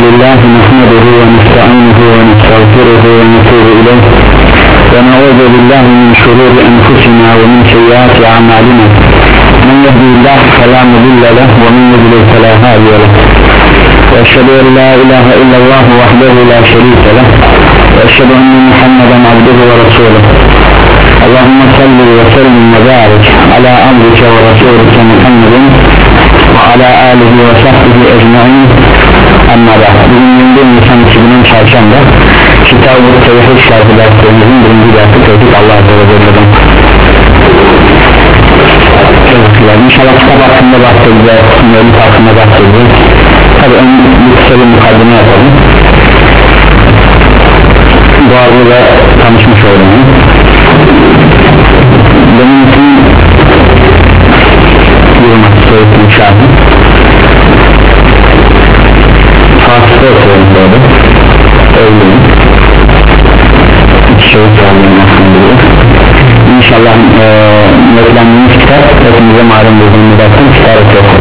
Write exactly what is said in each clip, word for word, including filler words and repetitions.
لله نحمده ونستعينه ونستغفره ونتوب إليه ونعوذ بالله من شرور أنفسنا ومن سيئات أعمالنا من يهده الله فلا مضل له ومن يضلل فلا هادي له وأشهد أن لا إله إلا الله وحده لا شريك له وأشهد أن محمدا عبده ورسوله اللهم صل وسلم وبارك على عبدك ورسولك محمد وعلى آله وصحبه أجمعين. Amma da bugün Nisan iki bin on çarşamba Kitab-ı Tevhid şarkı derslerimizin birinci dersi Tevhid Allah Azze ve Celle'den. İnşallah kitap hakkında bahsedeceğiz, mevlid hakkında bahsedeceğiz. Tabi önce bir kısa bir mukaddime yapalım. Bu arada tanışmış olalım. Benim için yılmak Tevhid şarkı Fatih'te okuyorum böyle öyleyim iki şey sağlayayım aslında. İnşallah notlandığımız kitap hepimize malum bulduğunu baktım kitap okuyorum.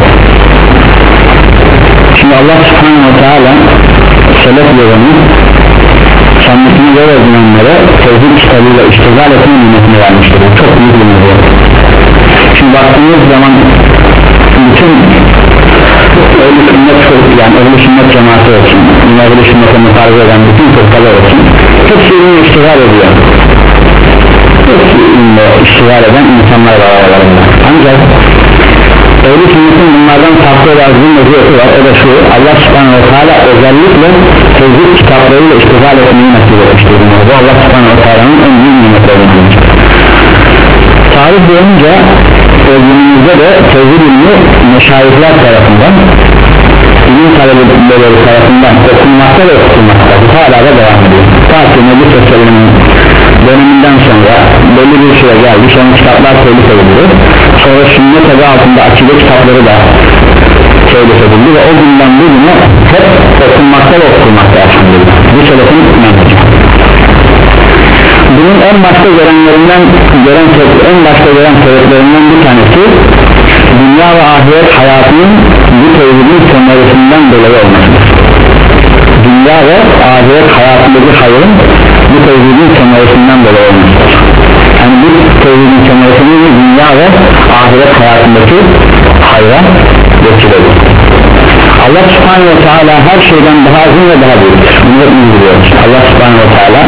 Şimdi Allah Subhanahu ve Teala selef yolunu kendisini yol edinenlere tevhid kitabıyla iştigal etme nimetini vermiştir. Çok büyük bir nimet. Şimdi baktığımız zaman bütün öyle sünnet yani öyle sünnet cemaati olsun, öyle sünnete mutarebe eden bütün fırkalar olsun, hepsi ilimle iştigal ediyor. Hepsi ilimle iştigal eden insanlar var aralarında. Ancak öyle sünnetin bunlardan farklı yazdığı meziyeti var. O da şu: Allah Subhanahu ve Teala özellikle tevhid kitaplarıyla iştigal etmeyi nasip etmiştir. Bu Allah Subhanahu ve Teala'nın en büyük nimetleridir. Tarih boyunca günümüzde de tevhid ilmi meşayihler tarafından, ilim talebeleri tarafından okunmakta ve okutulmakta, bu hala da devam ediyor. Ta ki Nebi Sesselam'ın döneminden sonra belli bir süre geldi, sonra kitaplar telif edildi, sonra sünnet adı altında akide kitapları da telif edildi ve o günden bugüne hep okunmakta ve okutulmakta elhamdülillah. Bu selefin menheci. Bunun en başta görenlerinden gören en başta gören sebeplerinden bir tanesi dünya ve ahiret hayatının bu tevhidin semeresinden dolayı olmasıdır. Dünya ve ahiret hayatındaki hayırın bu tevhidin semeresinden dolayı olmasıdır. Yani bu tevhidin semeresinin dünya ve ahiret hayatındaki hayra geçirir. Allah Subhanahu ve Teala her şeyden daha azim ve daha büyüktür. Bunu da iyi biliyoruz. Allah Subhanahu ve Teala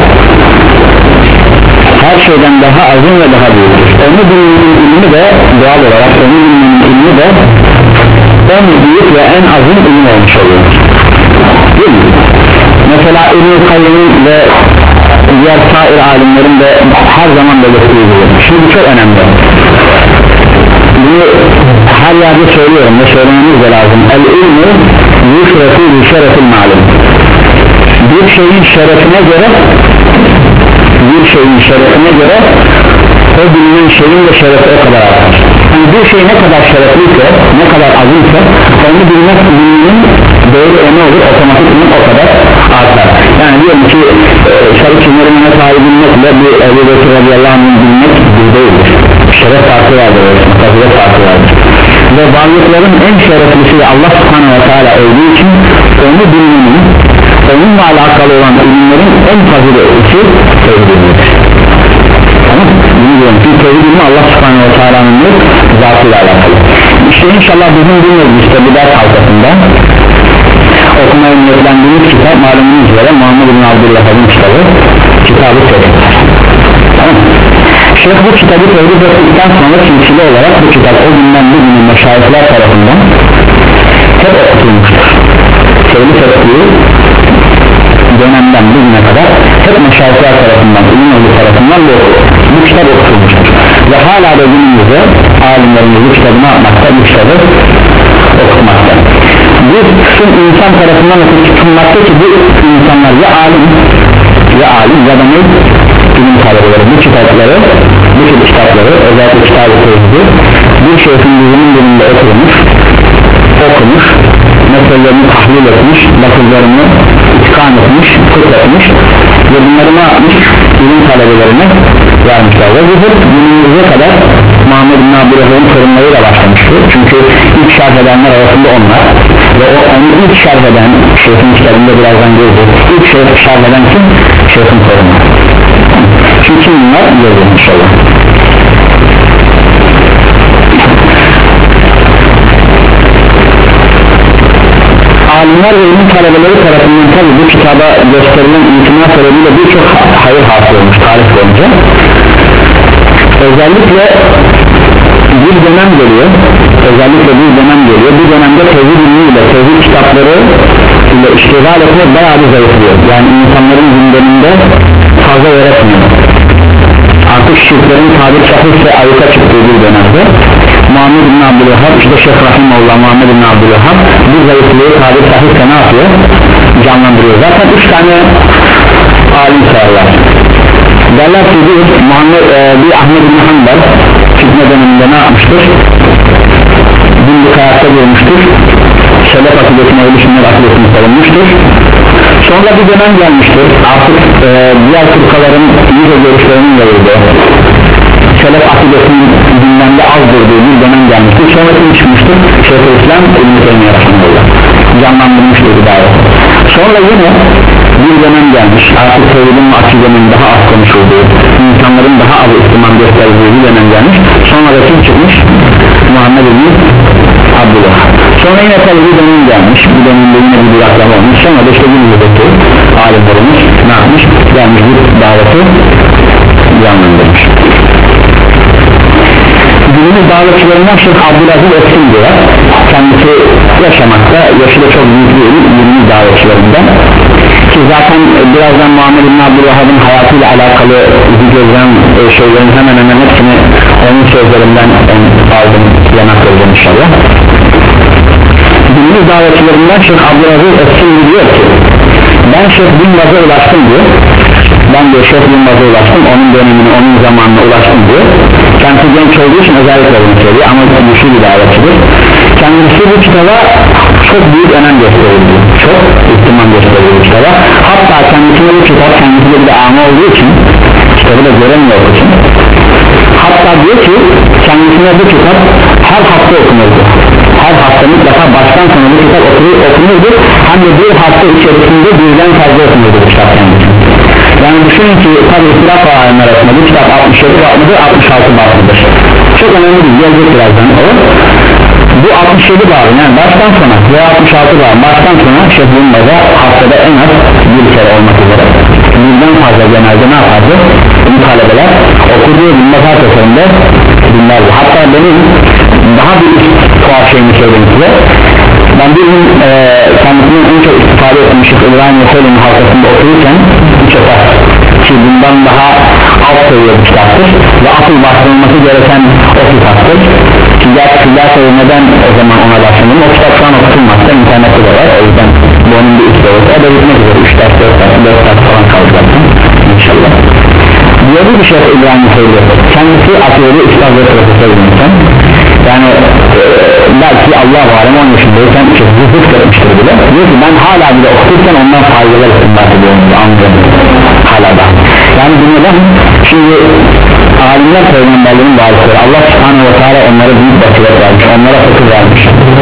her şeyden daha azim ve daha büyüktür. Onu bilmenin ilmi de doğal olarak onu bilmenin ilmi de en büyük ve en azim ilim olmuş oluyor. Değil mi? Mesela İbn-i Kayyım'ın ve diğer sair alimlerin de her zaman belirttiği gibi. Şimdi bu çok önemli. Bunu her yerde söylüyorum ve söylememiz de lazım. El-ilmi yuşrefu bi şerefil malum. Bir şeyin şerefine göre bir şeyin şerefine göre o bilinen şeyin de şerefi o kadar artar. Yani bir şey ne kadar şerefliyse, ne kadar azimse onu bilmek bilmenin doğru öne olur, otomatikman o kadar artar. Yani diyelim ki e, şerif çimlerine sahibi bilmekle bir Ebu Bekir radıyallahu anh'ın bilmek bir değildir. Şeref farkı vardır, fazilet farkı vardır. Ve varlıkların en şereflisi Allah Subhanahu ve Teala olduğu için onu bilmenin, onunla alakalı olan ilimlerin en faziletlisi tevhiddir. Tamam mı? Bunu diyorum ki tevhidini Allah Subhanahu ve Teala'nın zatıyla alakalı. İşte inşallah bizim bu mecliste bu ders halkasında okumaya niyetlendiğimiz kitap malumunuz üzere Muhammed bin Abdülvahhab'ın kitabı Kitab-ı Tevhid. Tamam mı? Şeyh bu kitabı tevhid ettikten sonra silsile olarak bu kitap o günden bugünün meşayihler tarafından hep okutulmuştur. Tevhid ettiği dönemden bugüne kadar hep meşayihler tarafından, ilim ehli tarafından bu, bu kitap okutulmuştur. Ve hala da günümüzde alimlerimiz bu kitabını yapmakta, bu kitabı okutmakta. Bir kısım insan tarafından okutulmakta ki bu insanlar ya alim ya alim ya da ne ilim talebeleri bu kitapları bu tür kitapları özellikle kitab-ı tevhidi bir şeyhin yüzünün birinde oturmuş, okumuş, meselelerini tahlil etmiş, lafızlarını itkan etmiş, fıkretmiş ve bunları ne yapmış? İlim talebelerine vermişler ve bu hep günümüze kadar Muhammed bin Abdülvahhab'ın sorunlarıyla başlamıştır. Çünkü ilk şerh edenler arasında onlar ve o, onun, ilk şerh eden şeyhin kitabında birazdan göreceğiz. İlk şerh eden kim? Şeyhin Koruma. Şimdi kim bunlar? Göreceğiz inşallah. Alimler ve ilim talebeleri tarafından tabi bu kitaba gösterilen itina sebebiyle birçok hayır hasıl olmuş tarih boyunca. Özellikle bir dönem geliyor özellikle bir dönem geliyor bu dönemde tevhid ilmiyle tevhid kitapları ile iştigal etmek bayağı bir zayıflıyor. Yani insanların gündeminde fazla yer etmiyor. Artık şirklerin tabir sahihse ayıka çıktığı bir dönemde Muhammed bin Abdülvahhab, işte Şeyh Rahimullah Muhammed bin Abdülvahhab bu zayıflığı tabir sahihse ne yapıyor? Canlandırıyor. Zaten üç tane alim sayarlar. Derler ki bir, Muhammed, e, bir Ahmed bin Hanbel fitne döneminde ne yapmıştır? Bindik hayatta görmüştür. Şelef akıbetine, ehl-i sünnet akıbetine savunmuştur. Sonra bir dönem gelmiştir. Artık e, diğer fırkaların iyice görüşlerinin yayıldı. Şelef akıbetinin gündemde az durduğu bir dönem gelmiştir. Sonra kim çıkmıştır? Şeyhülislam İbn-i Teymiye Rahimullah canlandırmıştır bir davet. Sonra yine bir dönem gelmiş. Artık tevhidin ve akidenin daha az konuşulduğu, insanların daha az ihtimam gösterdiği bir dönem gelmiş. Sonra da kim çıkmış? Muhammed bin Abdülvahhab. Sonra yine tabi bir dönem gelmiş. Bir dönemde yine bir duraklama olmuş. Sonra da işte günümüzdeki alimlerimiz ne yapmış? Gelmiş bir daveti canlandırmış. Günümüz davetçilerinden Şeyh Abdülaziz Eskin diyor. Kendisi yaşamakta, yaşı da çok büyük değil, günümüz davetçilerinden. Ki zaten birazdan Muhammed bin Abdülvahhab'ın hayatıyla alakalı videoların şeylerin hemen hemen hepsini onun sözlerinden aldım, yanak olacağım inşallah. Günümüz davetçilerinden Şeyh Abdülaziz Eskin diyor ki ben Şeyh bin Baz'a ulaştım diyor. Ben de Şeyh bin Baz'a ulaştım, onun dönemine, onun zamanına ulaştım diyor. Kendisi genç olduğu için özellikle bunu söylüyor ama güçlü bir davetçidir. Kendisi bu kitaba çok büyük önem gösterildi, çok ihtimam gösterildi bu kitaba. Hatta kendisine bu kitap, kendisi de bir ama olduğu için kitabı da göremiyor için, hatta diyor ki kendisine bu kitap her hafta okunurdu. Her hafta mutlaka baştan sona bu kitap okunurdu, hem de bir hafta içerisinde birden fazla okunurdu bu kitap kendisi. Yani düşünün ki tabi ihtilaf var alimler arasında bu kitap altmış yedi batmıdır, altmış altı batmıdır. Çok önemli değil, gelecek birazdan o. Bu altmış yedi bağlı, yani baştan sona veya altmış altı bağlı, baştan sona Şeyh'in Baz'a haftada en az bir kere olmak üzere birden fazla genelde ne yapardı? Bu talebeler okuduğu bilmez her seferinde dinlerdi. Hatta benim daha bir tuhaf şeyini söyleyeyim size. Ben bir gün e, kendisinin en çok istifade ettiğim Şeyh İbrahim Yesel'in halkasında otururken bu kitap ki bundan daha alt seviye bir kitaptır ve asıl başlanması gereken o kitaptır. Sizler sayı neden o zaman ona başlanır? O kitap şu an okutulmazsa internette de var, o yüzden bu onun bir üstü olursa o da bitmek üzere üç ders dört ders dört ders falan kalacaktım inşallah. Diyordu bir Şeyh İbrahim Yesel'i kendisi akıllı üstad ve profesör bir insan. Yani e, belki Allah-u Alem on yaşındayken zıhlık etmiştir bile. Diyor ki ben hala bile okuturken ondan faydalar istinbat ediyorum, anlıyorum hala da. Yani bu neden? Şimdi alimler peygamberlerin varlıkları, Allah subhanahu ve teala onlara büyük basiret vermiş, onlara fakir vermiş.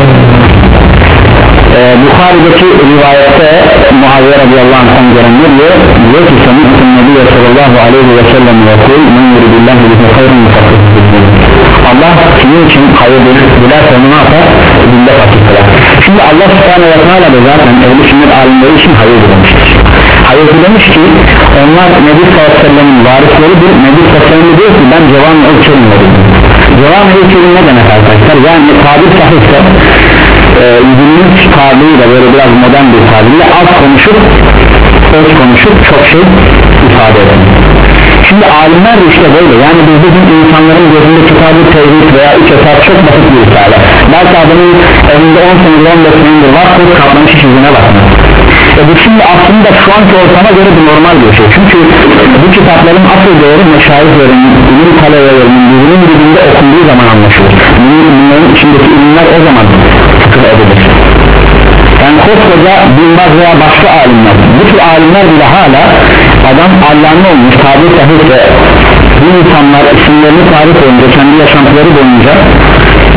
Ee, Bukhari'deki rivayette Muaviye radıyallahu anh'tan gelen ne diyor? Diyor ki Semih'in Nebiye sallallahu aleyhi ve sellem yakul men yuridillahi bihi hayrun fakir. Allah sizin için hayırdır, dilerse onu ne yapar? Dinde fakir kılar. Şimdi Allah subhanahu ve teala da zaten ehl-i sünnet alimleri için hayır demiştir. Hayır demiş ki onlar Nebi sallallahu aleyhi ve sellem'in varisleridir. Nebi sallallahu aleyhi ve sellem diyor ki ben Cevan Ölçer'in dedim. Cevan Ölçer'in ne demek arkadaşlar? Yani tabir sahihse e, günümüz tabiriyle böyle biraz modern bir tabirle az konuşup öz konuşup çok şey ifade eder. Şimdi alimler de işte böyle, yani biz bugün insanların gözünde kitabı tevhid veya üç esas çok basit bir risale. Belki adamın evinde on senedir on beş senedir var, kurt kaplamış hiç yüzüne bakmıyor. E bu şimdi aslında şu anki ortama göre bir normal bir şey. Çünkü bu kitapların asıl değeri meşayihlerin, ilim talebelerinin yüzünün dibinde okunduğu zaman anlaşılır. Bunların içindeki ilimler o zaman fıkıh edilir. Yani koskoca bilmez veya başka alimler, bu tür alimler bile hala adam allame olmuş, tabir sahih ve bu insanlar isimlerini tarih boyunca, kendi yaşantıları boyunca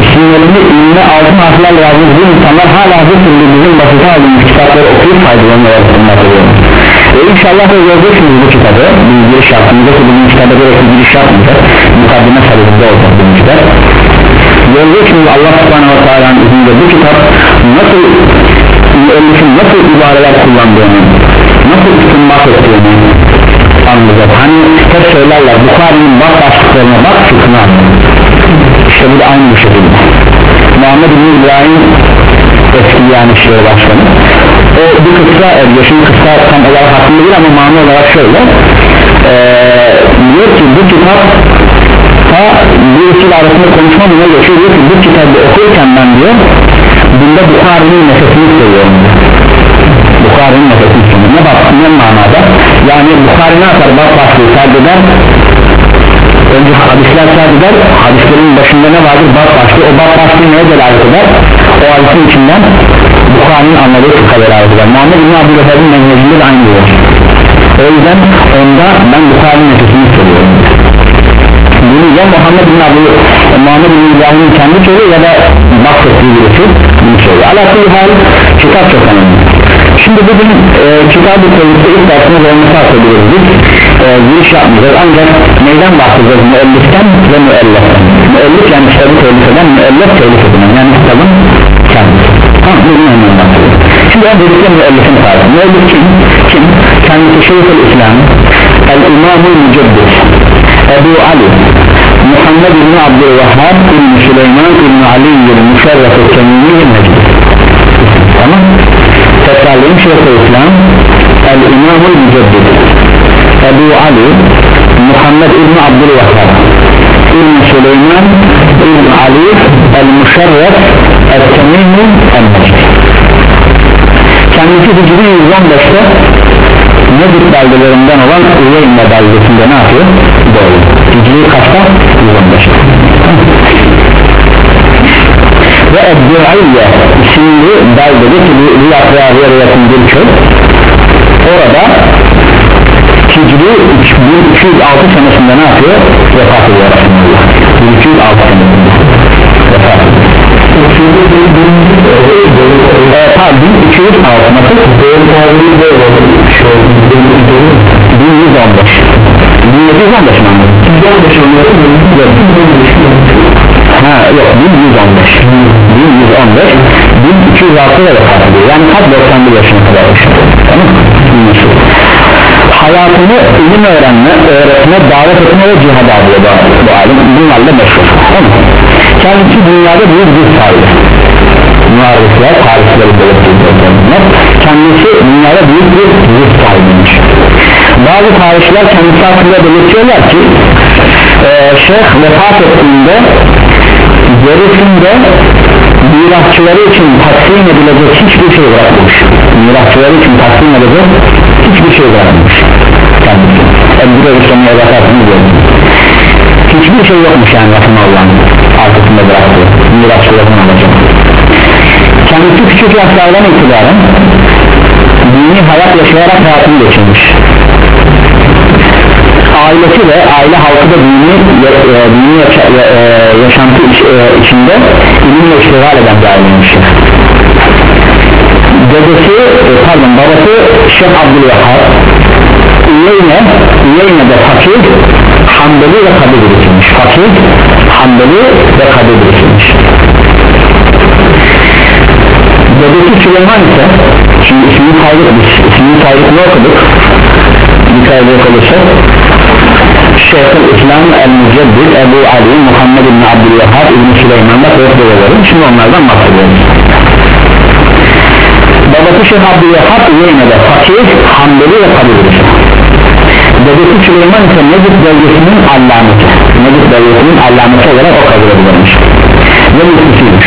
isimlerini ilmine altın harflerle yazmış bu insanlar hala bu türlü bizim basite aldığımız kitapları okuyup faydalanıyorlar. Ve inşallah da göreceksiniz bu kitabı bir giriş yaptığımızda ki bugün kitaba gerekli giriş yapmayacak, mukaddime salonunda olacak bu kitap. Göreceksiniz Allah subhanahu wa ta'ala'nın izniyle bu kitap nasıl müellifin nasıl ibareler kullandığını, nasıl istinbat ettiğini anlayacak. Hani hep söylerler Bukhari'nin bak başlıklarına bak fıkhını anlayın. İşte bu da aynı bir şekilde. Muhammed bin İbrahim eski yani şehir başkanı o bir kıssa ediyor. Şimdi kıssa tam olarak hakkında değil ama mani olarak şöyle ee, diyor ki bu kitap ta birisiyle arasında konuşmamına geçiyor, diyor ki bu kitabı okurken ben diyor bunda Bukhari'nin nefesini seviyorum. Bukhari'nin nefesini seviyorum. Ne bak ne manada? Yani Bukhari ne yapar? Bak başlığı serdeder, önce hadisler serdeder, hadislerin başında ne vardır? Bak başlığı, o bak başlığı neye delalet eder? O hadisin içinden Bukhari'nin anladığı fıkha delalet eder. Muhammed bin Abdülhamid'in menhecinde de aynı diyor. O yüzden onda ben Bukhari'nin nefesini seviyorum. Bunu ya Muhammed bin Abdülhamid Muhammed bin İbrahim'in kendi söylüyor ya da bahsettiği birisi bunu söylüyor. Alakalı hal kitap çok önemli. Şimdi bugün e, kitab-ı tevhidde ilk dersine zorunlu atabiliriz biz e, giriş yapmayacağız ancak neyden bahsedeceğiz? Müelliften ve müelliften. Müellif yani kitabı tevhid eden, müellif tevhid eden yani kitabın kendisi. Tamam, bugün ondan bahsediyoruz. Şimdi öncelikle müellifin tarihi. Müellif kim? Kim? Kendisi Şeyhül İslam El-İmam-ı Müceddid Ebu Ali Muhammed bin Abdülvahhab bin Süleyman bin Ali bin Müşerref-i Kemini Mecid. Tamam. Tekrarlayayım Şeyhül İslam El-İmam-ı Müceddid Ebu Ali Muhammed bin Abdülvahhab bin Süleyman bin Ali El-Müşerref El-Kemini Mecid. Kendisi Hicri yüz on beşte Necid beldelerinden olan Uyeyne beldesinde ne yapıyor? Doğru. Hicri kaçta? yüz on beş. Ve Eddü'ayye isimli beldede ki Riyad ve Riyad'ın bir köy. Orada Hicri bin üç yüz altı senesinde ne yapıyor? Vefat ediyor. bin üç yüz altı senesinde vefat ediyor. bin üç yüz altı nasıl? bin yüz on beş bin yedi yüz on beş mi anladın? Ha yok bin yüz on beş bin yüz on beş bin iki yüz altı ile vefat ediyor yani kaç doksan bir yaşına kadar yaşıyor. Tamam mı? Hayatını ilim öğrenme, öğretme, davet etme ve cihada alıyor bu alim. Bunlarla meşhur. Tamam mı? Kendisi dünyada büyük bir sahibi. Muharrifler, tarihleri belirtiyor. Kendisi dünyada büyük bir büyük sahibiymiş. Bazı tarihçiler kendisi hakkında belirtiyorlar ki e, Şeyh vefat ettiğinde gerisinde mirasçıları için taksim edilecek hiçbir şey bırakmış. Mirasçıları için taksim edilecek hiçbir şey bırakmış kendisi. Ebu Hüseyin'e vakasını diyorum. Hiçbir şey yokmuş yani Allah'ın arkasında bıraktığı mirasçılarını alacak. Kendisi küçük yaşlardan itibaren dini hayat yaşayarak hayatını geçirmiş. Ailesi de aile halkı da dini, e, dini yaşa, e, yaşantı iç, e, içinde ilimle iştigal eden bir aileymiştir. Dedesi, e, pardon babası Şeyh Abdülvahhab Uyeyne, Uyeyne'de fakir, Hanbeli ve Kadir birikilmiş. Fakir, Hanbeli ve Kadir birikilmiş. Dedesi Süleyman ise, şimdi ismini saydık biz, ismini saydık ne okuduk? Dikkat edecek olursak Şeyhül İslam El-Müceddid Ebu Ali Muhammed bin Abdülvahhab İbn Süleyman'da koyup şimdi onlardan bahsediyoruz. Babası Şeyh Abdülvahhab Uyeyne'de fakir, Hanbeli ve Kadir'dir. Dedesi Süleyman ise Necid bölgesinin allameti, Necid bölgesinin allameti olarak o kabul edilmiş ve müftüsüymüş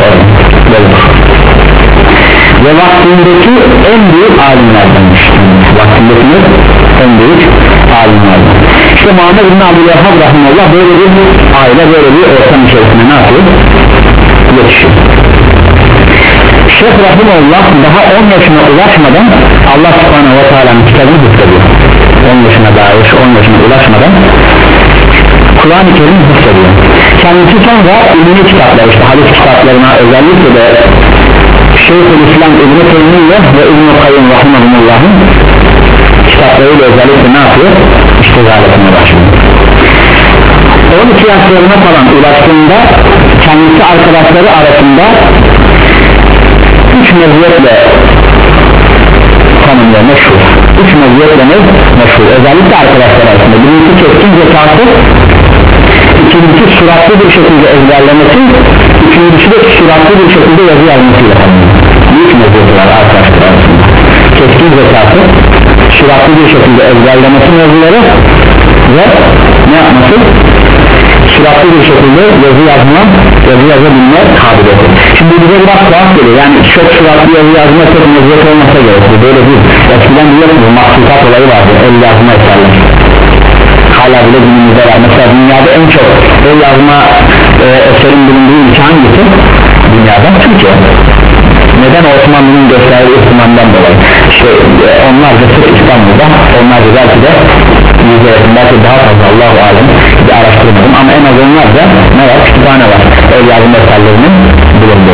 ve vaktindeki en büyük alimlerdenmiş. Vaktindeki en büyük alimlerden. İşte Muhammed bin Abdülvahhab rahimahullah böyle bir aile, böyle bir ortam içerisinde ne yapıyor? Yetişiyor. Şeyh rahimahullah daha on yaşına ulaşmadan Allah subhanahu ve teala'nın kitabını hissediyor. on yaşına daha yaşı on yaşına ulaşmadan Kur'an-ı Kerim hissediyor. kendisi sonra ilmi kitaplar, işte hadis kitaplarına özellikle de Şeyhülislam İbn-i Teymiye ve İbn-i Kayyum Rahimahullah'ın kitaplarıyla özellikle ne yapıyor? İşte zaletine başlıyor. on iki yaşlarına falan ulaştığında kendisi arkadaşları arasında üç meziyetle tanımlıyor, meşhur. Üç meziyetle ne? Meşhur. Özellikle arkadaşlar arasında. Birincisi keskin zekası, ikincisi süratli bir şekilde ezberlemesi, üçüncüsü de süratli bir şekilde yazı yazmasıyla tanımlıyor. Üç meziyeti var arkadaşlar arasında. Keskin zekası, süratli bir şekilde ezberlemesi mevzuları ve ne yapması? Süratli bir şekilde yazı yazma, yazı yazabilme kabiliyeti. Şimdi bize biraz tuhaf geliyor, yani çok süratli yazı yazma çok meziyet olmasa gerekir, böyle değil. Eskiden biliyorsunuz mahsukat olayı vardı, el yazma eserler. Hala bile günümüzde var. Mesela dünyada en çok el yazma e, eserin bulunduğu ülke hangisi? Dünyada Türkiye. Neden? Osmanlı'nın gösterdiği ihtimamdan dolayı. İşte e, onlarca sırf İstanbul'da, onlarca belki de yüzde belki daha fazla, Allah-u alem bir araştırmadım ama en az onlarca ne var? Kütüphane var. El yazma eserlerinin bulunduğu.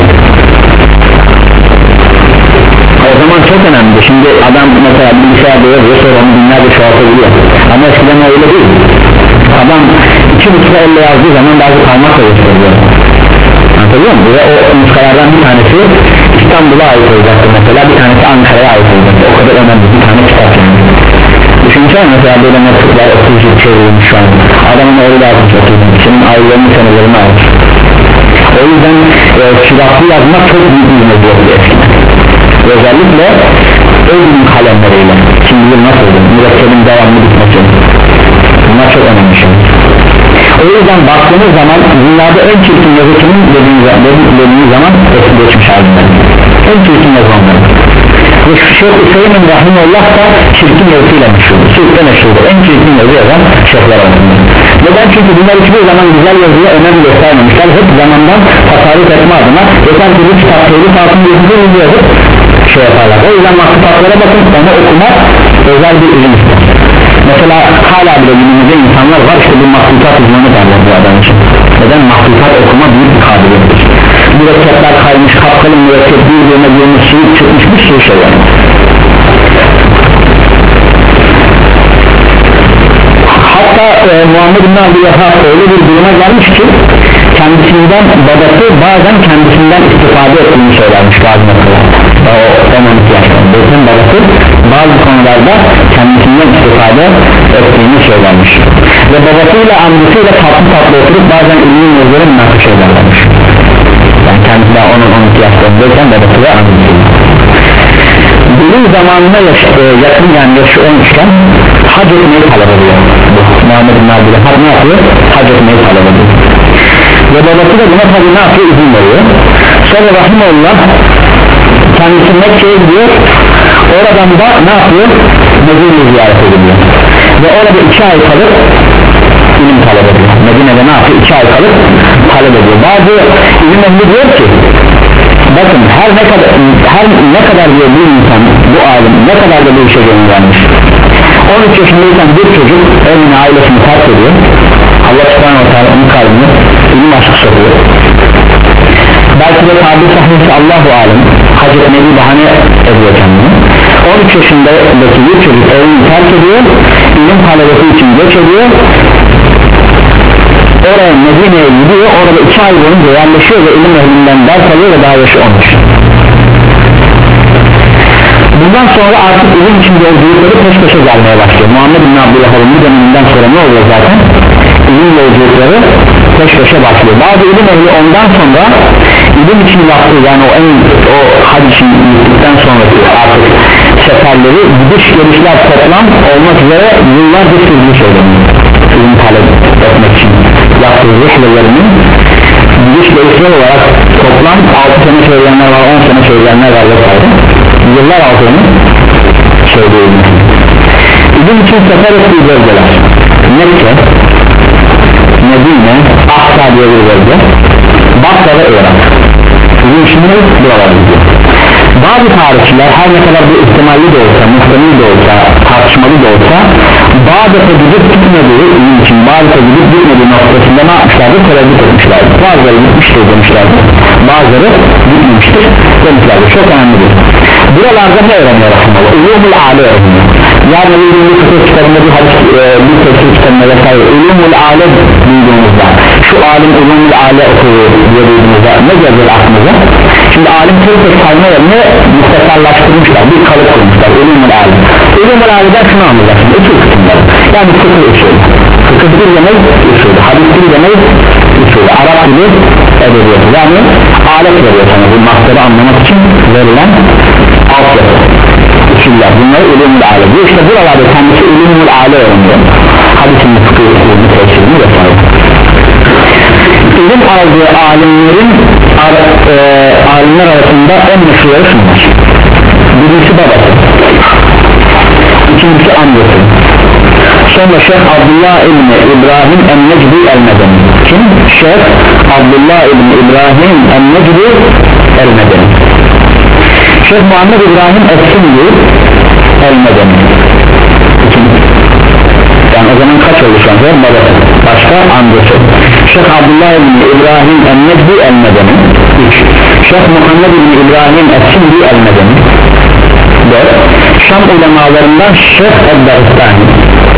O zaman çok önemli. Şimdi adam mesela bilgisayarda yazıyor, sonra onu binlerce çoğaltabiliyor. Ama eskiden öyle değil. Adam iki nuska elle yazdığı zaman bazı parmakla gösteriyor. Anlatabiliyor muyum? Ve o nuskalardan bir tanesi İstanbul'a ait olacaktı mesela, bir tanesi Ankara'ya ait olacaktı. O kadar önemli bir tane kitap yani. Düşünsene mesela böyle mektuplar otuz yıl çevrilmiş şu an. Adamın öyle yazmış otuz yıl, senin ailenin senelerini almış. O yüzden e, süratli yazmak çok büyük bir meziyetli eskiden. Özellikle ölüm kalemleriyle. Kim bilir nasıldır, mürekkebin devamlı bitmesi. Bunlar çok önemli şey. O yüzden baktığınız zaman dünyada en çirkin yazıcının dediğiniz zaman eski geçmiş halinden en çirkin yazılanları ve Şeyh Hüseyin Rahimullah da çirkin yazısıyla meşhurdur, çirkin meşhurdur, en çirkin yazı yazan şeyhler arasında. Neden? Çünkü bunlar hiçbir zaman güzel yazıya önem göstermemişler, hep zamandan tasarruf etme adına yeter ki bir kitap telif altında yazıcı yazıp şey yaparlar. O yüzden mahsutatlara bakın, onu okumak özel bir ilim ister. Mesela hala bile günümüzde insanlar var, işte bu mahsutat uzmanı derler bu adam için. Neden? Mahsutat okuma büyük bir kabiliyettir. Mürekkepler kaymış, kapkalın mürekkep birbirine girmiş, suyu çıkmış bir sürü şey var. Hatta e, Muhammed bin Abdülhak öyle bir duruma gelmiş ki kendisinden babası bazen kendisinden istifade ettiğini söylermiş bazı noktalar. O on on iki yaşlarında babası bazı konularda kendisinden istifade ettiğini söylermiş. Ve babasıyla amcasıyla tatlı tatlı oturup bazen ünlü yazıları münakaşa ederlermiş. Yani kendisi daha on on iki yaşlarındayken babası ve amcasıyla. Bilim zamanına yaş, e, yakın, yani yaşı olmuşken hac etmeyi talep ediyor. Muhammed bin Abdülhak ne yapıyor? Hac etmeyi talep ediyor. Ve babası da buna tabi ne yapıyor? İzin veriyor. Sonra Rahimullah kendisi Mekke'ye gidiyor, oradan da ne yapıyor? Medine'yi ziyaret ediliyor ve orada iki ay kalıp ilim talep ediyor. Medine'de ne yapıyor? İki ay kalıp talep ediyor. Bazı ilim ehli diyor ki bakın her ne kadar her ne kadar diyor bir insan, bu alim ne kadar da bu işe göndermiş. on üç yaşındayken bir çocuk evine, ailesini terk ediyor. Allah subhanahu wa ta'ala onun kalbini ilim aşkı sokuyor. Belki de tabi sahihse Allahu alem hac etmeyi bahane ediyor kendini. on üç yaşındaki bir çocuk evini terk ediyor, ilim talebesi için göç ediyor, oraya Medine'ye gidiyor, orada iki ay boyunca yerleşiyor ve ilim ehlinden ders alıyor ve daha yaşı olmuş. Bundan sonra artık ilim için yolculukları peş peşe gelmeye başlıyor. Muhammed bin Abdülhamid'in bu döneminden sonra ne oluyor zaten? İlim yolculukları peş peşe başlıyor. Bazı ilim ehli ondan sonra ilim için yaptığı, yani o en o hac için gittikten sonraki artık seferleri, gidiş gelişler toplam olmak üzere yıllarca sürdüğü söyleniyor. İlim talep etmek için yaptığı rihlelerinin gidiş gelişler olarak toplam altı sene söyleyenler var, on sene söyleyenler var vesaire. Yıllar aldığını söylüyor. İlim için sefer ettiği bölgeler Mekke, Medine, Ahsa diye bir bölge, Basra ve Irak. İlim için buralara gidiyor. Bazı tarihçiler her ne kadar bu ihtimalli de olsa, muhtemel de olsa, tartışmalı da olsa Bağdat'a gidip gitmediği için Bağdat'a gidip gitmediği noktasında ne yapmışlardır? Tereddüt etmişlerdir. Bazıları gitmiştir demişlerdir, bazıları gitmemiştir demişlerdir. Çok önemlidir. Buralarda ne öğreniyor rahmetullah? Ulumul âle öğreniyor. Yani bir fıkıh kitabında bir hadis, e, bir tefsir kitabında vesaire ulumul âle duyduğumuzda, şu alim ulumul âle okuyor diye duyduğumuzda ne gelir aklımıza? Şimdi alim tek tek sayma yerine muhtesallaştırmışlar, bir kalıp kurmuşlar. Ulumul âle. Ulumul âle'den şunu anlayacaksın, usul kısımları. Yani fıkıh usulü, fıkıh bir demek usulü, hadis bir demek usulü, Arap dili edebiyatı. Yani alet veriyor sana bu masları anlamak için verilen altyapı, usuller. Bunları ulumul âle diyor. İşte buralarda kendisi ulumul âle öğreniyor. Hadisin fıkıh usulünü, tefsirini vesaire. İlim aldığı alimlerin ar, e, alimler arasında en meşhurları şunlar. Birincisi babası, ikincisi amcası, sonra Şeyh Abdullah İbni İbrahim el-Necdi el-Medeni. Kim? Şeyh Abdullah İbni İbrahim el-Necdi el-Medeni. Şeyh Muhammed İbrahim el-Sindi el-Medeni. Yani o zaman kaç oldu şu an? Babası, başka amcası. Şeyh Abdullah İbni İbrahim el-Necdi el-Medeni. üç. Şeyh Muhammed İbni İbrahim el-Sindi el-Medeni. dört. Şam ulemalarından Şeyh el-Dağıstani.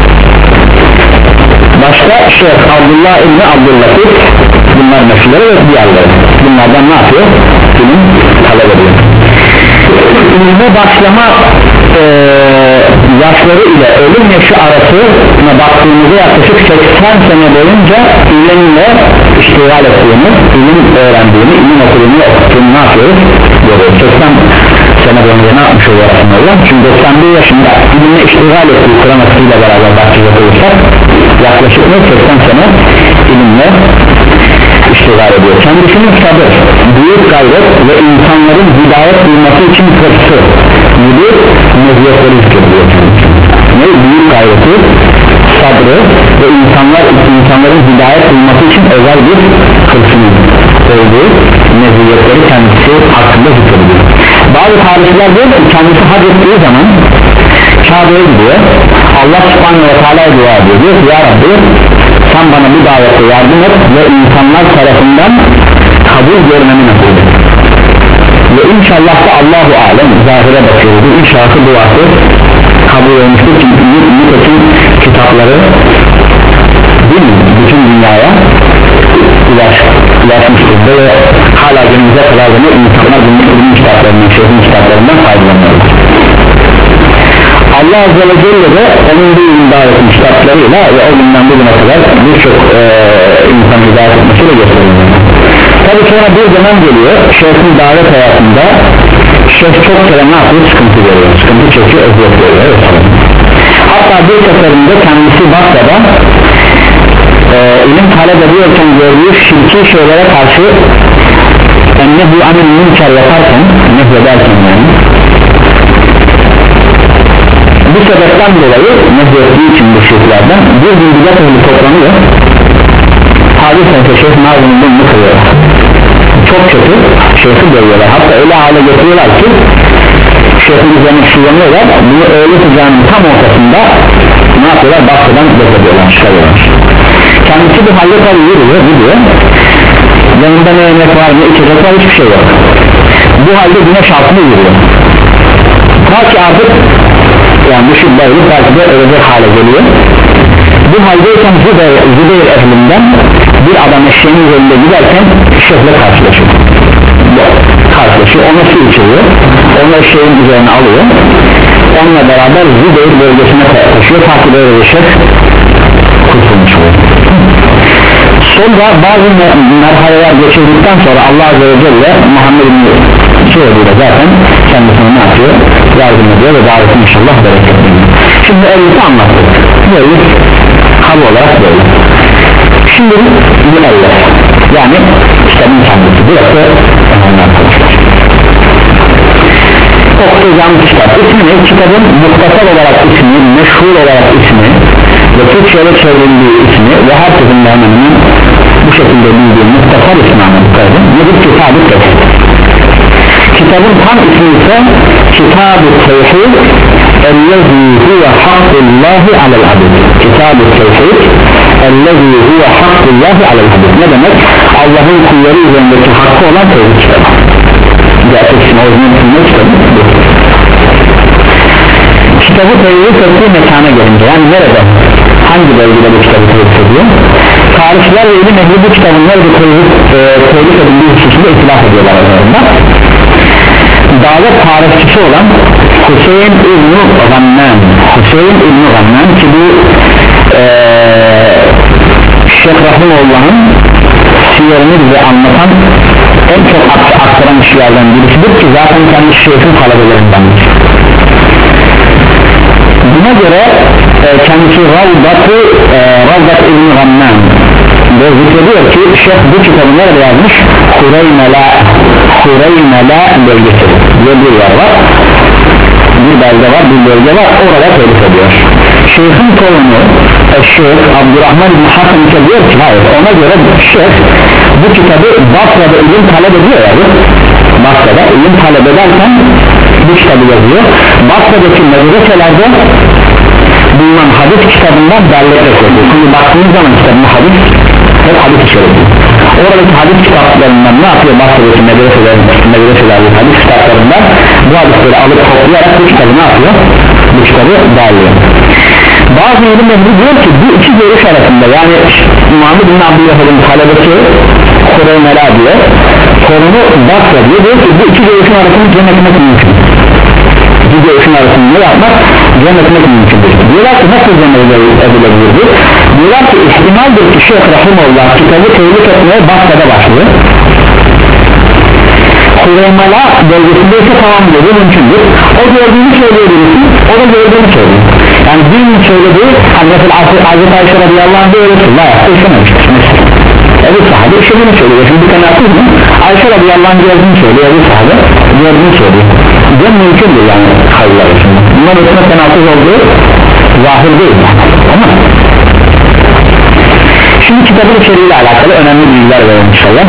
Başka Şeyh Abdullah İbni Abdüllatif. Bunlar meşhurları ve diğerleri. Bunlardan ne yapıyor? Bilim talep ediyor. İlme başlama e, yaşları ile ölüm yaşı arasına baktığımızda yaklaşık seksen sene boyunca ilimle iştigal ettiğini, ilim öğrendiğini, ilim okuduğunu, okuttuğunu ne yapıyoruz? Görüyoruz. seksen sene boyunca ne yapmış oluyor aslında? Çünkü doksan bir yaşında ilimle iştigal ettiği Kur'an akısıyla beraber başlayacak olursak yaklaşık seksen sene ilimle iştigal ediyor. Kendisinin sabır, büyük gayret ve insanların hidayet duyması için hırsı gibi meziyetleri zikrediyor. Ne? Büyük gayreti, sabrı ve insanlar, insanların hidayet duyması için özel bir hırsının olduğu meziyetleri kendisi hakkında zikrediyor. Bazı tarihçiler diyor ki kendisi hac ettiği zaman Kabe'ye gidiyor, Allah subhanahu ve teala'ya dua ediyor, diyor ki ya Rabbi sen bana bu davette yardım et ve insanlar tarafından kabul görmemi nasip et ve inşallah da Allahu alem zahire bakıyoruz, inşallah duası kabul olmuştur. Çünkü nitekim kitapları değil mi? Bütün dünyaya ulaş, ulaşmıştır ve hala günümüze kadar da insanlar bunun kitaplarından, şeyhin kitaplarından faydalanıyorlar. Allah Azze ve Celle de onun bir imdad etmiş kitaplarıyla ve o günden bugüne kadar birçok e, insan hidayet etmesiyle gösteriyor. Tabi sonra bir dönem geliyor, şeyhin davet hayatında şeyh çok kere ne yapıyor? Sıkıntı görüyor, sıkıntı çekiyor, eziyet görüyor. Hatta bir seferinde kendisi Basra'da e, ilim talep ediyorken gördüğü şirki şeylere karşı ennehu anil münker yaparken, nehyederken yani bu sebepten dolayı nezlettiği için bu şirklerden bir gün bidat ehli toplanıyor, hadis-i şeyh nazımın bunu kırıyorlar, çok kötü şeyhi görüyorlar, hatta öyle hale getiriyorlar ki şeyhin üzerine şulanıyorlar, bunu öyle sıcağının tam ortasında ne yapıyorlar? Basra'dan götürüyorlar, çıkarıyorlar. Kendisi bu halde tabi yürüyor, gidiyor, yanında ne yemek var, ne içecek var, hiçbir şey yok. Bu halde güneş altında yürüyor, ta ki artık yani bu şiddetle belki de ölecek hale geliyor. Bu haldeyken Zübeyir, Zübeyir ehlinden bir adam eşeğinin üzerinde giderken şeyhle karşılaşıyor. Karşılaşıyor, ona su içiyor, onu eşeğin üzerine alıyor, onunla beraber Zübeyir bölgesine taşıyor, ta ki böyle bir şey kurtulmuş oluyor. Sonra bazı merhaleler geçirdikten sonra Allah Azze ve Celle Muhammed'in söylediğiyle zaten kendisine ne yapıyor? Yardım ediyor ve davetini inşallah bereketleniyor. Şimdi elbette anlattık. Böyle hal olarak böyle. Şimdi bu elle yani kitabın kendisi. Burası önemli arkadaşlar. Okuyacağımız kitap. İsmi ne? Kitabın muhtasar olarak ismi, meşhur olarak ismi ve Türkçe'ye çevrildiği ismi ve herkesin de hemen bu şekilde bildiği muhtasar ismi anladıklardır. Nedir? Kitab-ı Tefsir. kitabın tam ismi ise Kitab-ı Tevhid ellezî huve hakkullahi alel abid. Kitab-ı Tevhid ellezî huve hakkullahi alel abid. Ne demek? Allah'ın kulları üzerindeki hakkı olan tevhid kitabı. Gerçekten orijinal ismi kitabı bu. Kitabı tevhid ettiği mekana gelince, yani nerede, hangi bölgede bu kitabı tevhid ediyor? Tarihçiler ve ilim ehli bu kitabın nerede tevhid edildiği hususunda itilaf ediyorlar aralarında. Davet tarihçisi olan Hüseyin İbn-i Gamnan, Hüseyin İbn-i Gamnan ki bu ee, Şeyh Rahimullah'ın siyerini bize anlatan en çok aktaran kişilerden birisidir ki zaten kendi şeyhin talebelerindendir. Buna göre e, kendisi Ravdat-ı e, Ravdat İbn-i Gamnan ve zikrediyor ki Şeyh bu kitabı nerede yazmış? Hureymela Hureymela bölgesi diye bir yer var, bir bölge var, bir bölge var, orada telif ediyor. Şeyh'in torunu Şeyh Abdurrahman bin Hasan diyor ki hayır, ona göre Şeyh bu kitabı Basra'da ilim talep ediyor yani. Basra'da ilim talep ederken bu kitabı yazıyor. Basra'daki medreselerde bulunan hadis kitabından derlekle koyuyor. Şimdi baktığınız zaman kitabın hadis hep hadis içeriyor. Oradaki hadis kitaplarından ne yapıyor? Basra'daki medreselerin medreselerde hadis kitaplarından bu hadisleri alıp toplayarak bu kitabı ne yapıyor? Bu kitabı derliyor. Bazı ilim ehli diyor ki bu iki görüş arasında, yani Muhammed bin Abdülhamid'in talebesi Hureymela diyor, sorunu Basra diyor, diyor ki bu iki görüşün arasını cem etmek mümkün. İki görüşün arasını ne yapmak? Cem etmek mümkündür. Diyorlar ki nasıl cem edilebilirdir? Diyorlar ki ihtimaldir ki Şeyh Rahimullah kitabı tevhid etmeye Basra'da başlıyor. Hureymela bölgesinde ise tamam diyor, mümkündür. O gördüğünü söylüyor birisi, o da gördüğünü söylüyor. Yani birinin söylediği, hani mesela Hazreti Ayşe radıyallahu anh diyor ki la yaptı işlememiştir. Evet sahabe işlediğini söylüyor. Şimdi bir tane atıyor mu? Ayşe radıyallahu anh gördüğünü söylüyor, evet sahabe gördüğünü söylüyor. Bu mümkündür yani hayırlar içinde. Bunlar ötüne penaltız olduğu zahir değil. Tamam. Şimdi kitabın içeriğiyle alakalı önemli bilgiler verelim inşallah.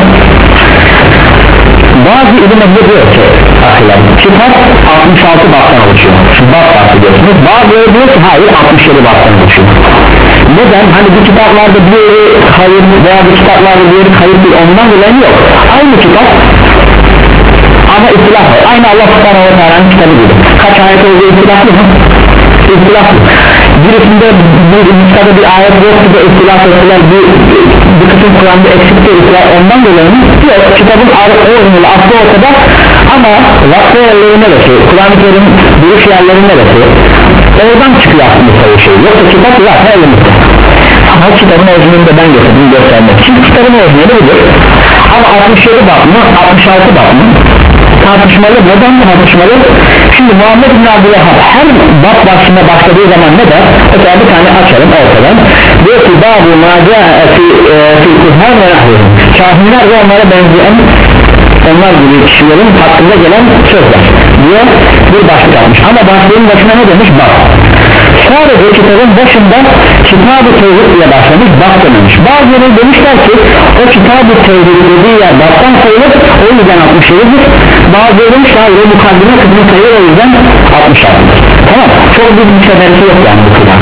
Bazı ilim ehli diyor ki ahiler, kitap altmış altı baptan oluşuyor. Şu bap bahsediyorsunuz. Bazıları diyor ki hayır altmış yedi baptan oluşuyor. Neden? Hani bu kitaplarda bir yeri hayır veya bu kitaplarda bir yeri hayır değil, ondan dolayı yok. Aynı kitap ama ihtilaf var. Aynı Allah subhanahu wa ta'ala'nın kitabı gibi. Kaç ayet olduğu ihtilaflı mı? İhtilaflı. Birisinde bir nüskada bir ayet yoktu da ihtilaf ettiler, bir, bir kısım Kur'an'da eksikti ihtilaf, ondan dolayı yok. Kitabın orijinali aslı ortada ama vakti yerleri neresi? Kur'an-ı Kerim duruş yerleri neresi? Oradan çıkıyor aslında bir şey. Yoksa kitap zaten elimizde. Ama kitabın orijinalini de ben getirdim göstermek için. Kitabın orijinali budur. Ama altmış yedi bab mı? altmış altı bab mı? Tartışmalı. Neden tartışmalı? Şimdi Muhammed bin Abdülhamid her bab başına başladığı zaman ne der? Mesela bir tane açalım ortadan. Diyor ki babu maca'a fi kuhan ve nahvim. Kahinler ve onlara benzeyen onlar gibi kişilerin hakkında gelen sözler diye bir başlık atmış. Ama başlığın başına ne demiş? Bab. Sadece kitabın başında Kitab-ı Tevhid diye başlamış, bab dememiş. Bazıları demişler ki o Kitab-ı Tevhid dediği yer babtan sayılır, o yüzden altmış yedidir. Bazıları demişler o mukaddime kısmı sayılır, o yüzden altmış altıdır. Tamam, çok büyük bir seferisi yok yani bu kılan.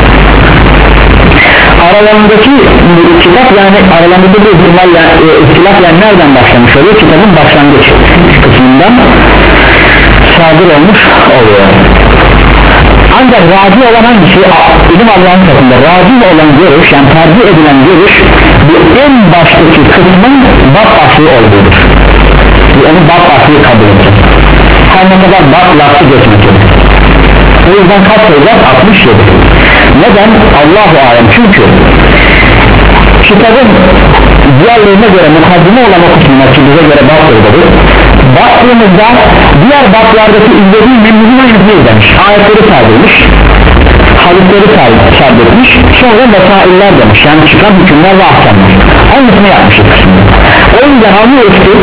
Aralarındaki kitap, yani aralarında bir ihtimal yani, e, ihtilaf yani nereden başlamış oluyor? Kitabın başlangıç kısmından sadır olmuş oluyor. Ancak raci olan hangisi? İlim Allah'ın katında raci olan görüş, yani tercih edilen görüş bu en baştaki kısmın bab başlığı olduğudur. Bu onu bab başlığı kabul edecek. Her ne kadar bab lafı geçmektedir. O yüzden kaç sayacağız? altmış yedi. Neden? Allahu alem. Çünkü kitabın diğerlerine göre mukaddime olan o kısmına ki bize göre baktırdık, baktığımızda diğer baklardaki izlediği memnunun aynısını izlemiş, ayetleri sardırmış, hadisleri sardırmış, sonra vesailler demiş, yani çıkan hükümler ve ahkamlar aynısını yapmış kısmında. O yüzden anlıyoruz ki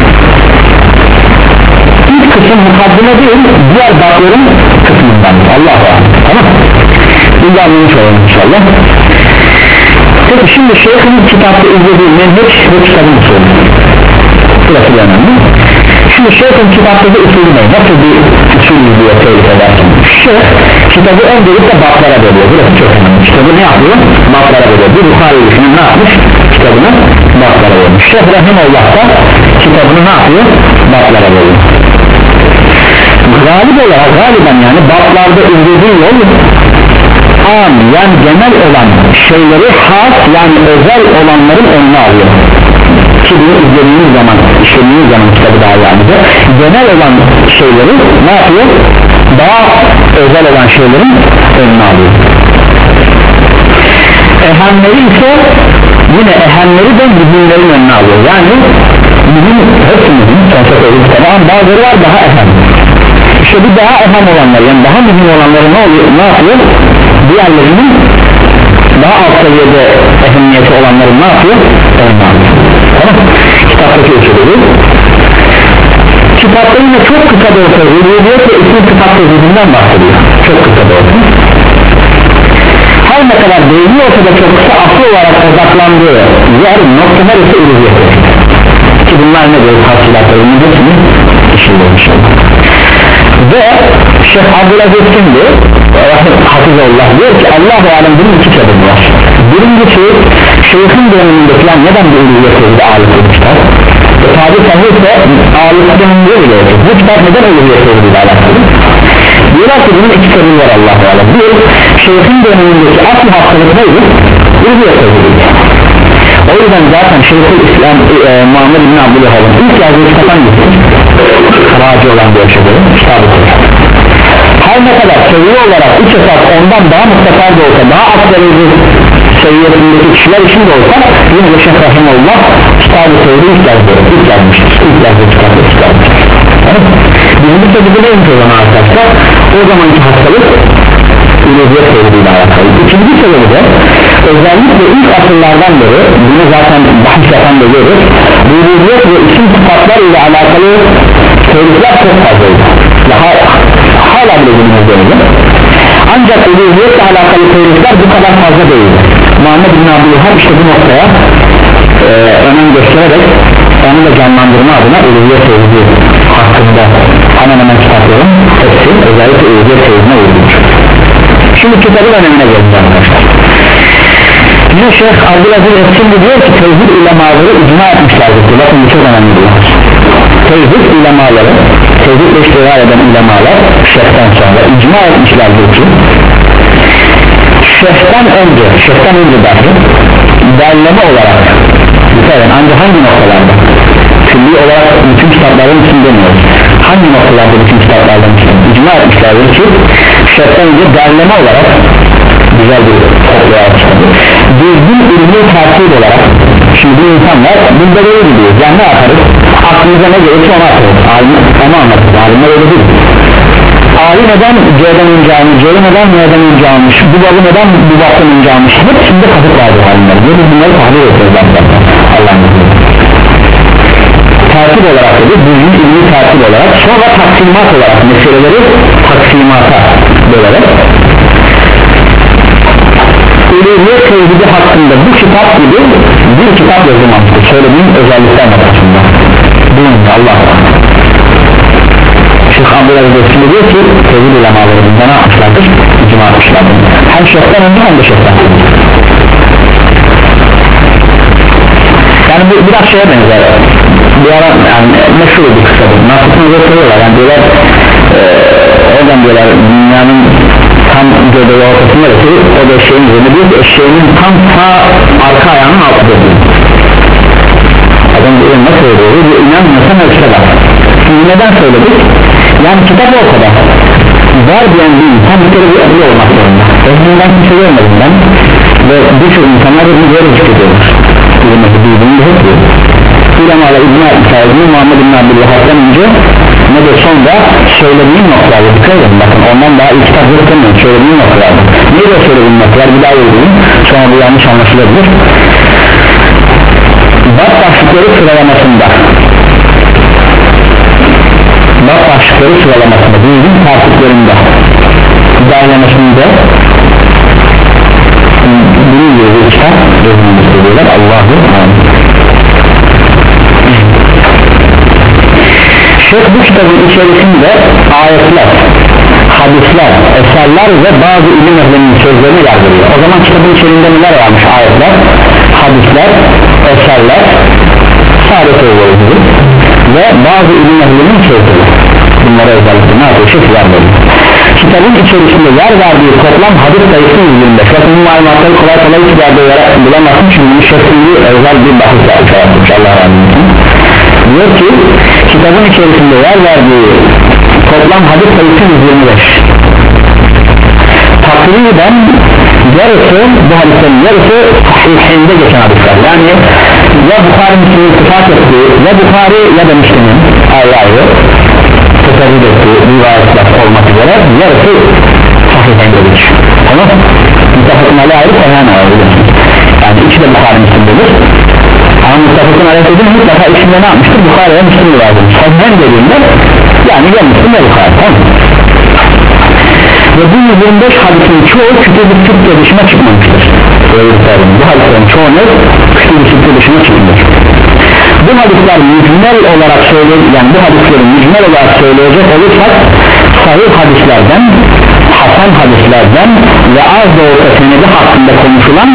ilk kısım mukaddime değil, diğer bakların kısmından. Allah'a emanet. Tamam. Bunu anlamış olalım inşallah. Peki şimdi şeyhin kitapta izlediği menheç ve kitabın usulü. Burası da önemli. Şimdi şeyhin kitaptaki usulü ne? Nasıl bir usul izliyor tehlike edersin? Şeyh kitabı öncelikle bablara bölüyor. Burası çok önemli. Kitabı ne yapıyor? Bablara bölüyor. Bir Bukhari düşünün ne yapmış? Kitabını bablara bölüyor. Şeyh Rahimullah da kitabını ne yapıyor? Bablara bölüyor. Galip olarak galiben yani bablarda izlediği yol am yani genel olan şeyleri has yani özel olanların önüne alıyor ki bunu izlediğiniz zaman işlediğiniz zaman kitabı daha yani de genel olan şeyleri ne yapıyor? Daha özel olan şeylerin önüne alıyor. Ehemleri ise yine ehemleri de mühimlerin önüne alıyor yani mühim hepsi mühim sonuçta söylediğimiz ama bazıları var daha ehem. İşte bu daha ehem olanlar yani daha mühim olanları ne oluyor? Ne yapıyor? Diğerlerinin daha alt seviyede ehemmiyeti olanların ne yapıyor? Ondan. Tamam. Kitaptaki usulü. Kitapta yine çok kısa da olsa rububiyet ve isim kitap tezgirinden bahsediyor. Çok kısa da olsa. Her ne kadar değişiyor olsa da çok kısa asıl olarak odaklandığı yer nokta neresi rububiyet. Ki bunlar ne diyor? Tahsilatlarının hepsini işliyormuş. Ve Şeyh Abdülaziz şimdi Hafizullah diyor ki Allah-u Alem bunun iki sebebi var. Birincisi şeyhin dönemindeki yani neden bir uluğya sevdi ağırlık etmişler e, tabi sahilse ağırlık döneminde bile olacak bu kitap neden uluğya sevdi ile alakalı diyorlar ki bunun iki sebebi var Allah-u Alem bir şeyhin dönemindeki asıl hastalık neydi? Uluğya sevdi. O yüzden zaten Şeyhül İslam e, Muhammed bin Abdülhamid'in ilk yazdığı kitap hangisi? Raci olan bir yaşadığı kitabı koyar. Her ne kadar seviye olarak üç esas ondan daha mutlaka da olsa daha az derece seviyesindeki kişiler için de olsa yine de Şeyh Rahimullah kitabı sevdiği ilk yazdığı ilk yazmıştır ilk yazdığı kitabı ilk yazmıştır birinci sebebi neymiş o zaman arkadaşlar o zamanki hastalık ülüziyet sevdiğiyle alakalı ikinci sebebi de özellikle ilk asırlardan beri bunu zaten bahis yapan da görür ülüziyet ve isim sıfatlar ile alakalı tehlikeler çok fazlaydı daha hala bile günümüzde öyle ancak uluhiyetle alakalı tehlikeler bu kadar fazla değil. Muhammed bin Abdülhamid işte bu noktaya e, önem göstererek onu da canlandırma adına uluhiyet tevhidi hakkında hemen hemen kitapların hepsi özellikle uluhiyet tevhidine uyulmuş. Şimdi kitabın önemine geleceğim arkadaşlar. Yine Şeyh Abdülaziz Essendi diyor ki tevhid ulemaları icma etmişlerdir. Bakın bu çok önemli diyor. Tevhid ulemaları tevhidle iştigal eden ulemalar şeyhten sonra icma etmişlerdir ki şeyhten önce şeyhten önce dahi derleme olarak bitiren ancak hangi noktalarda külli olarak bütün kitapların için demiyoruz hangi noktalarda bütün kitaplardan için icma etmişlerdir ki şeyhten önce derleme olarak güzel bir toplaya çıkardı düzgün ürünü takip olarak şimdi bu insanlar bunda böyle gidiyoruz yani ne yaparız aklımıza ne gerekse onu atarız onu anlatırız alimler öyle değil Ali neden C'den önce almış C'yi neden N'den önce almış bu babı neden bu babdan önce almış hepsinde kasıt vardır alimler biz bunları tahlil ediyoruz zaten Allah'ın izniyle takip olarak dedi düzgün ürünü takip olarak sonra taksimat olarak meseleleri taksimata bölerek uluhiyet tevhidi hakkında bu kitap gibi bir kitap yazılmamıştır söylediğim özellikler noktasında buyurun Allah Şeyh Abdülaziz Essendi diyor ki tevhid ulemaları bunda ne yapmışlardır? İcma etmişlerdir hem şeyhten önce hem de şeyhten yani bu biraz şeye benzer bir ara yani meşhur bir kısadır nasıl söylüyorlar yani diyorlar ee, oradan diyorlar dünyanın tam göbeği ortasında ki o da eşeğin üzerinde diyor ki eşeğinin tam sağ arka ayağının altında diyor adam diyor nasıl oluyor diyor inanmıyorsan ölçüde bak şimdi neden söyledik yani kitap ortada var diyen bir insan bir kere bir ehli olmak zorunda ehlinden kimse görmedim ben ve birçok insanlar da bunu böyle çıkıyorlar bilmesi bildiğinde hep diyor ulemalar icma etmişlerdi Muhammed bin Abdülhamid'den önce ne de sonra söylediğim noktalarda dikkat edin bakın ondan daha iyi kitap yok söylediğim noktalarda niye de söylediğim noktalar bir daha uygulayayım sonra bu yanlış anlaşılabilir bak başlıkları sıralamasında bak başlıkları sıralamasında bildiğin takiplerinde derlemesinde bunun gibi bir kitap yazılmış diyorlar Allah'u Amin. kitabın içerisinde ayetler, hadisler, eserler ve bazı ilim ehli'nin sözlerini yer veriyor. O zaman kitabın içerisinde neler varmış? Ayetler, hadisler, eserler, sade sözleri ve bazı ilim ehli'nin sözleri. Bunlara özellikle ne yapıyor? Şekil yer veriyor. Kitabın içerisinde yer verdiği toplam hadis sayısı yüz yirmi beş. Bakın bu malumatları kolay kolay hiçbir yerde bulamazsın çünkü bu şekilde özel bir bahis yapmış. Allah razı olsun. Diyor ki kitabın içerisinde yer verdiği toplam hadis sayısı yüz yirmi beş. Takriben yarısı, bu hadislerin yarısı sahihinde geçen hadisler. Yani ya Bukhari Müslim'in ittifak ettiği, ya Bukhari ya da Müslim'in ayrı ayrı teferrüt ettiği rivayetler olmak üzere yarısı sahihinde geçiyor. Tamam mı? Muttafakın aleyhi ayrı, sahihine ayrı. Yani ikisi de Bukhari Müslim'dedir. Ama Muttafakın aleyhi dediğim mutlaka içinde ne yapmıştır? Bukhari'ye Müslim'i lazım. Sahihine dediğinde yani ya Müslim ya Bukhari. Tamam mı? Ve bu yüz yirmi beş hadisin çoğu kütüb-i sitte dışına çıkmamıştır. Bu hadislerin çoğu ne? Kütüb-i sitte dışına çıkmış. Bu hadisler mücmel olarak söyleyecek, yani bu hadislerin mücmel olarak söyleyecek olursak sahih hadislerden, hasan hadislerden ve az da olsa senedi hakkında konuşulan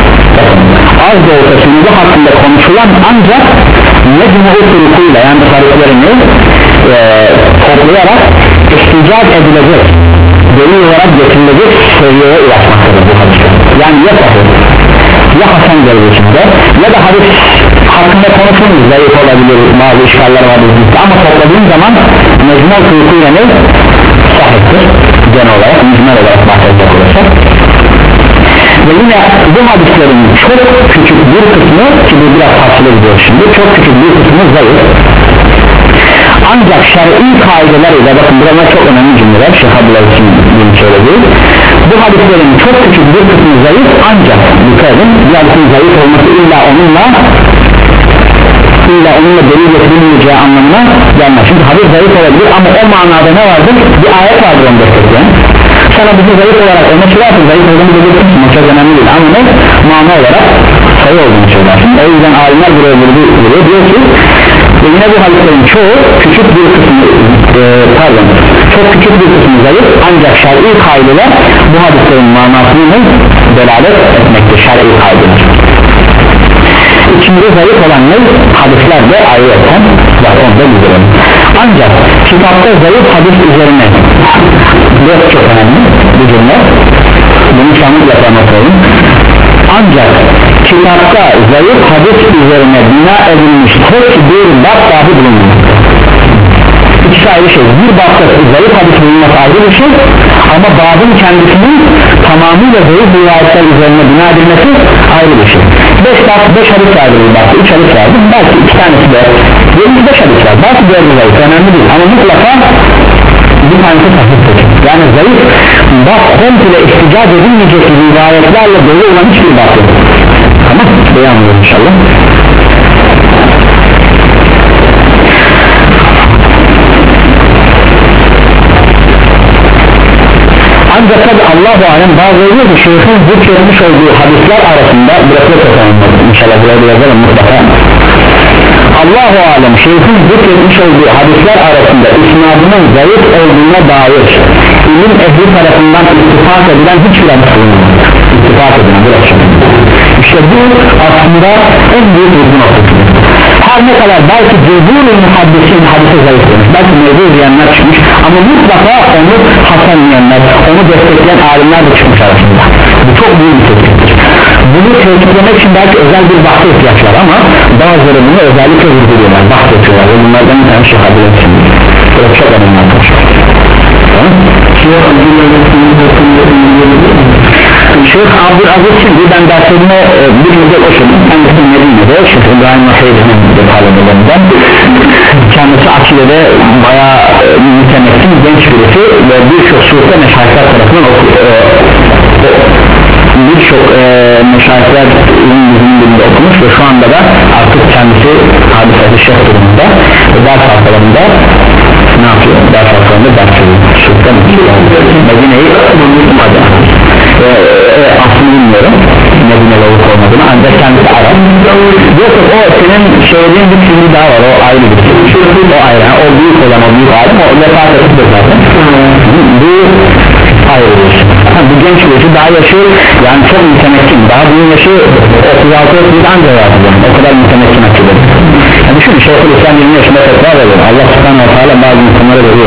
az da olsa senedi hakkında konuşulan ancak mecmu-u turukuyla, yani tarihlerini e, toplayarak ihticac edilecek, delil olarak getirilecek seviyeye ulaşmaktadır bu hadisler. Yani ya sahih ya hasan derecesinde ya da hadis hakkında konuşulmuş, zayıf olabilir, bazı işgaller var ama topladığım zaman mecmu turukuyla ne? Sahihtir genel olarak, mücmel olarak bahsedecek olursak. Ve yine bu hadislerin çok küçük bir kısmı, ki bu biraz farklı gidiyor şimdi, çok küçük bir kısmı zayıf, ancak şer'i kaideler ile, bakın buralar çok önemli cümleler Şeyh Abdullah için söylediği, bu hadislerin çok küçük bir kısmı zayıf, ancak dikkat edin, bir hadisin zayıf olması illa onunla illa onunla delil getirilmeyeceği anlamına gelmez. Çünkü hadis zayıf olabilir ama o manada ne vardır? Bir ayet vardır onu destekleyen. Sana bizi zayıf olarak öne çıkarsın, zayıf olduğunu belirtirsin, o çok önemli değil ama ne? Mana olarak sayı olduğunu söylersin. O yüzden alimler buraya vuruyor, diyor ki ve yine bu hadislerin çoğu küçük bir kısmı e, pardon çok küçük bir kısmı zayıf, ancak şer'i kaideler bu hadislerin manasını delalet etmekte, şer'i kaideler. İçinde zayıf olan ne? Hadisler de ayrıyeten var, onu da bildirelim. Ancak kitapta zayıf hadis üzerine dört çok önemli bu cümle, bunu sanıkla anlatalım. Ancak kitapta zayıf hadis üzerine bina edilmiş tek bir bab dahi bulunmaktadır. İkisi ayrı şey. Bir babda zayıf hadis bulunması ayrı bir şey, ama babın kendisinin tamamıyla zayıf rivayetler üzerine bina edilmesi ayrı bir şey. Beş bab, beş hadis vardır bir babda, üç hadis vardır, belki iki tanesi de yirmi beş hadis var, belki dört zayıf, önemli değil ama mutlaka bir tanesi sahiptir. Yani zayıf bab komple ihticac edilmeyecek rivayetlerle dolu olan hiçbir bab yok. Tamam, beyanlıyoruz inşallah. Ancak tabi Allah-u Alem bazı oluyor ki şeyhin zikretmiş olduğu hadisler arasında bırakıyor tutanılmadı. İnşallah buraya yazalım mutlaka. Allah-u Alem şeyhin zikretmiş olduğu hadisler arasında isnadının zayıf olduğuna dair ilim ehli tarafından ittifak edilen hiçbir hadis bulunmadı. İttifak edilen bir açık. İşte bu aslında en büyük uzun noktasıdır. Her ne kadar belki cüzûr-ü muhaddisin hadise zayıf demiş, belki mevzu diyenler çıkmış ama mutlaka onu hasan diyenler, onu destekleyen alimler de çıkmış arasında. Bu çok büyük bir tespittir. Bunu tespitlemek için belki özel bir bahse ihtiyaç var ama bazıları bunu özellikle vurguluyorlar, bahsediyorlar ve bunlardan bir tane şehadı etsinler. Bu çok önemli arkadaşlar. Tamam? Şeyh Abdülaziz şimdi ben derslerine e, bir müddet okudum, kendisi Medine'de Şeyh İbrahim Naseydi'nin bir talebelerinden, kendisi akidede bayağı e, mütemekkin genç birisi ve birçok suhte meşayihler tarafından okuyor, e, birçok e, meşayihler ünlüğünün birinde okumuş ve şu anda da artık kendisi hadisesi şeyh durumunda ve ders halkalarında ne yapıyor? Ders halkalarında ders veriyor, suhte Medine'yi e, e, aslında bilmiyorum Medine'li olup olmadığını, ancak kendisi Arap yok o senin söylediğin bir filmi daha var, o ayrı bir film, o ayrı, o büyük olan o büyük alim, o vefat etti zaten. Bu ayrı bir şey. Bu genç birisi daha yaşı yani çok mütemekkin, daha bunun yaşı otuz altı otuz ancak yapacağım, o kadar mütemekkin açılır. Yani düşün, Şeyhülislam yirmi yaşında tekrar ediyor, Allah subhanahu wa ta'ala bazı insanları veriyor.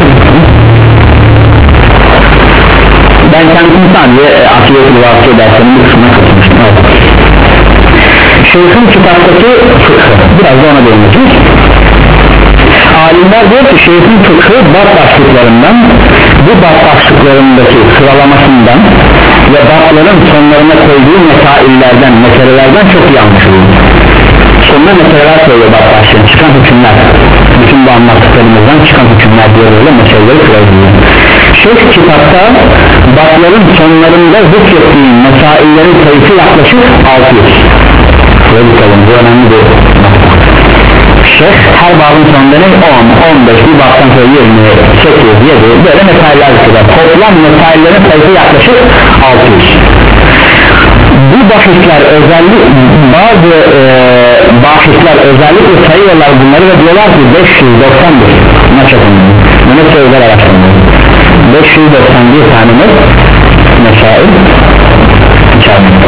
Ben kendimi sadece e, akıbet-i vakıya derslerinin bir kısmına katılmıştım. Evet. Şeyh'in kitaptaki fıkhı, biraz da ona değineceğiz. Alimler diyor ki şeyh'in fıkhı bab başlıklarından, bu bab başlıklarındaki sıralamasından ve babların sonlarına koyduğu mesaillerden, meselelerden çok iyi anlaşılıyor. Sonuna meseleler söylüyor bab başlığına, çıkan hükümler, bütün bu anlattıklarımızdan çıkan hükümler diyor, öyle meseleleri söylüyor. Şeyh kitapta babların sonlarında zikrettiği mesaillerin sayısı yaklaşık altı yüz. Böyle bakalım, bu önemli bir nokta. Şeyh her babın sonunda ne? on, on beş, bir babdan sonra yirmi, sekiz, yedi böyle mesailer zikreder. Toplam mesaillerin sayısı yaklaşık altı yüz. Bu bahisler özellikle bazı e, bahisler özellikle sayıyorlar bunları ve diyorlar ki beş yüz doksan bir maç yapımı bunu söyler araştırmalı beş yüz doksan bir tane mesail içermekte.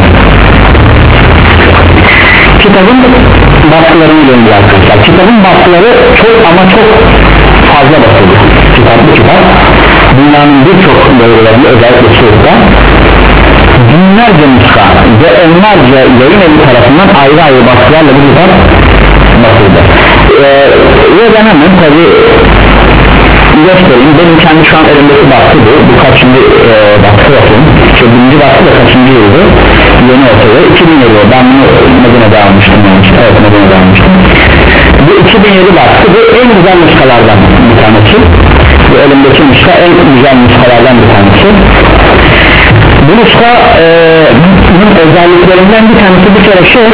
Kitabın baskılarını görüyor arkadaşlar. Kitabın baskıları çok ama çok fazla basılıyor. Kitap bu kitap dünyanın birçok bölgelerinde özellikle Suud'da binlerce nuska ve onlarca yayın evi tarafından ayrı ayrı baskılarla bu kitap basıldı. Ee, ve ben hemen tabi göstereyim, benim kendi şu an elimdeki baskı bu, bu kaçıncı e, baskı bakayım, işte birinci baskı da kaçıncı yıldı, yeni ortaya iki bin yedi, ben bunu Medine'de almıştım yani, evet Medine'de almıştım. Bu iki bin yedi baskı, bu en güzel nuskalardan bir tanesi, bu elimdeki nuska en güzel nuskalardan bir tanesi. Bu nuska e, bunun özelliklerinden bir tanesi bir kere şey,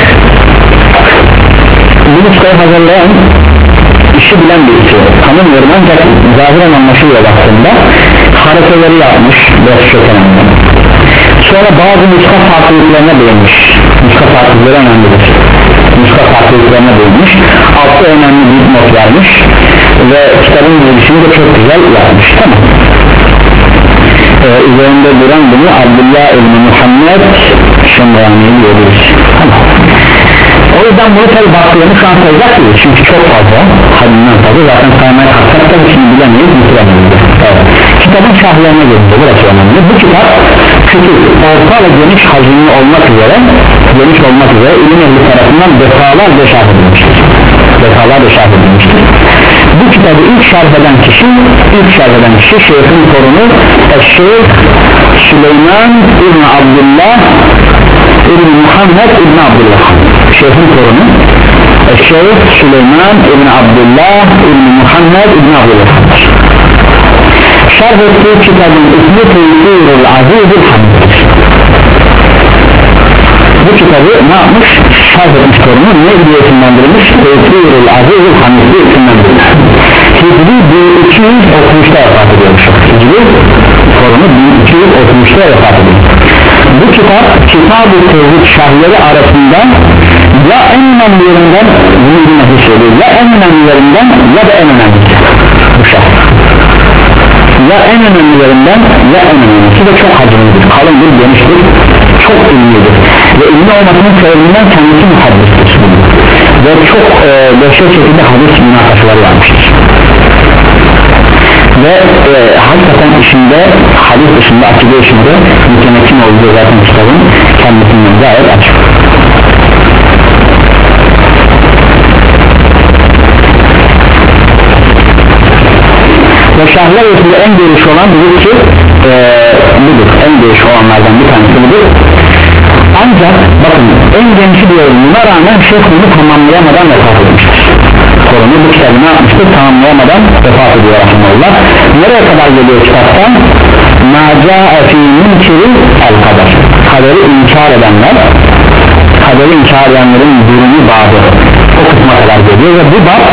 bu nuskayı hazırlayan işi bilen birisi, tanımıyorum ancak zahiren anlaşılıyor baktığında haritaları yapmış, biraz çok önemli. Sonra bazı nuska farklılıklarına değinmiş, nuska farklılıkları önemlidir, nuska farklılıklarına değinmiş, altta önemli bir not vermiş ve kitabın girişini de çok güzel yapmış, tamam. Ee, üzerinde duran bunu Abdullah İbni Muhammed Şemrani diyoruz, tamam. O yüzden bunu tabi baktığını şu an sayacak değil çünkü çok fazla haddinden fazla zaten saymaya kalksak da şimdi bilemeyiz bitiremeyiz. Evet. Kitabın şahlarına gelince burası önemli. Bu kitap küçük, orta ve geniş hacimli olmak üzere geniş olmak üzere ilim ehli tarafından defalarca şerh edilmiştir. Defalarca şerh edilmiştir. Bu kitabı ilk şerh eden kişi ilk şerh eden kişi Şeyh'in torunu Şeyh Süleyman İbni Abdullah İbni Muhammed İbni Abdullah, Şeyh'in torunu Şeyh Süleyman İbni Abdullah İbni Muhammed İbni Abdullah. Şerh ettiği kitabın ismi Tevfirul Azizul Hamd. Bu kitabı ne yapmış? Şerh etmiş torunu ne diye isimlendirilmiş? Tevfirul Azizul Hamd diye isimlendirilmiş. Hicri bin iki yüz otuz üçte vefat ediyormuş. Hicri torunu bin iki yüz otuz üçte vefat ediyor. Bu kitap Kitab-ı Tevhid şerhleri arasında ya en önemlilerinden bunu bilmesi söylüyor, ya en önemlilerinden ya da en önemlisi bu şerh, ya en önemlilerinden ya en önemlisi de çok hacimlidir, kalındır, geniştir, çok ilmidir ve ilmi olmasının sebebinden kendisi muhaddistir ve çok e, dehşet şekilde hadis münakaşaları yapmıştır ve e, hakikaten işinde hadis dışında akide işinde mütemekkin olduğu zaten kitabın kendisinden gayet açık. Ve şerhler arasında en geniş olan budur ki e, budur, en geniş olanlardan bir tanesi budur. Ancak bakın en genişi diyorum, buna rağmen şeyh bunu tamamlayamadan vefat etmiştir. Koronu bu kitabı ne yapmıştır? Tamamlayamadan vefat ediyor rahmetullah. Nereye kadar geliyor kitaptan? Nâcâe fî münkiri el kader. Kaderi inkar edenler, kaderi inkar edenlerin durumu babı o kısma kadar geliyor ve bu bab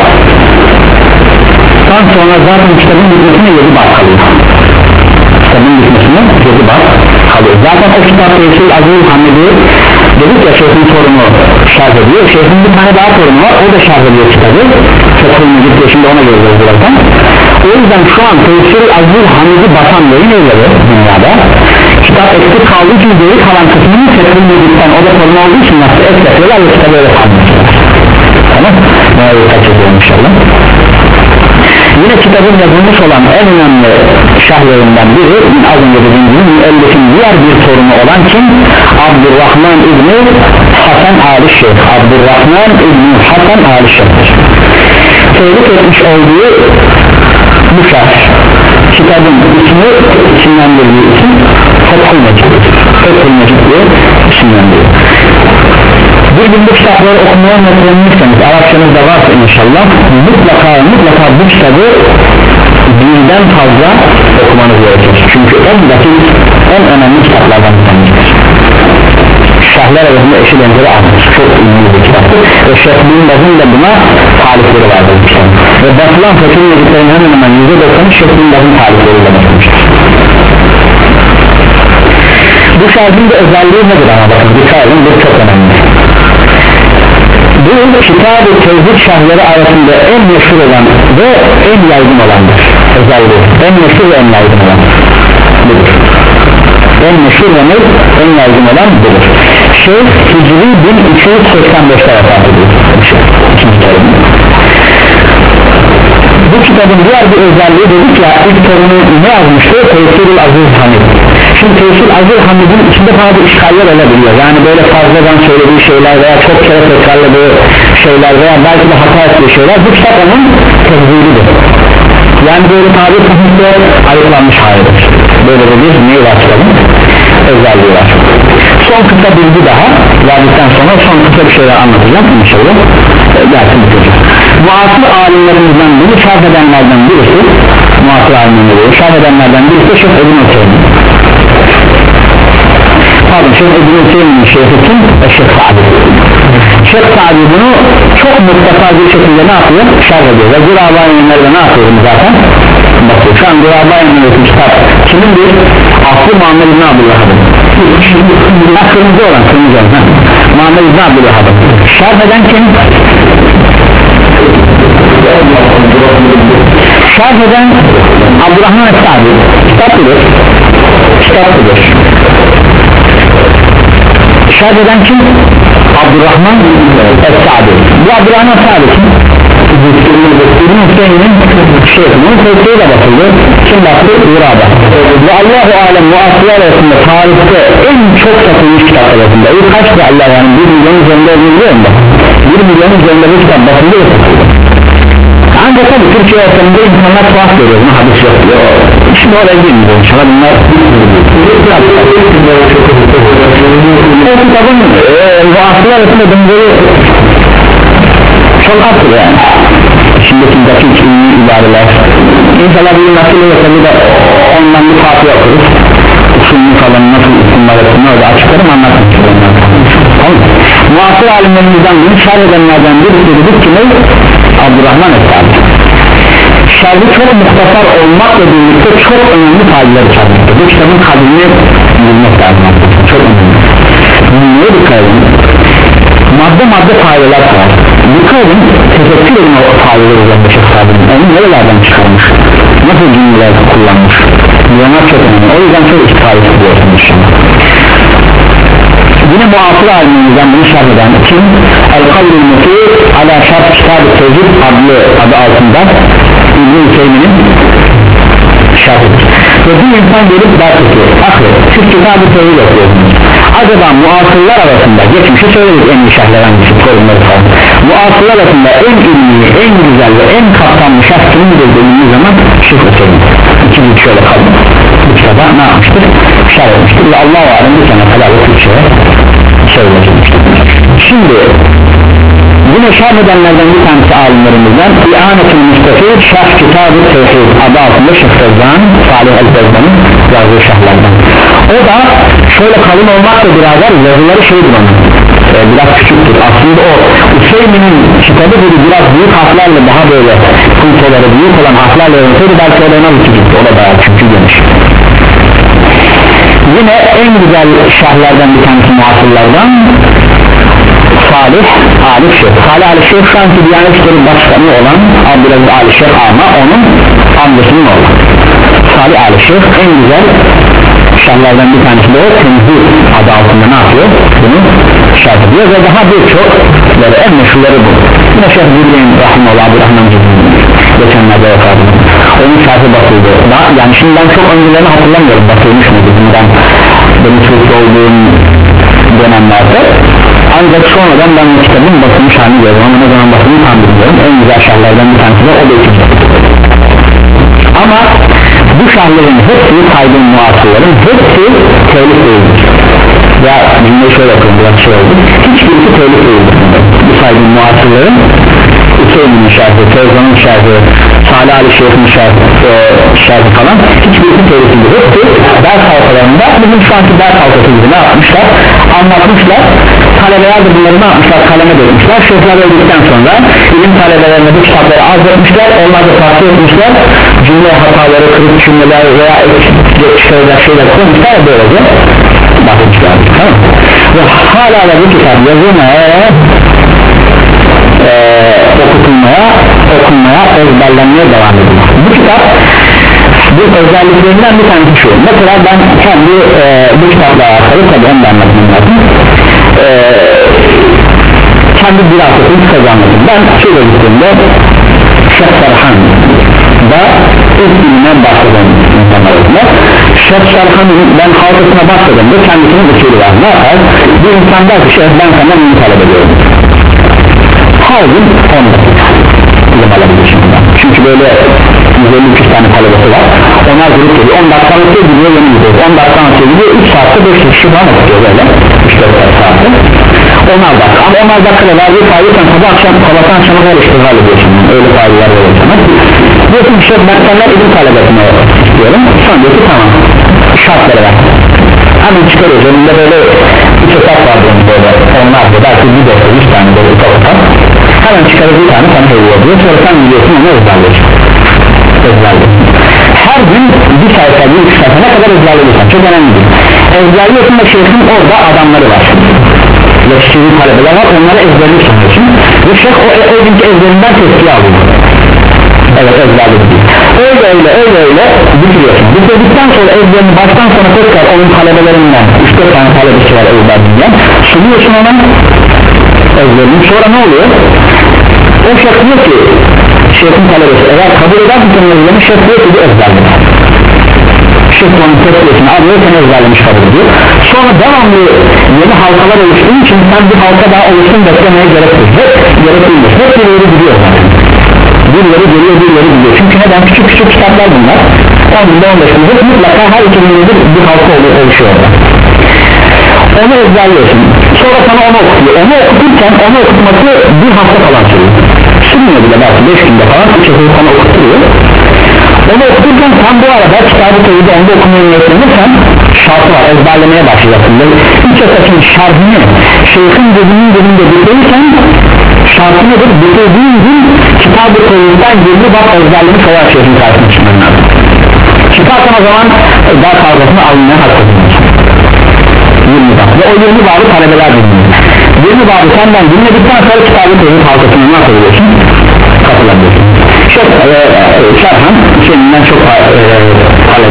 tam sonra zaten kitabın bitmesine yedi bab kalıyor. Kitabın bitmesine yedi bab kalıyor. Zaten o kitap Resul Aziz Hamid'i dedik ya, şeyhin torunu şerh ediyor. Şeyhin bir tane daha torunu var, o da şerh ediyor kitabı. Fethül Mecid diye, şimdi ona göreceğiz birazdan. O yüzden şu an Tefsir-i Aziz Hamid'i batan yayın evleri dünyada kitap eksik kaldığı için geri kalan kısmını Fethül Mecid'den, o da torunu olduğu için nasıl ek yapıyorlar ve kitabı öyle kalmışlar. Tamam, buna dikkat ediyorum inşallah. Yine kitabın yazılmış olan en önemli şerhlerinden biri, az önce dediğim gibi müellifin diğer bir torunu olan kim? Abdurrahman İbni Hasan Ali Şeyh. Abdurrahman İbni Hasan Ali Şeyh'tir. Tevlik etmiş olduğu bu şerh, kitabın ismi, isimlendirdiği isim Fethül Mecid. Fethül Mecid diye isimlendiriyor. Bir gün bu kitapları okumaya metrenirseniz, Arapçanız da varsa inşallah, mutlaka mutlaka bu kitabı birden fazla okumanız gerekir. Çünkü en basit, en önemli kitaplardan bir tanesidir. Şerhler arasında eşi benzeri azdır. Çok ünlü bir kitaptır. Ve Şeyh'in Bazı'nın da buna tarifleri vardır. Ve basılan Fethül Mecid'lerin hemen hemen yüzde doksanı Şeyh'in Bazı'nın tarifleriyle basılmıştır. Bu şerhin de özelliği nedir ama bakın, dikkat edin, bu çok önemli. Bu kitab-ı tevhid şerhleri arasında en meşhur olan ve en yaygın olandır. Özelliği en meşhur ve en yaygın olan budur. En meşhur ve en yaygın olan budur. Şeyh Hicri bin üç yüz seksen beşte vefat ediyor. Bu kitabın diğer bir özelliği dedik ya, ilk torunu ne yazmıştı? Tefsir-i Aziz Hamid. Şimdi Tefsir-i Aziz Hamid'in içinde bazı işgaller olabiliyor. Yani böyle fazladan söylediği şeyler veya çok kere tekrarladığı şeyler veya belki de hata ettiği şeyler, bu kitap onun tezgiridir. Yani böyle tabi tahminle ayıklanmış halidir. Böyle de bir neyi var kitabın? Özelliği var. Son kısa bilgi daha verdikten sonra son kısa bir şeyler anlatacağım inşallah. Dersim bitecek. Muasır alimlerimizden biri, şerh edenlerden birisi, muasır alimlerimizden şerh edenlerden birisi Şeyh Ebn Hüseyin. Pardon, Şeyh Ebn Hüseyin'in şeyhi kim? Şeyh Sa'di. Şeyh Sa'di bunu çok mutlaka bir şekilde ne yapıyor? Şerh ediyor. Ve Guraba Eminler'de ne yapıyorum zaten? Bakıyor. Şu an Guraba Eminler'de kitap kimin bir? Aslı Muhammed İbn Abdülvahhab'ın. Kırmızı olan, kırmızı olan Muhammed İbn Abdülvahhab'ın. Şerh eden kim? Şerh eden Abdurrahman Es-Sa'di. Kitap bilir. Kitap bilir. Şerh eden kim? Abdurrahman Es-Sa'di. Bu Abdurrahman Es-Sa'di kim? İbn Hüseyin'in şeyhi. Bunun tefsiri de bakıldı. Kim baktı? Burada. Ve Allahu Alem muasırlar arasında tarihte en çok satılmış kitap arasında. İlk kaçtı Allah, yani bir milyonun üzerinde biliyor musun? Bir milyonun üzerinde bir kitap bakıldı ve satıldı. Ancak tabi Türkiye ortamında insanlar tuhaf görüyor, buna hadis yok diyor. Şimdi oraya girmiyor inşallah, bunlar o kitabın muasırlar arasında döndüğü çok azdır yani. Şimdiki dakik ilmi ibareler İnşallah bir nasıl olsa bir de ondan bir fatih okuruz. Usulünü falan nasıl isimler ettiğini orada açıklarım, anlatmak istiyorum. Tamam. Muasır alimlerimizden bunu şerh edenlerden birisi dedik ki ne? Abdurrahman Es-Sa'di. Şerhi çok muhtasar olmakla birlikte çok önemli faydalar içermekte. Bu kitabın kadrini bilmek lazım. Çok önemli. Neye dikkat edin? Madde madde faydalar var. Dikkat edin, tefekkür edin o faydaları üzerinde Şeyh Sa'di'nin. Onu nerelerden çıkarmış? Nasıl cümleler kullanmış? Bunlar çok önemli. O yüzden çok istifade ediyorsunuz şimdi. Yine muasır alimimizden bunu şerh eden kim? El-Kavl-i Mutlu ala şerh kitab-ı tevhid adlı adı altında İbn Hüseyin'in şerhidir. Ve bir insan gelip der ki aklı siz kitab-ı tevhid okuyorsunuz. Acaba muasırlar arasında, geçmişi söyledik en iyi şerhler hangisi, sorunları falan. Muasırlar arasında en ilmi, en güzel ve en kapsamlı şerh kimindir dediğimiz zaman Şeyh Hüseyin. İki bir şöyle kaldı. Bu kitaba ne yapmıştır? Şerh etmiştir ve Allah-u Alem bir sene kadar da Türkçe'ye söylemiştir. Şimdi yine şerh edenlerden bir tanesi alimlerimizden İ'anet-ül Müstefid Şerh Kitab-ı Tevhid adı altında Şeyh Fezzan, Salih El-Fezzan'ın yazdığı şerhlerden. O da şöyle kalın olmakla beraber yazıları şeydir onun, ee, biraz küçüktür. Aslında o Hüseyin'in kitabı gibi biraz büyük harflerle, daha böyle kultoları büyük olan harflerle yazılsaydı belki o da ona küçüktü. O da bayağı çünkü geniş. Yine en güzel şerhlerden bir tanesi muasırlardan Salih Ali Şeyh. Salih Ali Şeyh şu anki Diyanet İşleri Başkanı olan Abdülaziz Ali Şeyh ama onun amcasının oğlu. Salih Ali Şeyh en güzel şartlardan bir tanesi de o Tenzih adı altında ne yapıyor? Bunu şart ediyor ve daha birçok en meşhurları bu. Yine Şeyh Züleyman Rahimullah Abdurrahman Cüzdan'ın geçenlerde yapardı. Onun şartı basıldı. Daha, yani şimdi ben çok öncelerini hatırlamıyorum basılmış mıydı bundan benim çocuk olduğum dönemlerde. Ancak sonradan ben bu kitabın basılmış halini gördüm ama ne zaman basılmış tam bilmiyorum. En güzel şartlardan bir tanesi de o da ikinci. Ama bu şartların hepsi saydığım muasırların hepsi telif değildir. Ya cümleyi şöyle yapıyorum biraz şey oldu. Hiçbirisi telif değildir. Bu saydığım muasırların Hüseyin'in şartı, Tevzan'ın şartı, Salih Ali Şeyh'in şartı, e, şartı falan hiçbirisi telif değildir. Hepsi ders halkalarında bizim şu anki ders halkası gibi ne yapmışlar? Anlatmışlar. Talebeler de bunları ne yapmışlar? Kaleme dökmüşler. Şeyhler öldükten sonra ilim talebelerine bu kitapları arz etmişler. Onlar da farklı etmişler. Cümle hataları, kırık cümleler veya çıkaracak şeyler koymuşlar. Böylece bakmışlar. Tamam. Ve hala da bu kitap yazılmaya e, okutulmaya okunmaya, ezberlenmeye devam ediyor. Bu kitap bu özelliklerinden bir tanesi şu. Mesela ben kendi e, bu kitapla alakalı tabi onu da anlatmam lazım. Ee, kendi dirasetini kısaca anlatayım. Ben şöyle gittiğimde Şeyh Serhan da ilk bilinen başladım insanlar arasında. Şeyh Serhan'ın ben halkasına başladığımda kendisinin usulü var. Ne yapar? Bir insan der ki Şeyh ben senden iyi talep ediyorum. Her gün on dakika ilim alabilir şimdi. Çünkü böyle yüz elli üç tane talebesi var. Onlar grup geliyor. on dakika anlatıyor gidiyor yeni gidiyor. on dakika anlatıyor gidiyor. üç saatte beş kişi falan atıyor böyle. üç dört saatte. Onlar dakika. Ama onlar dakikada verdiği fayda sen sabah akşam sabahtan akşama kadar iştigal ediyorsun. Öyle faydalar veriyor sana. Diyorsun ki ben senden ilim talep etmeye istiyorum. Sonra diyor ki tamam. Şartları ver. Hemen çıkarıyoruz. Önümde böyle üç etap var benim böyle. Onlar da belki bir doktor üç tane böyle ufak ufak. Hemen çıkarıp bir tane sana hediye ediyor. Sonra sen biliyorsun onu ezberliyorsun. Ezberliyorsun. Her gün bir sayfa, bir üç sayfa ne kadar ezberliyorsan çok önemli değil. Ezberliyorsun da şeyhin orada adamları var. Yetiştirdiği talebeler var, onlara ezberlik sanıyorsun. Ve şeyh o, o günkü ezberinden tepki alıyor. Evet ezberlik değil. Öyle öyle öyle öyle bitiriyorsun. Bitirdikten sonra ezberini baştan sona tekrar onun talebelerinden üç dört tane talebesi var ezberliğinden sunuyorsun ona ezberini. Sonra ne oluyor? O şeyh diyor ki şeyhin talebesi eğer kabul eder misin ezberini şeyh diyor ki bu ezberlik. Şeyh onun tepkisini alıyor seni ezberlemiş kabul ediyor. Sonra devamlı yeni halkalar oluştuğu için sen bir halka daha oluşsun beklemeye gerek yok. Hep gerek değil. Hep birileri gidiyor zaten. Birileri geliyor birileri gidiyor. Çünkü neden? Küçük küçük kitaplar bunlar. on günde on beş günde mutlaka her iki günde bir, bir halka oluşuyor orada. Onu ezberliyorsun. Sonra sana onu okutuyor. Onu okuturken onu okutması bir hafta falan sürüyor. Sürmüyor bile belki beş günde falan bir şekilde sana okutuyor. Onu okuturken sen bu arada kitabı teyide onda okumaya niyetlenirsen şartı var ezberlemeye başlayacaksın. İlk esasın şartını şeyhin gözünün gözünde bitirirken şartı nedir? Bitirdiğin gün kitabı teyiden yirmi bak ezberlemiş olarak şeyhin karşısına çıkman lazım. Çıkarsan o zaman ders halkasını alınmaya hakkısın. yirmi bak ve o yirmi babı talebeler dinliyor. yirmi babı senden dinledikten sonra kitabı teyid halkasına ne yapabiliyorsun? Katılabiliyorsun. Çok e, e, Serhan kendinden çok e, talep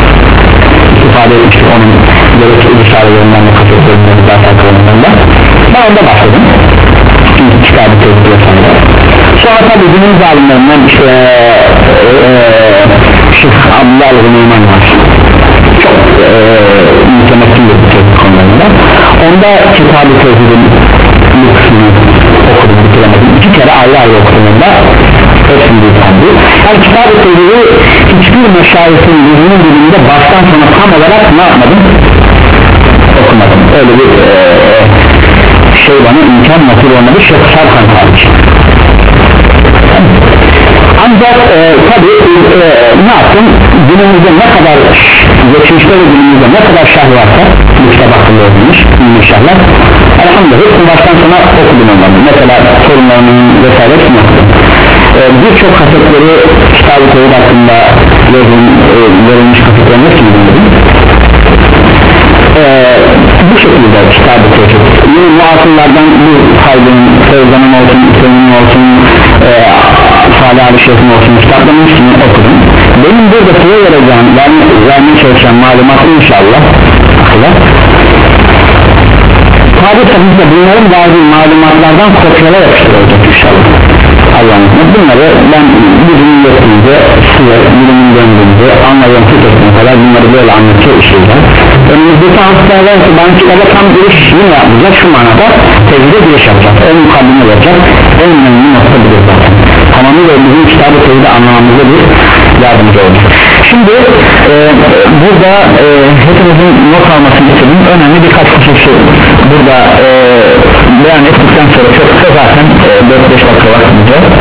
ifade etmiştir onun gerekli ilişkilerlerinden ve kasıtlarından ve zaten da ben onda başladım ilk kitabı tezgah sonra sonra tabi günümüz alimlerinden işte e, e, Şeyh Abdullah Al-Gümeyman var çok e, mükemmel bir tezgah konularında onda kitabı tezgahın bir kısmını okudum bitiremedim iki kere ayrı ayrı okudumunda hepsini yıkandı yani kitab-ı tezgahı hiçbir meşayihin yüzünün dilinde baştan sona tam olarak ne yapmadım okumadım öyle bir e, şey bana imkan nasıl olmadı Şeyh Serhan hariç ancak e, tabi e, ne yaptım günümüzde ne kadar geçmişte ve günümüzde ne kadar şerh varsa bu kitap hakkında olmuş inşallah elhamdülillah hepsini baştan sona okudum onları mesela sorunlarının vesaire hepsini okudum e, birçok kasetleri kitab-ı tevhid hakkında yazın, e, verilmiş kasetlerin hepsini dinledim e, bu şekilde kitab-ı tevhid yeni muasırlardan bu Ramazan'ın olsun, İslam'ın olsun, e, Salih Ali Şeyh'in olsun, kitapların hepsini okudum. Benim burada size vereceğim, vermeye çalışacağım malumat inşallah tabi tabi bunların bazı malumatlardan kopyala yapıştırılacak inşallah Allah'ın bunları ben birinin yettiğince size birinin döndüğünce anlayın tutuşuna kadar bunları böyle anlatıyor işleyeceğim önümüzdeki haftalar ben kitaba tam giriş yine yapmayacak şu manada tezide giriş yapacak en mukaddime olacak en önemli nokta budur zaten tamamıyla bizim kitabı tezide anlamamıza bir yardımcı olacak şimdi e, burada e, hepimizin not almasını istedim önemli birkaç hususu burada e, beyan ettikten sonra çok kısa zaten e, dört beş dakika vaktimiz var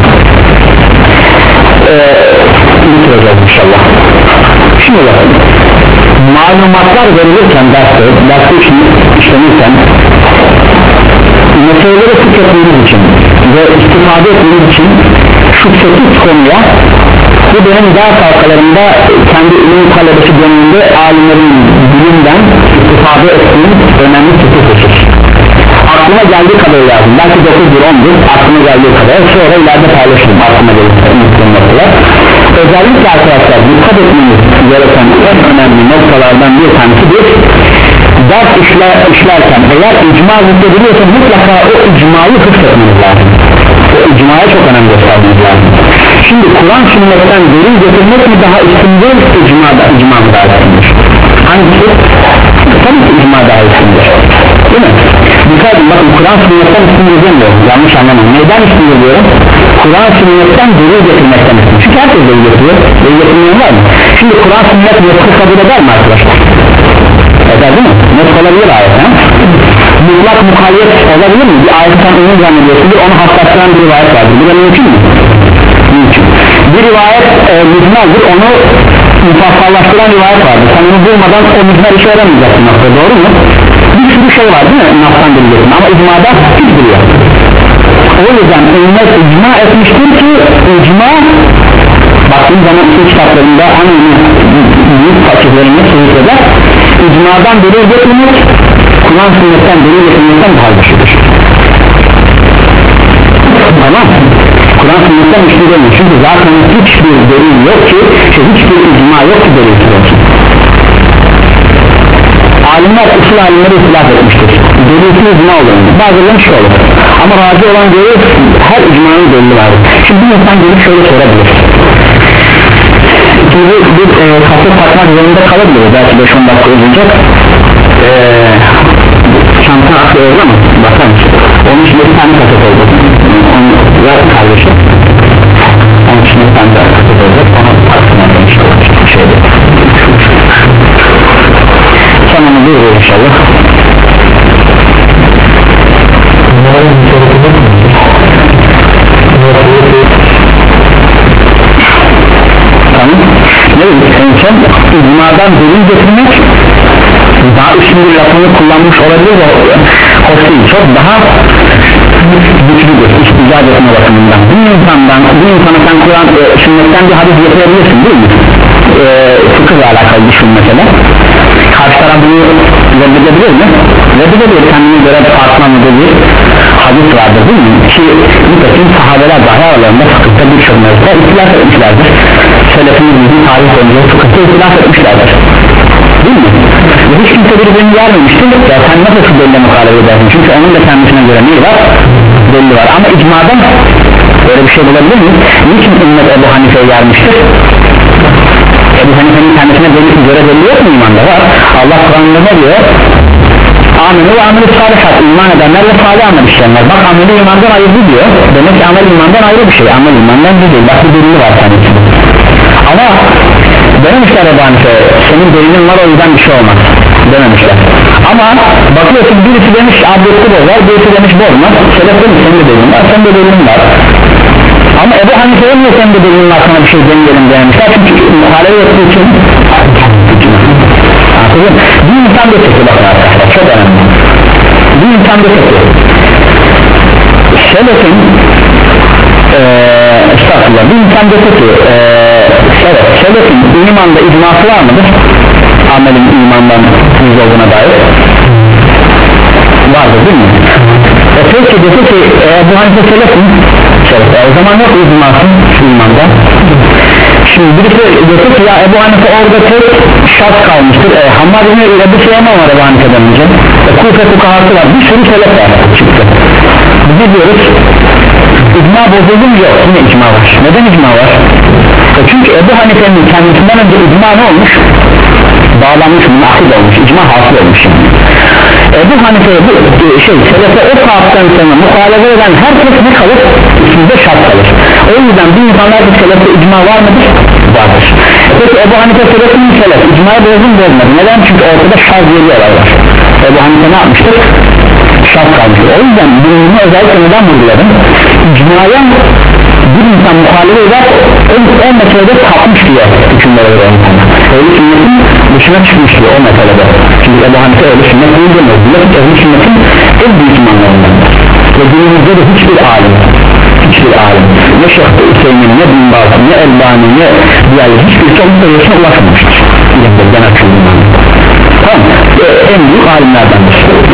e, bitireceğiz inşallah şimdi bakalım malumatlar verilirken derste derste için işlenirken meseleleri fıkhetmeniz için ve istifade etmeniz için şu sekiz konuya bu benim ders halkalarında kendi ilim talebesi döneminde alimlerin bilimden istifade ettiğim önemli sekiz husus aklıma geldiği kadar yazdım belki dokuzdur ondur aklıma geldiği kadar sonra ileride paylaşırım aklıma geldiği noktalar özellikle arkadaşlar dikkat etmeniz gereken en önemli noktalardan bir tanesidir ders işler, işlerken eğer icma zikrediliyorsa mutlaka o icmayı hıfzetmeniz lazım o icmaya çok önem göstermeniz lazım şimdi Kur'an sünnetten delil getirmek mi daha üstündür icma, icma mı daha üstündür hangisi? tabii ki icma daha üstündür değil mi? dikkat edin bakın Kur'an sünnetten üstündür demiyor yanlış anlamayın neyden üstündür diyorum? Kur'an sünnetten delil getirmekten üstündür çünkü herkes delil getiriyor delil getirmeyen var mı? şimdi Kur'an sünnet yoksa kabul eder mi arkadaşlar? eder değil mi? net olabilir ayet he? mutlak mukayyet olabilir mi? bir ayet sen onu zannediyorsun onu hassaslan bir rivayet vardır bu da mümkün mü? mümkün bir rivayet e, mücmeldir onu mufassallaştıran rivayet vardır sen onu bulmadan o mücmel işi öğrenmeyeceksin nokta doğru mu? bir sürü şey var değil mi? naftan biliyorsun ama icmada hiç biliyor o yüzden ümmet icma etmiştir ki icma baktığım zaman iki kitaplarında aynı büyük fakirlerine sözü eder icmadan delil getirmek Kur'an sünnetten delil getirmekten daha güçlüdür tamam Kur'an sünnetten güçlü değil çünkü zaten hiçbir delil yok ki şey, hiçbir icma yok ki delilsiz olsun alimler usul alimleri ihtilaf etmiştir delilsiz icma olur bazılarının şey olur ama razı olan delil her icmanın delili vardır şimdi bir insan gelip şöyle sorabilir şimdi bir e, kaset takmak zorunda kalabilir belki beş on dakika olacak e, çanta aklı oldu ama bakar mısın onun için bir tane kaset oldu onu ver kardeşim onun için bir tane daha kaset olacak ona aklına demiş bir şeydi sen onu duyuyor inşallah tamam ne dedik en son icmadan delil getirmek daha üstün bir lafını kullanmış olabilir o hoş değil çok daha güçlüdür isticat etme bakımından bir insandan bir insana sen Kur'an e, sünnetten bir hadis getirebilirsin değil mi e, fıkıhla alakalı düşün mesela karşı taraf bunu reddedebilir mi? reddedebilir kendine göre farklı anladığı bir hadis vardır değil mi? ki nitekim sahabeler dahi aralarında fıkıhta birçok mevzuda ihtilaf etmişlerdir selefin bildiği tarih boyunca fıkıhta ihtilaf etmişlerdir değil mi? ve hiç kimse birbirini vermemiştir ya sen nasıl şu delile muhalefet edersin çünkü onun da kendisine göre neyi var? delili var ama icmadan böyle bir şey bulabilir miyiz? niçin ümmet Ebu Hanife'ye gelmiştir? Ebu Hanife'nin kendisine delisi göre delili yok mu imanda var? Allah Kur'an'da ne diyor? Ameli ve ameli salihat iman edenler ve salih amel işleyenler bak ameli imandan ayrı diyor demek ki amel imandan ayrı bir şey amel imandan değil bak bir delili var kendisinde ama dememişler Ebu Hanife senin delilin var o yüzden bir şey olmaz dememişler ama bakıyorsun birisi demiş abdesti bozar birisi demiş bozmaz sebep demiş senin de delilin var senin de delilin var ama Ebu Hanife'ye niye senin de delilin var sana bir şey demeyelim dememişler çünkü muhalefet ettiği için bir insan da çekiyor bakın arkadaşlar çok önemli bir insan da çekiyor selefin ee, estağfurullah bir insan da çekiyor ee, evet, selefin imanda icması var mıdır? amelin imandan yüz olduğuna dair vardır değil mi? E peki dese ki e, bu Hanife selef mi? Selef. O zaman yok icması imanda. Şimdi birisi dese ki ya Ebu Hanife orada tek şart kalmıştır. E, Hammad İbni Ebu Süleyman var Ebu Hanife'den önce. E, Kufe fukahası var. Bir sürü selef var çıktı. Biz diyoruz icma bozuldu mu? Yok, yine icma var. Neden icma var? E, çünkü Ebu Hanife'nin kendisinden önce icma ne olmuş? Bağlanmış, münakil olmuş, icma hasıl olmuş. Ebu Hanife'ye bu şey selefe o saatten sonra muhalefet eden herkes ne kalır? Üstünde şart kalır. O yüzden bir insanlar bir selefe icma var mıdır? Vardır. Peki Ebu Hanife selefe mi selef? İcmayı bozun bozmadı. Neden? Çünkü ortada şart geliyorlar var. Ebu Hanife ne yapmıştır? Şart kalmıştır. O yüzden bunu özellikle neden vurguladım? İcmaya bir insan muhalefet eder o, o meselede sapmış diye hükümlere göre insanlar. Öyle sünnetin dışına çıkmış diye o meselede. Çünkü Ebu Hanife öyle sünnet değil demiyor. Bilakis öyle sünnetin en büyük imanlarından. Ve günümüzde de hiçbir alim hiçbir alim ne Şeyh Hüseyin ne Bin Baz ne Elbani ne diğer hiçbirisi onun seviyesine ulaşmamıştır. Ben açıldığından. Tamam. E, en büyük alimlerdendir.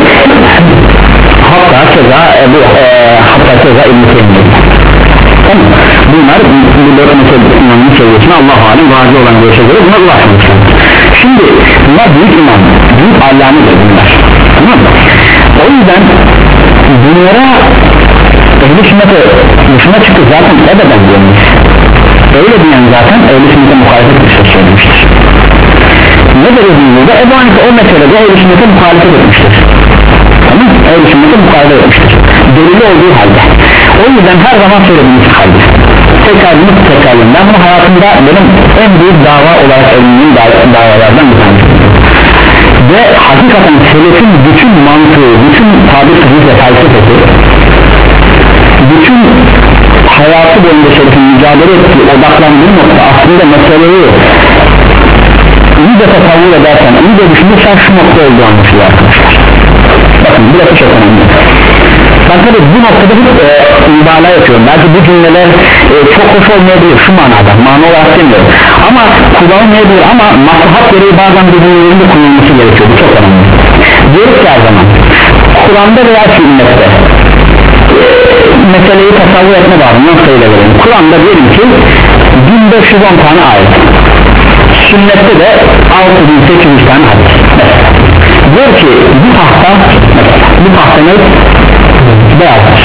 Hatta keza Ebu e, hatta keza İbn-i Teymiye. Tamam. Bunlar bu dört meselenin seviyesine Allah alim vazi olan görüşe göre buna ulaşmışlar. Şimdi bunlar büyük imam, büyük allamedir bunlar. Tamam mı? O yüzden bunlara ehl-i sünnete dışına çıktı zaten ebeden diyormuş. Öyle diyen zaten ehl-i sünnete muhalefet bir şey söylemiştir. Ne dediğinde de Ebu Hanife o meselede ehl-i sünnete muhalefet etmiştir. Tamam mı? Ehl-i sünnete muhalefet etmiştir. Delili olduğu halde. O yüzden her zaman söylediğimiz halde tekrarını tekrarını ben bunu hayatımda benim en büyük dava olarak edindiğim davalardan bir tanesi ve hakikaten selefin bütün mantığı, bütün tabi sahih ve felsefesi bütün hayatı boyunca selefin mücadele ettiği odaklandığı nokta aslında meseleyi iyice tasavvur edersen, iyice düşünürsen şu nokta olduğu anlaşılıyor arkadaşlar. Bakın burası çok önemli. Ben tabi bu noktada bir e, mübalağa yapıyorum. Belki bu cümleler e, çok hoş olmayabilir şu manada, mana olarak demiyorum. Ama kullanılmayabilir ama maslahat gereği bazen bir cümlelerin de kullanılması gerekiyor. Bu çok önemli. Diyoruz ki her zaman Kur'an'da veya sünnette e, meseleyi tasavvur etme var. Nasıl öyle verelim? Kur'an'da diyelim ki bin beş yüz on tane ayet, sünnette de altı bin sekiz yüz tane hadis. Diyor ki bu tahta bu tahta ne? Beyazdır.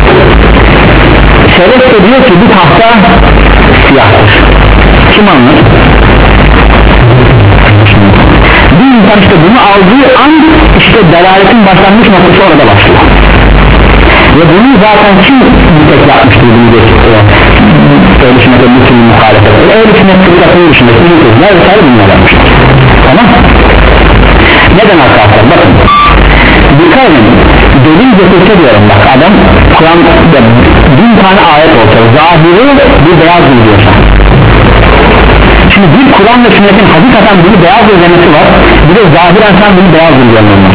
Selef de diyor ki bu tahta siyahtır. Kim anlar? Bir insan işte bunu aldığı an işte delaletin başlangıç noktası orada başlıyor. Ve bunu zaten kim tek yapmıştır bunu geçiyor? Öyle sünnete bu türlü muhalefet. Öyle sünnete bir takım düşünmek mümkünler vesaire bunlar yapmıştır. Tamam? Neden arkadaşlar? Bakın. Dikkat edin. Delil getirse diyorum bak adam Kur'an'da bin tane ayet olsa zahiri bir beyaz diyorsa şimdi bir Kur'an ve sünnetin hakikaten bunu beyaz izlemesi var bir de zahiren sen bunu beyaz izlememiş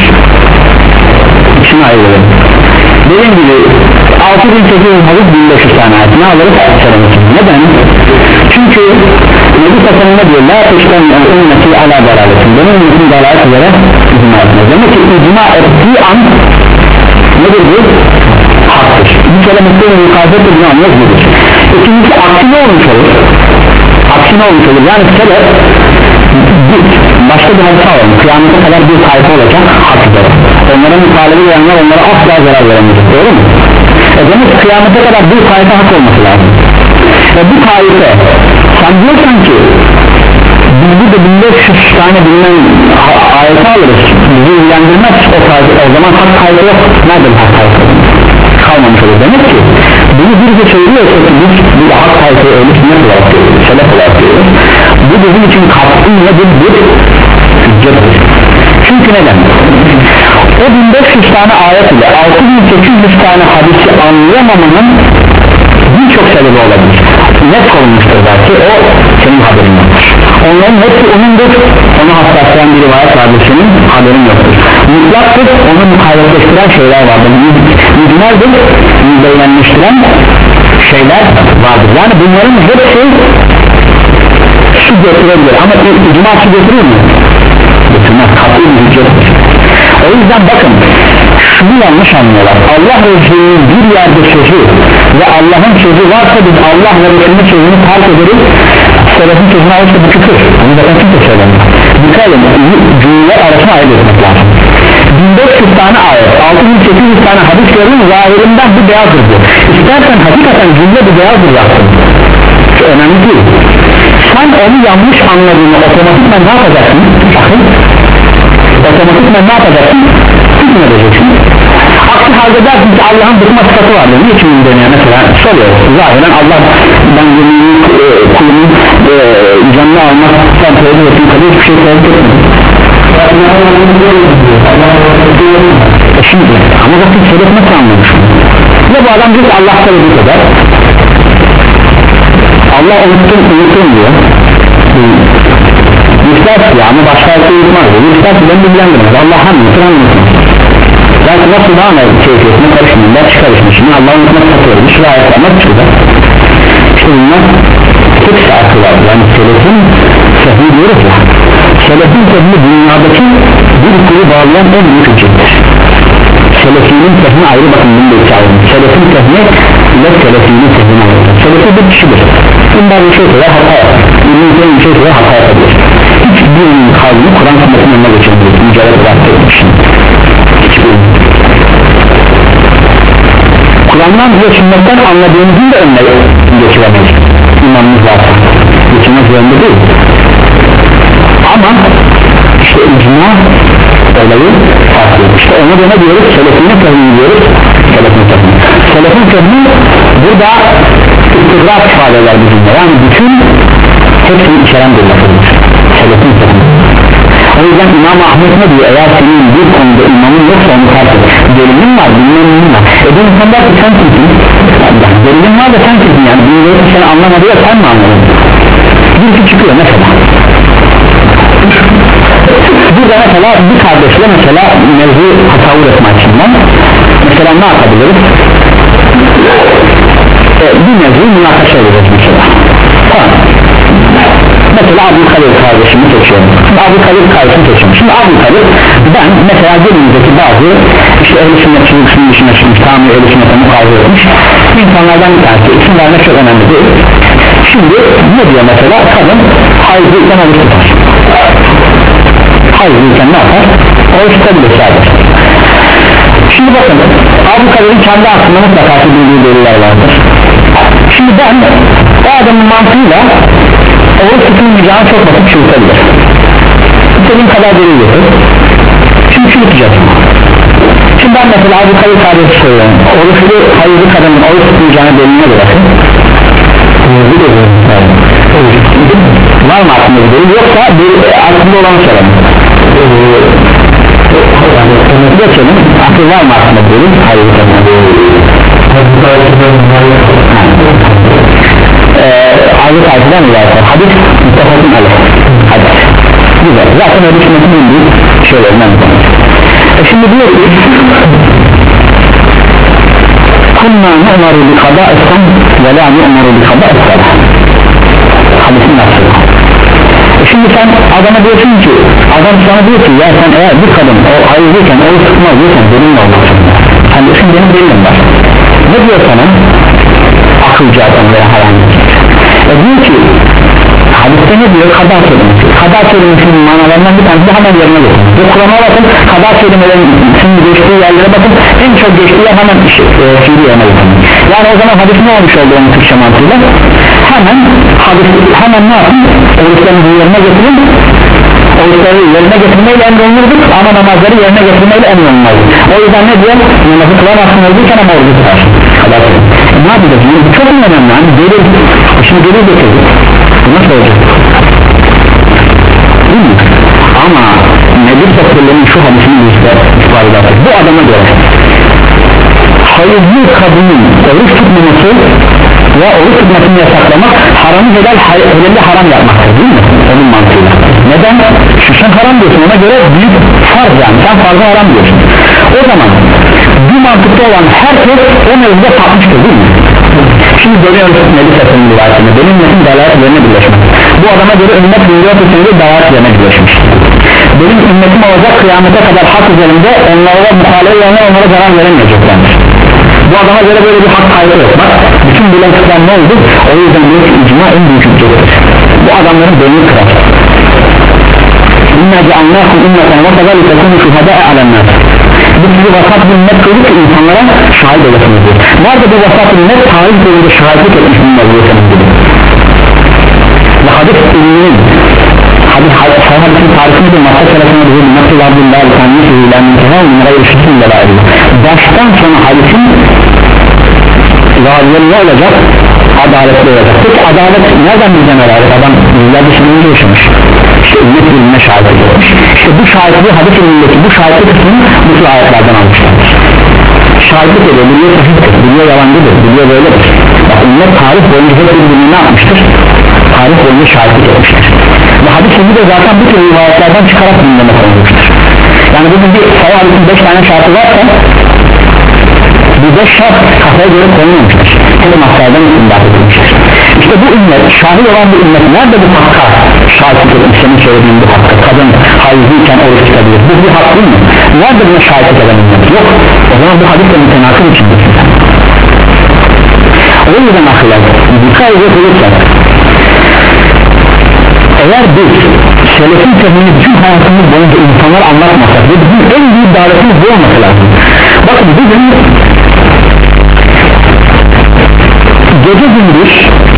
İçine ayrılır dediğim gibi altı bin sekiz yüz hadis bin beş yüz tane ayet ne alırız? Neden? Çünkü Nebi Tasarım'da diyor la teşten ümmeti ala daraletin benim ümmetim dalalet üzere icma etmez demek ki icma ettiği an nedir bu? Haktır. Bir kere mesleğin mukazet edin anlıyoruz budur. İkincisi aksine olmuş olur. Aksine olmuş olur. Yani sebep başka bir hadise alalım. Kıyamete kadar bir tayfa olacak hak üzere. Onlara muhalefet edenler onlara asla zarar veremeyecek. Doğru mu? E demek ki kıyamete kadar bir tayfa hak olması lazım. Ve bu tayfa sen diyorsan ki biz burada bin beş yüz tane bilinen ayeti alırız. Bizi ilgilendirmez o tayfa. O zaman hak tayfa yok. Nerede hak tayfa? Kalmamış olur. Demek ki bunu bir de söylüyorsa ki biz bir hak tayfayı öyle sünnet olarak görüyoruz. Selef olarak görüyoruz. Bu bizim için katlı nedir? Bir hüccettir. Çünkü neden? O bin beş yüz tane ayet ile altı bin sekiz yüz tane hadisi anlayamamanın birçok sebebi olabilir. Net olmuştur belki o senin haberin yoktur. Onların hepsi onundur. Onu hassasiyen bir rivayet vardır senin haberin yoktur. Mutlaktır onu mukayyetleştiren şeyler vardır. Mücmeldir müzeyyenleştiren şeyler vardır. Yani bunların hepsi su getirebilir ama icma su getirir mi? Getirmez. Katlı bir hüccettir. O yüzden bakın şunu yanlış anlıyorlar. Allah Resulü'nün bir yerde sözü ve Allah'ın sözü varsa biz Allah ve Resulü'nün sözünü terk ederiz. Selefin sözünü alırsa bu küfür. Bunu da ben kimse söylemiyor. Dikkat edin, cümleler arasına ayırt etmek lazım. bin beş yüz tane ayet, altı bin sekiz yüz tane hadis gördüğün zahirinden bu beyazdır bu. İstersen hakikaten cümle bu beyazdır yapsın. Çok önemli değil. Sen onu yanlış anladığını otomatikman ne yapacaksın? Bakın, otomatikman ne yapacaksın? Hükmedeceksin. Aksi halde dersin ki Allah'ın bıkma sıfatı vardır. Niçin dönüyor mesela? Soruyor. Zahiren Allah ben yemeğini e, kulunun e, canını almak sen tevhid ettiğin kadar hiçbir şey tevhid etmedin. E şimdi ama bakın sebep nasıl anlamış? Ya bu adam diyor Allah söylediği kadar Allah unuttun unuttun diyor. Müstahak ya ama başka bir şey unutmaz diyor. Müstahak ben bilgilendirmez. Allah anlatır anlatmaz. Yani nasıl daha ne keyfiyetine karışmayın, ben çıkarışmış. Şimdi Allah'ın unutmak satıyoruz, şu ayetler nasıl çıkacak? İşte bunlar hepsi akıl var. Yani selefin sehni diyoruz ya, selefin sehni dünyadaki bir kulu bağlayan en büyük hüccettir. Selefinin sehni ayrı, bakın bunu da içe ayrılmış. Selefin sehni ile selefinin sehni ayrı. Selefi bir kişidir. Bundan bir şey söyler hata yapar. Bundan bir şey söyler hata yapabilir. Hiçbirinin kavmi Kur'an sünnetin önüne geçirmiyor. Mücadele bıraktı için. Kur'an'dan ve sünnetten anladığımızın da önüne geçiremeyiz. İmamımız varsa geçirmek zorunda değil. Ama işte icma olayı farklı. İşte ona da ne diyoruz? Selefini fehmi diyoruz. Selefini fehmi. Selefin fehmi burada istikrar ifade eder bizimle. Yani bütün hepsini içeren bir lafıdır. Selefin fehmi. O yüzden İmam Ahmet ne diyor? Eğer senin bir konuda imamın yoksa onu terk et. Delilin var, bilmenin var. E bu insanlar ki sen kimsin? Delilin var da sen kimsin yani? Bilmeyi seni anlamadı ya sen mi anladın? Birisi çıkıyor mesela. Burada mesela bir kardeşle mesela mevzu tasavvur etme açısından mesela ne yapabiliriz? E, bir mevzuyu münakaşa edeceğiz mesela. Tamam. Mesela Abdülkadir kardeşimi seçiyorum. Abdülkadir kardeşimi seçiyorum. Şimdi Abdülkadir ben mesela günümüzdeki bazı işte ehl-i sünnetçilik sünni dışına çıkmış, tamir ehl-i sünnete mukavve etmiş insanlardan bir tanesi. İsim vermek çok önemli değil. Şimdi ne diyor mesela? Kadın hayızlıyken oruç tutar. Hayızlıyken ne yapar? Oruç tutabilir sadece. Şimdi bakın Abdülkadir'in kendi aklında mutlaka bildiği deliller vardır. Şimdi ben o adamın mantığıyla oruç tutulmayacağını çok basit çürütebilir. İstediğim kadar delil getir. Şimdi çürüteceğiz. Şimdi ben mesela Abu Kadir kardeşi söylüyorum. Oruçlu hayırlı kadının oruç tutulmayacağını deliline bırakın. Var mı aklında bir delil? Yoksa bir aklında olanı soralım. Geçelim. Akıl var mı aklında bir delil? Hayırlı kadının. Ayet ayetinden ilerler. Hadis müttefakın aleyh. Hadis. Güzel. Zaten öyle sünnetin en büyük şeylerinden bir tanesi. E şimdi diyor ki kunna nu'maru bi kadâ'isten ve la nu'maru bi kadâ'isten. Hadisin nasıl? E şimdi sen adama diyorsun ki adam sana diyor ki ya sen eğer bir kadın o hayırlıyken oruç tutmaz diyorsan benimle olmasın. Sen diyorsun benim delilim var. Ne diyor sana? Akılcı adam veya herhangi e diyor ki hadiste ne diyor? Kadar kelimesi. Kadar kelimesinin manalarından bir tanesi de hemen yerine geçin. Ve Kur'an'a bakın, kadar kelimelerin geçtiği yerlere bakın, en çok geçtiği yer hemen e, fiili yerine geçin. Yani o zaman hadis ne olmuş oldu onun Türkçe mantığıyla? Hemen hadis, hemen ne yapın? Oruçlarını yerine getirin. Oruçları yerine getirmeyle emrolunurdur ama namazları yerine getirmeyle emrolunmazdır. O yüzden ne diyor? Namazı kılamazsın öldüyken ama orucu tutarsın. Kadar kelimesi. E, ne yapacağız? Bu çok önemli. Hani delil, şimdi delil getirdik. Nasıl olacak? Değil mi? Ama Nebi Sallallahu şu hadisini bizde ifade eder. Bu adama göre hayırlı kadının oruç tutmaması ve oruç tutmasını yasaklamak haramı helal, helalli haram yapmaktır değil mi? Onun mantığıyla. Neden? Şu sen haram diyorsun, ona göre büyük farz yani sen farzı haram diyorsun. O zaman bu mantıkta olan herkes o mevzuda sapmıştır değil mi? Şimdi dönüyoruz Nebi Sallallahu rivayetine. Benim nesim dalalet yerine birleşmek. Bu adama göre ümmet dünya tutunca dalalet yerine birleşmiş. benim ümmetim olacak kıyamete kadar hak üzerinde onlara muhalefet edenler onlara zarar veremeyeceklerdir. Bu adama göre böyle bir hak kaybı yok. Bak bütün bilen kıran ne oldu? O yüzden diyor ki icma en büyük hüccettir. Bu adamların beynini kırar. İnna ceallâkum ümmeten ve kadar litekûnü şuhedâe alennâs. Bu sizi vasat bir ümmet kıldık ki insanlara şahit olasınız diyor. Nerede bu vasat ümmet? Tarih boyunca şahitlik etmiş bir mevzuyetseniz gibi. Ve hadis ilminin hadis hadisin tarifini de madde selasına bize bir nasıl abdüllâhi tanrısı ile mümkünel numarayı ışıkın delaili. Baştan sona hadisin varlığı ne olacak? Adaletli olacak. Peki adalet nereden bizden adalet? Adam yüzlerce sınırında yaşamış. İşte ümmet bilimine şahitlik etmiş. İşte bu şahitliği hadis ilmindeki bu şahitlik kısmını bu tür ayetlerden almışlardır. Şahitlik ediyor, biliyor sahiptir, biliyor yalancıdır, biliyor böyledir. Bak ümmet tarih boyunca hep birbirini ne yapmıştır? Tarih boyunca şahitlik etmiştir. Ve hadis ilmi de zaten bu tür rivayetlerden çıkarak gündeme konulmuştur. Yani bugün bir sayı hadisin beş tane şartı varsa bu beş şart kafaya göre konulmamıştır. Tek mahtardan imdat edilmiştir. İşte bu ümmet, şahit olan bu ümmet nerede bu hakka şahitlik etmiş, senin söylediğin bu hakka? Kadın hayızlıyken oruç tutabilir, bu bir hak değil mi? Nerede buna şahitlik eden ümmet? Yok. O zaman bu hadisle mütenakıl içindir. O yüzden akıllar dikkat edip olursak, eğer biz selefin tezini bütün hayatımız boyunca insanlar anlatmasak ve bizim en büyük davetimiz bu olması lazım. Bakın bizim gece gündüz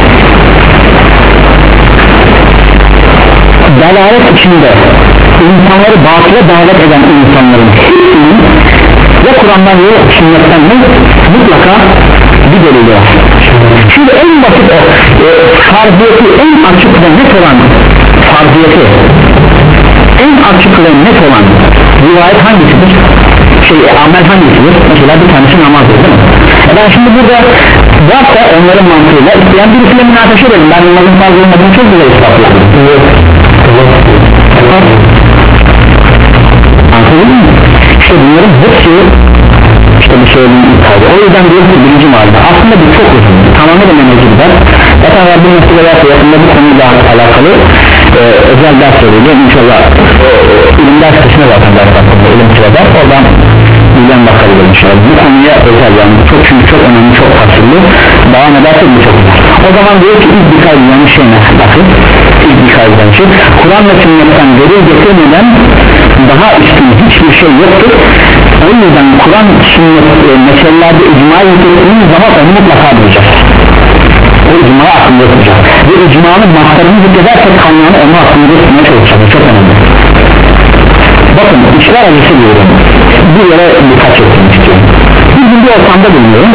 dalalet içinde insanları batıya davet eden insanların hepsinin ya Kur'an'dan ya sünnetten mi mutlaka bir delili var. Şimdi en basit o e, farziyeti en açık ve net olan farziyeti en açık ve net olan rivayet hangisidir? Şey, amel hangisidir? Mesela bir tanesi namazdır değil mi? E ben şimdi burada varsa onların mantığıyla isteyen birisiyle münakaşa edelim. Ben namazın farz olmadığını çok güzel ispatladım. Anladın mı? İşte bunların hepsi işte bir söylediğim ifade. O yüzden diyorum ki birinci malda aslında bir çok uzun tamamen menajirler. Zaten Rabbim mesele varsa yakında bu konuyla alakalı e, özel ders vereceğim inşallah. e, ilim ders kısmı zaten ders hakkında ilim sırada oradan bilen bakabilir inşallah. Bu konuya özel yani çok çünkü çok önemli, çok fasıllı, devam ederse bu çok güzel. O zaman diyor ki ilk bir kaybeden şey ne? Bakın ilk bir kaybeden şey Kur'an ve sünnetten delil getirmeden daha üstün hiçbir şey yoktur. O yüzden Kur'an sünnet e, meselelerde icma getirdiğimiz zaman onu mutlaka bulacağız. O icmayı aklında tutacağız ve icmanın mahtarını zikredersek kaynağını onu aklında tutmaya çalışacağız. Çok önemli. Bakın işler acısı diyorum, bir yere birkaç etmek istiyorum. Bir gün bir ortamda bulunuyorum.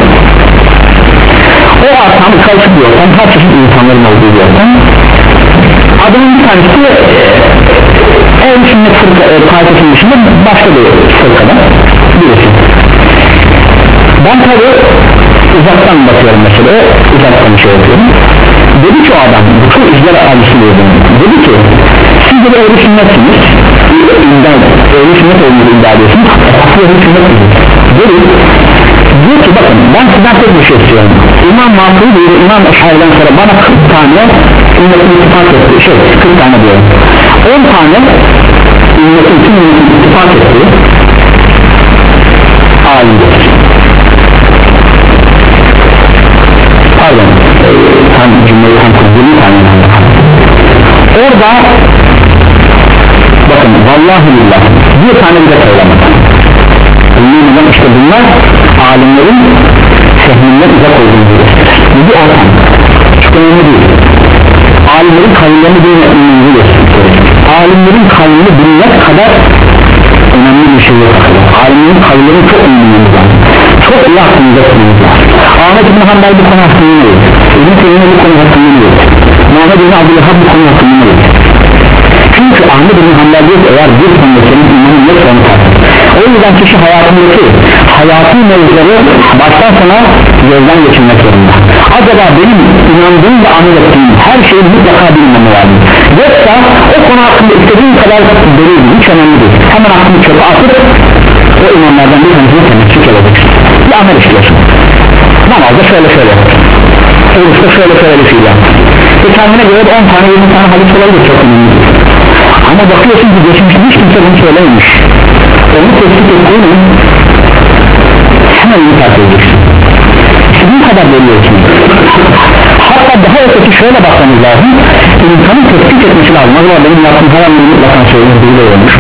O ortam karışık bir ortam, her çeşit insanların olduğu bir ortam. Adamın bir tanesi ehl-i sünnet partisinin dışında başka bir fırkada birisi. Ben tabi uzaktan bakıyorum mesela, uzaktan şey yapıyorum. Dedi ki o adam, bu çok izler acısı diyordum. Dedi ki siz de ehl-i sünnetsiniz, ehl-i sünnet olduğunu iddia ediyorsunuz, esaslı ehl-i sünnet dedi. Diyor ki bakın ben sizden tek bir şey istiyorum. İmam Mansuri diyor, İmam Eşhari'den sonra bana kırk tane ümmetin ittifak ettiği şey, kırk tane diyorum. on tane ümmetin tüm ümmetin ittifak ettiği alimdir. Pardon, e, tam cümleyi tam kurdurduğum tane orada bakın vallahi billah bir tane bile söylemedi. Bunlardan işte bunlar alimlerin fehminden uzak olduğunu gösterir. Bu bir ortam. Çok önemli değil. Alimlerin kavimlerini bilmediğini gösterir. Alimlerin kavimini bilmek kadar önemli bir şey yok. Alimlerin kavimlerini çok önemli lazım. Çok iyi aklınıza tutmamız lazım. Ahmet İbn Hanbel bu konu hakkında ne yok? İbn Teymiye bu konu hakkında ne yok? Muhammed İbn Abdülhab bu konu hakkında ne yok? Çünkü Ahmet İbn Hanbel diyor eğer bir konuda senin imanın yoksa onu tartır. O yüzden kişi hayatındaki hayatı mevzuları baştan sona gözden geçirmek zorunda. Acaba benim inandığım ve amel ettiğim her şeyi mutlaka bilmem lazım. Yoksa o konu hakkında istediğim kadar delil hiç önemli değil. Hemen aklını çöpe atıp o imamlardan bir tanesini temizlik edeceksin. Bir amel işliyorsun. Namazda şöyle şöyle oruçta şöyle şöyle bir şey yap. Ve kendine göre on tane yirmi tane hadis olabilir çok önemli. ama bakıyorsun ki geçmişte hiç kimse bunu söylememiş, onu tespit ettiğini hemen bunu takip edeceksin, istediğin kadar veriyorsun. Hatta daha öteki şöyle bakmamız lazım, insanın tespit etmesi lazım. Acaba benim yaptığım her an mutlaka söylediğim biriyle olmuş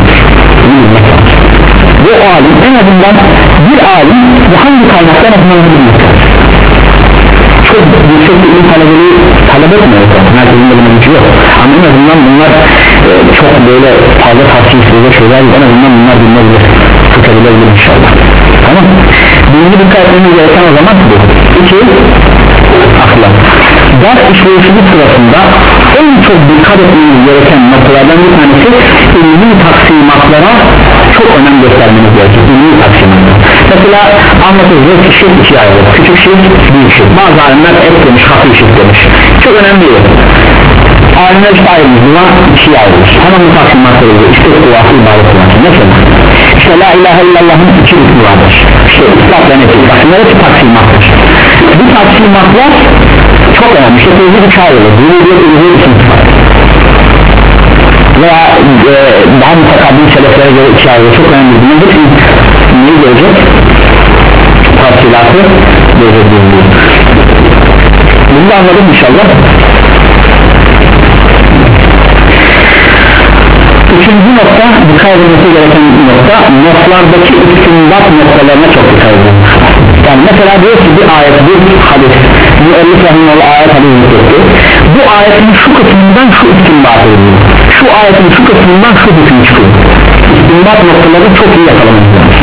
ve o alim, en azından bir alim bu hangi kaynakta en azından bilmek lazım. Çok yüksek bir ilim talebeli talep etmiyor, herkesin de buna gücü yok, ama en azından bunlar e, çok böyle fazla tartışılır şeyler, en azından bunlar bilmebilir, tutabilir inşallah. Tamam, birinci dikkat etmemiz gereken o zaman bu. İki, ahlak. Ders işleyişimiz sırasında en çok dikkat etmemiz gereken noktalardan bir tanesi ilmi taksimatlara çok önem göstermeniz gerekir. İlmi taksimatlar. Mesela anlatılıyor ki şirk ikiye ayrılır. Küçük şirk, büyük şirk. Bazı alimler et demiş, hafif şirk demiş. Çok önemli değil. Alimler işte ayrılır, buna ikiye ayrılır. Hemen bu taksimatları oluyor. İşte kuvası ibadet kuvası. Mesela işte la ilahe illallah'ın iki rükmü vardır. İşte ıslah ve nefis. Bak bunlar hepsi taksimattır. Bu taksimatlar çok önemli. İşte tevhid üçe ayrılır. Yürüyüyor, yürüyüyor için veya e, daha mutakabbil seleflere göre iki ayrılır. Çok önemli. Bunun hepsi neyi görecek? Tafsilatı görecek. Bunu da anladım inşallah. Üçüncü nokta, dikkat edilmesi gereken nokta, notlardaki istinbat noktalarına çok dikkat edin. Yani mesela diyor ki bir ayet, bir hadis, müellif rahimahullah ayet hadis etti. Bu ayetin şu kısmından şu istinbat ediliyor, şu ayetin şu kısmından şu hüküm çıkıyor. İstinbat noktaları çok iyi yakalamamız lazım.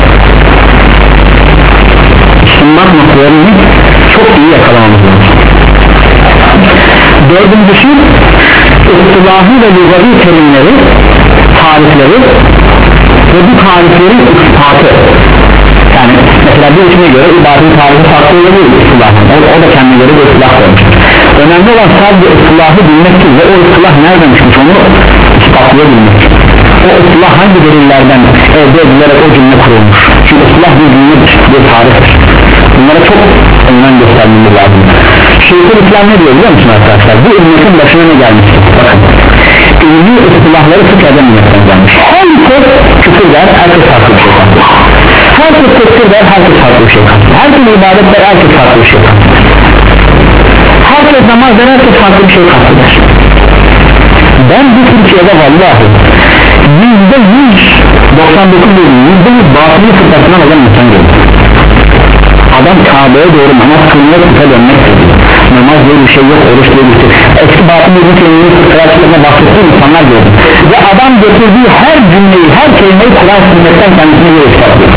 İstinbat noktalarını çok iyi yakalamamız lazım. Dördüncüsü, ıstılahı ve lügavi terimleri, tarifleri ve bu tariflerin ispatı. Yani mesela bir isme göre ibadetin tarifi farklı olabilir ıstılahı, o, o da kendine göre bir ıstılah koymuş. Önemli olan sadece ıstılahı bilmektir ve o ıstılah nereden çıkmış onu ispatlayabilmek. O ıstılah hangi delillerden elde edilerek o cümle kurulmuş. Çünkü ıstılah bir cümledir, bir tariftir. Bunlara çok önem göstermemiz lazım. Şeyhülislam ne diyor biliyor musun arkadaşlar? Bu ümmetin başına ne gelmiştir? Bakın, ilmi ıstılahları sık edememekten gelmiş. Herkes küfür der, herkes farklı bir şey katılır. Herkes tekfir der, herkes farklı bir şey katılır. Herkes ibadet der, herkes farklı bir şey katılır. Herkes namaz der, herkes farklı bir şey katılır. Ben bu Türkiye'de vallahi yüzde yüz doksan dokuz değil, yüzde yüz batılı fıtratından olan insan gördüm. Adam Kabe'ye doğru namaz kılmaya kuta dönmek dedi. Namaz diye bir şey yok, oruç diye bir şey. Eski batıl bir kelimeyi fıtratçılarına bahsettiği insanlar gördüm. Ve adam getirdiği her cümleyi, her kelimeyi Kur'an sünnetten kendisine göre ispatlıyor.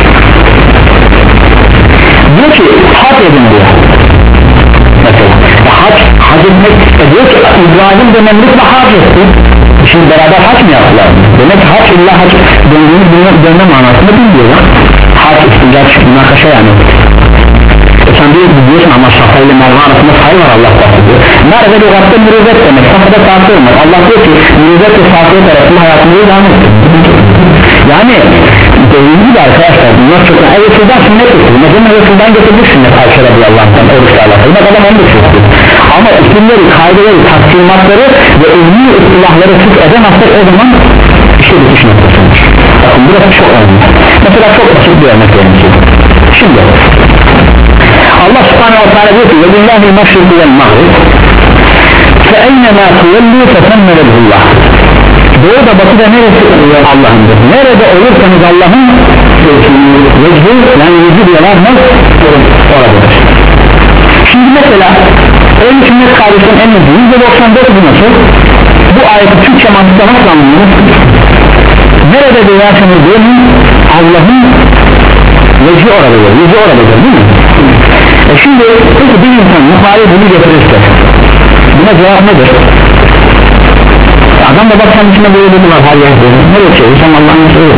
Diyor ki hac edin diyor. Mesela hac, hac etmek diyor ki İbrahim dönemlik ve hac etti. Şimdi beraber hac mı yaptılar? Demek ki hac illa hac döndüğümüz dönme manasında bilmiyor. Hac istincar çıkmına kaşa yani. E sen biliyorsun ama Safa ile Merve arasında say var Allah bahsediyor. Merve lügatta mürüvvet demek, Safa'da saati olmaz. Allah diyor ki mürüvvet ve saatiyet arasında hayatımızı devam etsin. Yani dediğim gibi arkadaşlar bunlar çok önemli. Evet şuradan sünnet getirdi. Mesela Resul'dan getirdik sünnet Ayşe radıyallah'tan oruçla alakalı. Bak adam onu da çözdü. Ama isimleri, kaydeleri, taksimatları ve ilmi ıstılahları sık edemezsek o zaman işe bitiş noktasıdır. Bakın burası çok önemli. Mesela çok açık bir örnek verin ki. Şimdi Allah subhanahu wa ta'ala diyor ki وَلِلَّهِ الْمَشْرِقُ وَالْمَغْرِبُ فَاَيْنَمَا تُوَلُّوا فَثَمَّ وَجْهُ اللّٰهِ. Doğu da batı da neresi Allah'ındır. Nerede olursanız Allah'ın vecihü yani yüzü diyorlar ne? Oradır. Şimdi mesela öyle sünnet kardeşlerin en yüzü yüzde doksan dört bu nasıl? Bu ayeti Türkçe mantıkta nasıl anlıyoruz? Nerede diyorsanız diyorsun Allah'ın vecihi oradadır, yüzü oradadır değil mi? E şimdi peki bir insan muhalif bunu getirirse buna cevap nedir? Adam da bak kendisine böyle dedi var her yerde. Nereye çevirsem Allah'ın söylüyor.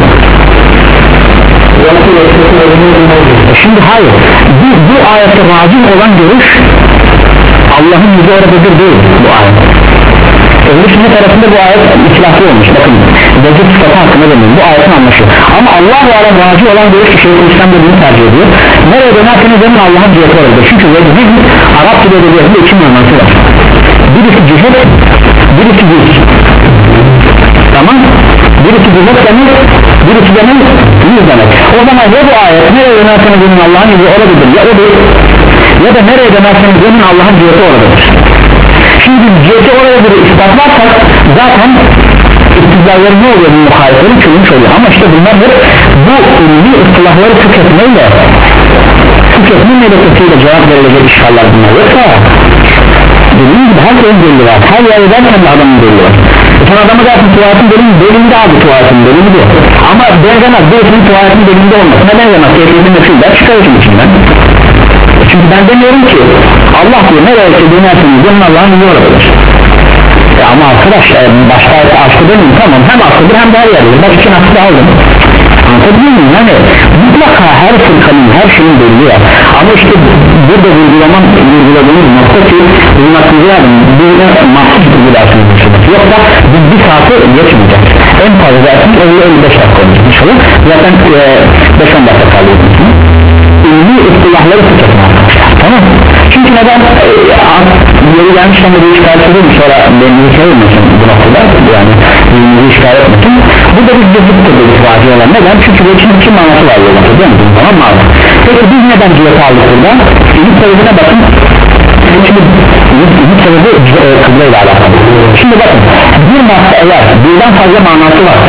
Şimdi hayır. Bu, bu ayette vacip olan görüş Allah'ın yüzü oradadır değil bu ayet. Öbür sünnet tarafında bu ayet itilaflı olmuş. Bakın vecih sıfatı hakkında demeyin. Bu ayetin anlaşılır. Ama Allah-u Alem vacip olan görüş Şeyhülislam da bunu tercih ediyor. Nereye dönerseniz demin Allah'ın ciheti oradadır. Çünkü vecih Arap dili edebiyatında iki manası var. Birisi cihet, birisi yüz. Tamam. birisi cümlet demek, birisi demek yüz demek. O zaman ya bu ayet nereye dönerseniz dönün Allah'ın yüzü oradadır ya o değil, ya da nereye dönerseniz dönün Allah'ın ciheti oradadır. Şimdi ciheti oradadır ispatlarsak zaten İktidalları ne oluyor bu muhaliflerin çözülmüş oluyor. Ama işte bunlar hep bu ünlü ıstılahları tüketmeyle tüketme melekesiyle cevap verilecek işgaller bunlar. Yoksa dediğim gibi her şeyin delili var. Her yer ederken de adamın delili var. Sen adamı dersin tuvaletin delili delinde abi tuvaletin delili bu. Ama benzemez birisinin tuvaletin delinde olması. Neden benzemez? Keyfiyeti mesulden çıkarırsın içinden. Çünkü ben demiyorum ki Allah diyor nereye dönerseniz dönün Allah'ın yüzü olabilir. Ya ama arkadaş başta aslı demeyeyim tamam hem aslıdır hem de her yerdir bak için aslı aldım anlatabiliyor muyum yani mutlaka her fırkanın her şeyin belli var ama işte burada vurgulaman vurguladığımız nokta ki bunun aklınıza yardım burada mahsus vurgularsınız yoksa biz bir saati geçmeyecek en fazla zaten elli elli beş dakika olmuş olur zaten beş on dakika kalıyor ünlü ıstılahları tüketme arkadaşlar tamam çünkü neden yeri gelmişken de bir işgal edeyim sonra beni sevmesin bu noktada yani birbirimizi işgal etmesin bu da bir ceziptir dedik vacı olan neden çünkü bu için iki manası var yolda değil mi tamam mı peki biz neden ciheti aldık burada ilk sebebine bakın şimdi ilk sebebi e, kıble ile alakalı şimdi bakın bir manası eğer birden fazla manası varsa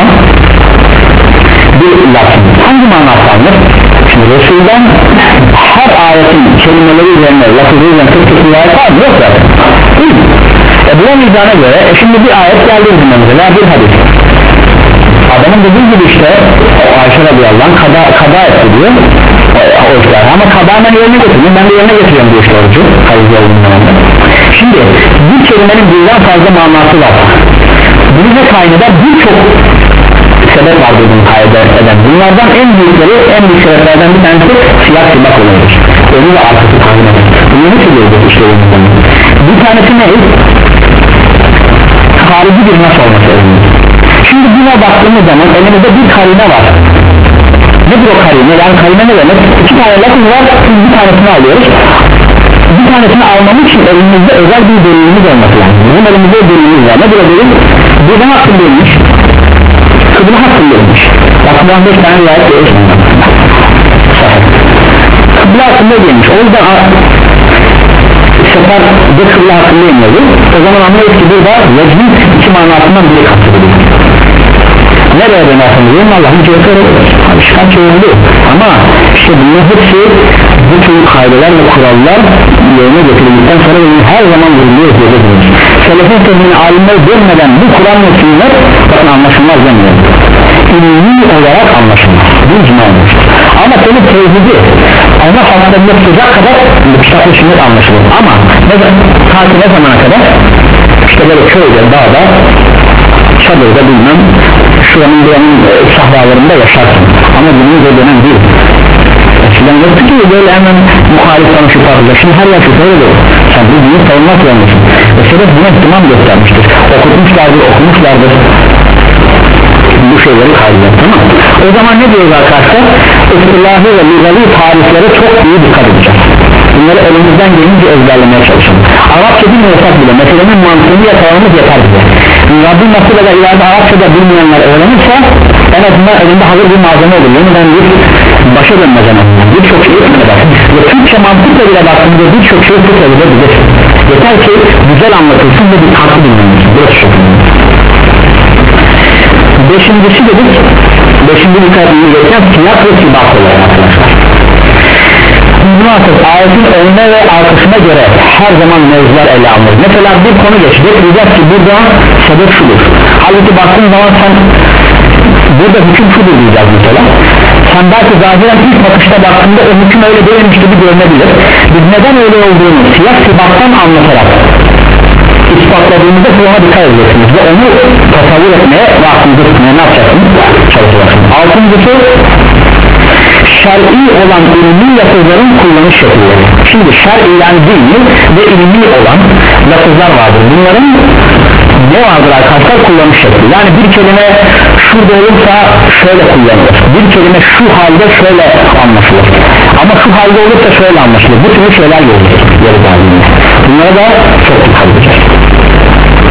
bir lafın hangi manası alınır şimdi Resul'den her ayetin kelimeleri üzerine lafızı üzerine kırk kırk ayet var mı? Yok zaten e buna mizana göre e şimdi bir ayet geldi mesela bir hadis adamın dediği gibi işte Ayşe radıyallahu anh kada, kada etti diyor o işler ama kada hemen yerine getiriyor ben de yerine getiriyorum diyor işte orucu şimdi bir kelimenin birden fazla manası var bunu ne kayneder birçok sebep vardır bunu kaydeden bunlardan en büyükleri en büyük sebeplerden bir tanesi siyah sibak olayıdır önü ve arkası tahmin eder bunu nasıl gördük işte bir tanesi ne? Harici bir nas olması önemli şimdi buna baktığımız zaman elimizde bir karine var nedir o karine? yani karine ne demek? iki tane lafız var biz bir tanesini alıyoruz bir tanesini almamız için elimizde özel bir delilimiz olması lazım bizim elimizde delilimiz var nedir o delil? buradan hakkındaymış kıbla hakkındaymış bakımdan beş tane rivayet görüyoruz kıbla hakkında değilmiş o yüzden sefer de kıbla hakkında iniyordu o zaman anlıyoruz ki burada vecmin iki manasından biri kastediliyor nereye dönerseniz diyorum Allah'ın cihazı öğretilir şikayet çözüldü ama işte bunun hepsi bu tür kaydeler ve kurallar yerine getirildikten sonra her zaman vuruluyor diyebiliriz selefin sözünü alimler görmeden bu Kur'an ve sünnet bakın anlaşılmaz demiyor ilmi olarak anlaşılmaz bu icma olmuştur ama senin tevhidi ona hastalığında tutacak kadar kitap-ı sünnet anlaşılır ama ne, ta ki ne zamana kadar işte böyle köyde dağda çadırda bilmem şuranın buranın e, sahralarında yaşarsın ama bunun da dönem değil eskiden yoktu ki böyle hemen muhalif tanışıp artık şimdi her yer şüpheli olur sen bu dini savunmak zorundasın ve sebep buna ihtimam göstermiştir okutmuşlardır okumuşlardır bu şeyleri kaydeder tamam o zaman ne diyoruz arkadaşlar istilahi ve ligali tariflere çok iyi dikkat edeceğiz bunları elimizden gelince ezberlemeye çalışalım Arapça bilmiyorsak bile meselenin mantığını yakalamamız yeter bize Rabbim nasıl da ileride Arapçada bilmeyenler öğrenirse en azından elinde hazır bir malzeme olur yeniden bir başa dönmez en azından birçok şey eder ve Türkçe mantıkla bile baktığında birçok şey tutabilir yeter ki güzel anlatılsın ve bir tatlı dinlenirsin burası çok önemli beşincisi dedik beşinci dikkatini gereken siyah ve sibak olarak arkadaşlar muhakkak ayetin önüne ve arkasına göre her zaman mevzular ele alınır mesela bir konu geçecek diyecek ki burada sebep şudur halbuki baktığın zaman sen burada hüküm şudur diyeceğiz mesela sen belki zahiren ilk bakışta baktığında o hüküm öyle değilmiş gibi görünebilir biz neden öyle olduğunu siyah sibaktan anlatarak ispatladığımızda buna dikkat edeceksiniz ve onu tasavvur etmeye ve aklınızda tutmaya ne yapacaksınız? çalışacaksınız altıncısı şer'i olan ilmi lafızların kullanış şekilleri şimdi şer'i yani dini ve ilmi olan lafızlar vardır bunların ne vardır arkadaşlar kullanış şekli yani bir kelime şurada olursa şöyle kullanılır bir kelime şu halde şöyle anlaşılır ama şu halde olursa şöyle anlaşılır bu türlü şeyler görülür bunlara da çok dikkat edeceğiz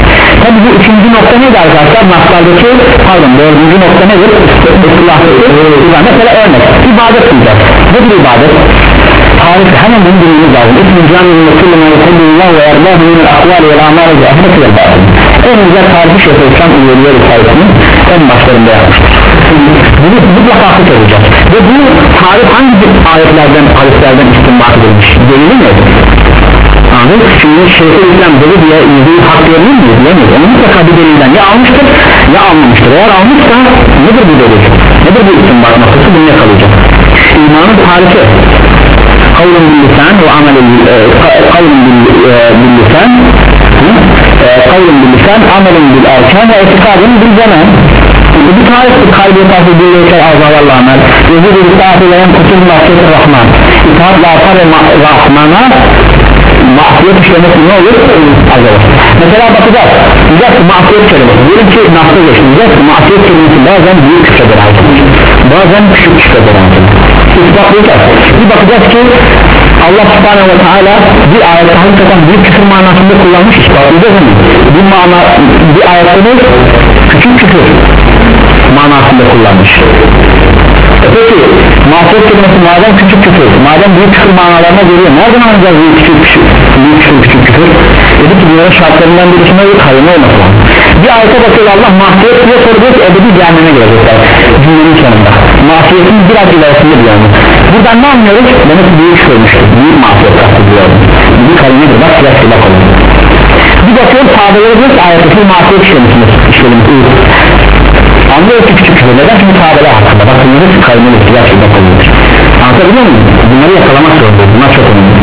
Tabi bu üçüncü nokta neydi arkadaşlar? Naslardaki, pardon dördüncü nokta nedir? Mesela örnek ibadet diyeceğiz. Nedir ibadet? Tarifi hemen bunu bilmemiz lazım. İsmin cami'nin kulluna yukullullah ve erbâhu minel akvâli vel amâli ve ahmet ve bâhım. En güzel tarifi Şeyhülislam üyeliği tarifinin en başlarında yapmıştır. Bunu mutlaka akıt olacak. Ve bu tarif hangi ayetlerden, hadislerden istinbat edilmiş? Delili nedir? Anladın? Şimdi Şeyhülislam dedi diye yüzüğü hak verir mi? Diyemiyor. Onu mutlaka bir delilden ya almıştır ya almamıştır. Eğer almışsa nedir bu delil? Nedir bu istinbat noktası? Bunu yakalayacak. İmanın tarifi kavlun bil lisan ve amelin kavlun bil lisan kavlun bil lisan amelin bil erkan ve etikadın bil zaman. Bu tariftir. Kalbi tabi birleşer azalarla amel gözü bir itaat eden kutul mahsiyeti rahman itaat lafar ve rahmana mahsiyet işlemesi ne olur? Azalır. Mesela bakacağız diyeceğiz ki mahsiyet kelimesi diyelim ki nasıl geçmeyeceğiz ki mahsiyet kelimesi bazen büyük küçüktür bazen küçük küçüktür ispatlayacağız. Bir bakacağız ki Allah subhanahu ve teala bir ayette hakikaten büyük küfür manasında kullanmış, ispatlayacağız mı? Bir, mana, bir ayette küçük küfür manasında kullanmış. E peki mahsiyet kelimesi madem küçük küfür, madem büyük küfür manalarına geliyor, nereden anlayacağız büyük küfür, küçük, büyük küfür, küçük küfür? Dedi ki bunların şartlarından birisine bir kayma olması lazım. Bir ayete bakıyor Allah mahsiyet diye soruyor ki ebedi cehenneme girecekler cümlenin sonunda. Mahsiyetin biraz ilerisinde diyor onu. Buradan ne anlıyoruz? Demek ki büyük küfürmüştür, büyük mahsiyet kastediyor. Bir kaymadır, bak biraz silak oluyor. Bir bakıyoruz sahabeleri diyor ki ayeteki mahsiyet işlemişsiniz, işlemişsiniz. Anlıyoruz ki küçük küfür, neden? Çünkü sahabeler hakkında bakın neresi kaymadır, biraz silak oluyor. Anlatabiliyor muyum? Bunları yakalamak zorundayız, bunlar çok önemli.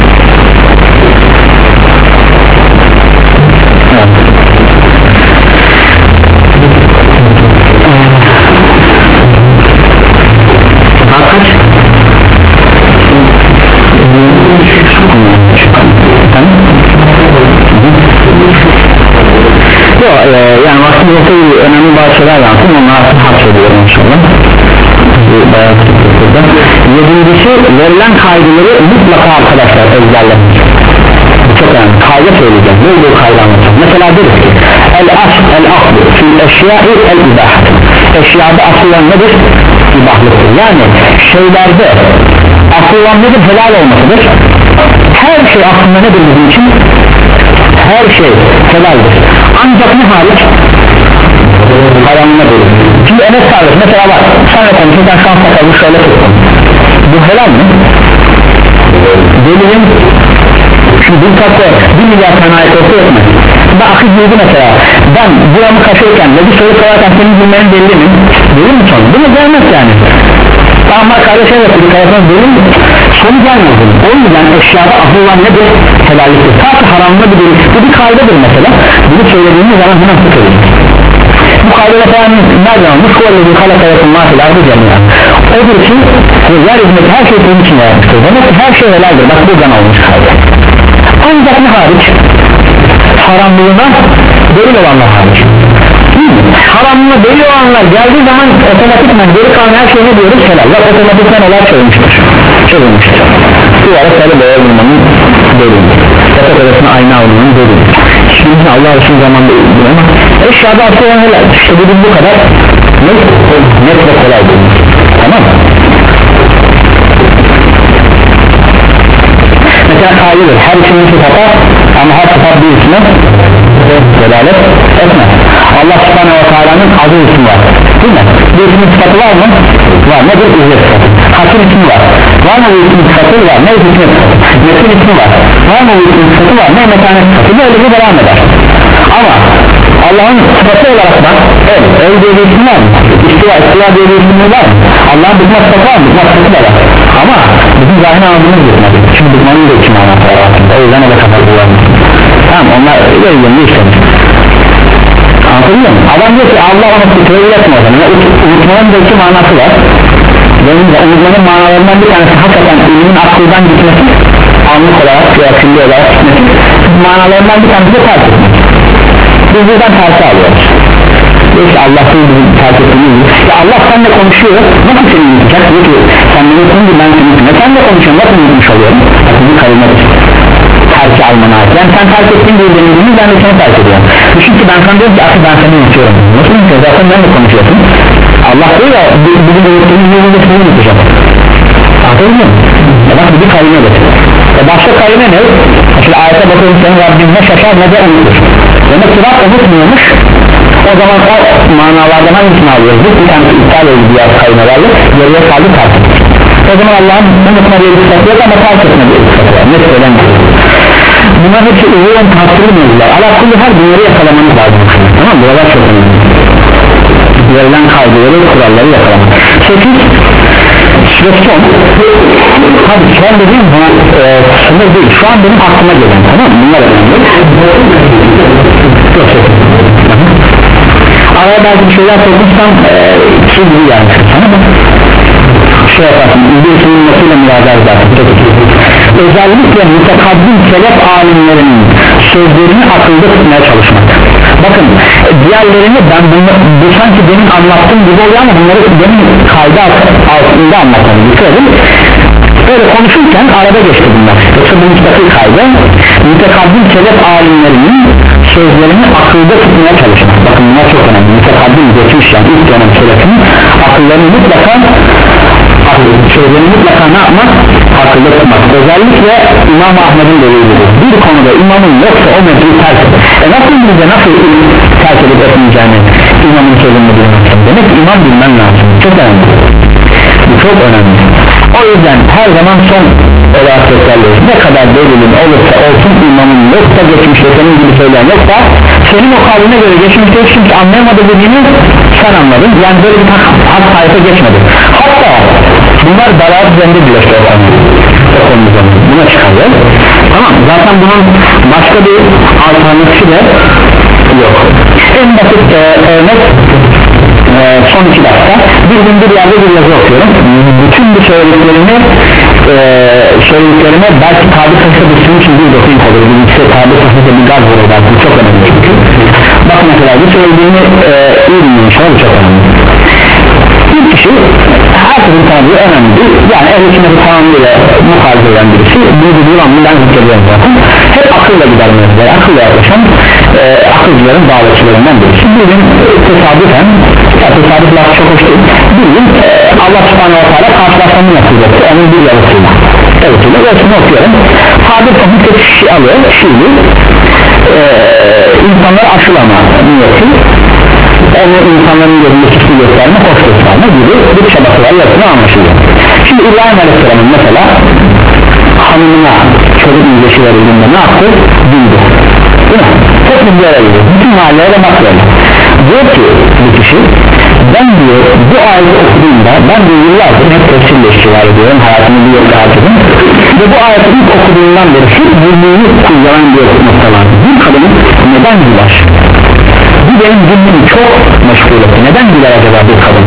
Evet. Kaç? Yok e, yani vaktim yoksa önemli bazı şeyler yaptım onları hapsediyorum inşallah. Yedincisi verilen kaydeleri mutlaka arkadaşlar ezberlemek. Çok önemli kayda söyleyeceğim ne olduğu kayda anlatacağım. Mesela deriz ki el asl el aklı fil eşyai el ibahat. Eşyada asılan nedir? İbahlıktır. Yani şeylerde asılan nedir? Helal olmasıdır. Her şey aslında nedir bizim için? Her şey helaldir. Ancak ne hariç? Haramına verir. Şimdi Enes kardeş mesela bak senle konuşurken şans takalım şöyle tuttun. Bu helal mi? Delilin şimdi bir takı bir milyar tane ayet olsa yetmez. Ben akıl girdi mesela ben buramı kaçırırken ve bir soru sorarken senin bilmenin belli mi? Belli mi sonu? Bunu gelmez yani. Ama kardeşe de bir tarafından belli mi? Sonu gelmez. O yüzden eşyada ahılan nedir? Helalliktir. Sadece haramlı bir delil. Bu bir kaydedir mesela. Bunu söylediğimiz zaman hemen tutuyor. Bu kaydede falan nereden almış? Kuvallevi kalakayatın mahfilardı cemiyya. Odur ki yeryüzündeki her şey senin için yaratmıştır. Demek ki her şey helaldir. Bak buradan almış kaydı. Ancak ne hariç? Haramlığına delil olanlar hariç. Haramlığına delil olanlar geldiği zaman otomatikman geri kalan her şey ne diyoruz? Helaller otomatikman olarak çözülmüştür. Çözülmüştür. Bu ara sarı boya bulmanın delili. Yatak odasına ayna almanın delili. Şimdi Allah için zamanda ilgili ama eşyada asıl olan helal. İşte bugün bu kadar net, net ve kolay değil. Tamam mı? Mesela kayılır. Her ismin sıfatı ama her sıfat bir isme delalet etmez. Allah subhanahu wa ta'ala'nın aziz ismi var. Değil mi? Bir ismin sıfatı var mı? Var. Nedir? İzzet sıfatı. Hakim ismi var. Var mı bu ismin sıfatı? Var. Ne ismin sıfatı? Metin ismi var. Var mı bu ismin sıfatı? Var. Ne metanet sıfatı? Böyle bir devam eder. Ama Allah'ın sıfatı olarak da el, el diye bir isim var mı? İstiva, istiva diye bir isim var mı? Allah'ın bıkma sıfatı var mı? Bıkma sıfatı da var. Ama bizim zahine anladığımız bıkmadı. Çünkü bıkmanın da iki manası var. O yüzden öyle kapatıyorlar. Tamam onlar öyle yönlü işlemiş. Anlatabiliyor muyum? Adam diyor ki Allah onu sıkıntıyı yapma o zaman. Unutmanın da iki manası var. Benim de unutmanın manalarından bir tanesi hakikaten ilmin aklından gitmesi, anlık olarak veya külli olarak gitmesi, manalarından bir tanesi de terk etmek. Biz buradan tersi alıyoruz. İşte Allah'ın bizi terk ettiğini ya Allah seninle konuşuyor, nasıl seni unutacak? Diyor ki sen beni unutun ben seni unutun. Sen de konuşuyorsun, nasıl unutmuş oluyorum? Bakın bir kayılmadır. terki almana ait. Yani sen terk ettiğin bir denildiğini ben de seni terk ediyorum. Düşün ki ben sana diyorum ki asıl ben seni unutuyorum. Nasıl unutuyorsun? Zaten ben de konuşuyorsun. Allah diyor ya bugün unuttuğumuz yolunda seni unutacak. Anladın mı? Ya bak bir kalime de. E başka kalime ne? Şimdi ayete bakıyorum senin Rabbin ne şaşar ne de unutur. Demek ki Rab unutmuyormuş. O zaman o manalardan hangisini alıyoruz? Bir tanesi iptal edildi diğer kalimelerle geriye kaldı terk. O zaman Allah'ın unutma diye bir sıfatı yok ama terk etme diye bir sıfatı var. Ne söylenmiyor? Bunlar hepsi uzun tahsili mevzular. Ala kulli her bunları yakalamanız lazım. Tamam mı? Buralar çok önemli. Verilen kaydeleri, kuralları yakalamak. sekiz ve son. Tabi son dediğim bu e, sınır değil. Şu an benim aklıma gelen, tamam mı? Bunlar önemli. Araya belki bir şeyler sokursam e, kirli yani. Tamam mı? Şey yaparsın, birisinin nasıyla müracaat zaten. Özellikle mütekaddim selef alimlerinin sözlerini akılda tutmaya çalışmak. Bakın diğerlerini ben bunu, bu sanki benim anlattığım gibi oluyor ama bunları benim kaydı altında anlatalım. Dikkat edin. Böyle konuşurken arada geçti bunlar. Yoksa bu müstakil kaydı mütekaddim selef alimlerinin sözlerini akılda tutmaya çalışmak. Bakın bunlar çok önemli. Mütekaddim geçmiş yani ilk dönem selefin akıllarını mutlaka sözlerini mutlaka ne yapmak? Akılda tutmak. Özellikle İmam Ahmet'in dediği gibi bir konuda imamın yoksa o mevzuyu terk edin. E nasıl bize nasıl terk edip etmeyeceğini imamın sözünü bilmek. Demek ki imam bilmen lazım. Çok önemli. Bu çok önemli. O yüzden her zaman son olarak tekrarlıyoruz. Ne kadar delilin olursa olsun imamın yoksa geçmişte senin gibi söyleyen yoksa senin o kavline göre geçmişte hiç kimse anlayamadı dediğini sen anladın. Yani böyle bir hak sayfa geçmedi. Hatta bunlar dalalet üzerinde birleşiyor. Buna çıkarıyor. Tamam zaten bunun başka bir alternatifi de yok. En basit e, örnek e, son iki dakika bir gün bir yerde bir yazı okuyorum. Bütün bu söylediklerimi e, söylediklerime belki tabi taşıda düştüğüm için bir dokuyum olur. Bir şey tabi taşıda bir gaz olur belki. Bu çok önemli çünkü. Bak mesela bu söylediğimi e, iyi dinleyin şu an çok önemli. Bir kişi herkesin tanıdığı önemli değil. Yani ehl-i sünneti tamamıyla muhalif eden birisi. Bunu devamlı ben zikrediyorum zaten. Hep akılla gider mevzuları. Akılla yaklaşan e, akılcıların davetçilerinden birisi. Bir gün e, tesadüfen ya tesadüf lafı çok hoş değil. Bir gün e, Allah subhanahu wa ta'ala karşılaşmamı nasip etti. Onun bir yazısıyla. Evet öyle. Yazısını okuyorum. Hadir fakir kişi alıyor. Şiili e, insanlar aşılama niyeti. Onu insanların gözünde suçlu gösterme, hoş gösterme gibi bir çabası var, yapısına anlaşılıyor. Şimdi İbrahim Aleyhisselam'ın mesela hanımına çocuk müjdesi verildiğinde ne yaptı? Bildi. Değil mi? Çok bilgi verildi. Bütün mahalleye de bakıyorlar. Diyor ki bir kişi, ben diyor bu ayeti okuduğumda, ben de yıllardır hep tefsirle iştigal ediyorum, hayatımı bir yolda harcadım ve bu ayeti ilk okuduğumdan beri hep birliğini kullanan bir nokta var. Bir kadının neden güler? Bu benim zihnimi çok meşgul etti. Neden güler acaba bir kadın?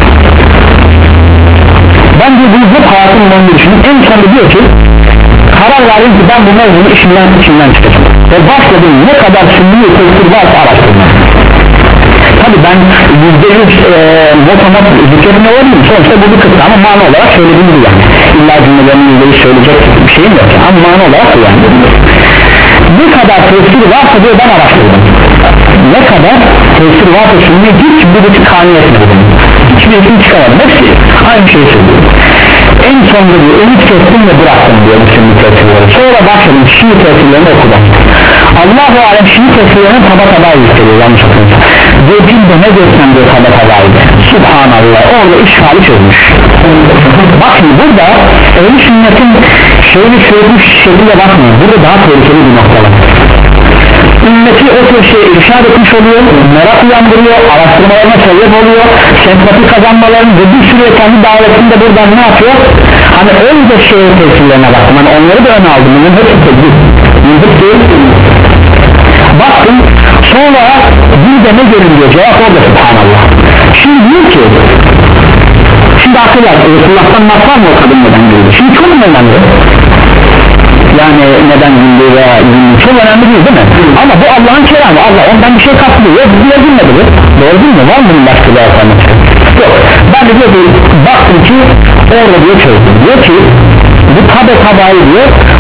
Ben de bunu hep hayatımın önünde düşündüm. En sonunda diyor ki karar verdim ki ben bu mevzunu işimden, içimden çıkacağım. Ve başladım ne kadar sünni tefsir varsa araştırmaya. Tabi ben yüzde yüz motomat zikretme olabilirim. Sonuçta bu bir kısmı ama mana olarak söylediğim gibi yani. İlla cümlelerini yüzde yüz söyleyecek bir şeyim yok. Ama mana olarak bu yani. Ne kadar tefsir varsa diyor ben araştırdım. Ne kadar tesir varsa şimdi hiç birisi kani etmedim. Hiçbirisini çıkamadım. Hepsi aynı şeyi söylüyor. En sonunda diyor ümit kestim ve bıraktım diyor bu şimdi tesirleri. Sonra başladım Şii tesirlerini okudum. Allah-u Alem Şii tesirlerini taba taba yükseliyor yanlış okudum. Gözümde ne görsem diyor taba tabaydı. Subhanallah orada işgali çözmüş. Bak şimdi burada ehl-i sünnetin şeyini çözmüş şekilde bakmıyor. Burada daha tehlikeli bir nokta var. Ümmeti o tür şeye irşad etmiş oluyor, merak uyandırıyor, araştırmalarına sebep oluyor, sempati kazanmalarını ve bir sürü kendi davetinde buradan ne yapıyor? Hani öyle şey tesirlerine baktım, hani onları da öne aldım, bunun hepsi tedbir, yıldık değil. Baktım, sonra bir de ne görünüyor, cevap orada subhanallah. Şimdi diyor ki, şimdi akıllar, Resulullah'tan nasıl mı okudum neden görüyor? Şimdi çok önemli. Yani neden güldü veya güldü çok önemli değil değil mi? Ama bu Allah'ın kelamı, Allah ondan bir şey kastediyor, diye gülmedi bu. Doğru değil mi? Var mı bunun başka bir alternatif? Yok. Ben de diyor ki, baktım ki orada diyor çözdüm. Diyor ki bu tabi tabayı diyor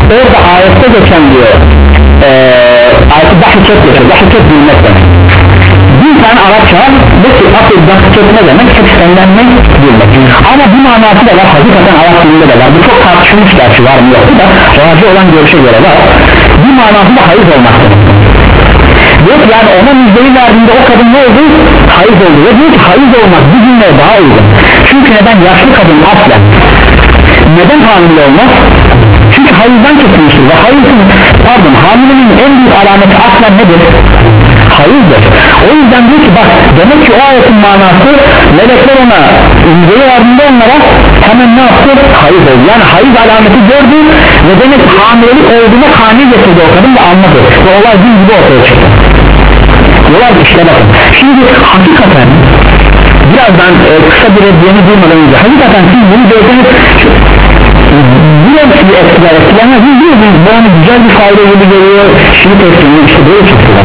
orada ayette geçen diyor ee, ayette dahiket geçiyor, dahiket bilmek demek. Bir tane Arapça bu ki asıl dahiket ne demek? Seslenmek bilmek. Ama bu manası da var, hakikaten Arap dilinde de var. Bu çok tartışılmış gerçi, var mı yok da razı olan görüşe göre var. Bir manası da hayız olmak demek. Diyor ki yani ona müjdeyi verdiğinde o kadın ne oldu? Hayız oldu ve diyor ki hayız olmak bir cümleye daha uygun. Çünkü neden? Yaşlı kadın aslen neden hamile olmaz? Çünkü hayızdan kesilmiştir ve hayızın, pardon, hamilenin en büyük alameti aslen nedir? Hayızdır. O yüzden diyor ki bak, demek ki o ayetin manası melekler ona müjdeyi verdiğinde onlara hemen ne yaptı? Hayız oldu. Yani hayız alameti gördü ve demek hamilelik olduğuna kani getirdi o kadın da anladı ve olay gün gibi ortaya çıktı. Olay işte bakın. Şimdi hakikaten birazdan e, kısa bir reddiyeni duymadan önce hakikaten siz bunu gördünüz, biraz bir etkiler etkilenmez mi? Bu hani güzel bir fayda gibi geliyor, şimdi teslimini işte böyle çıktılar.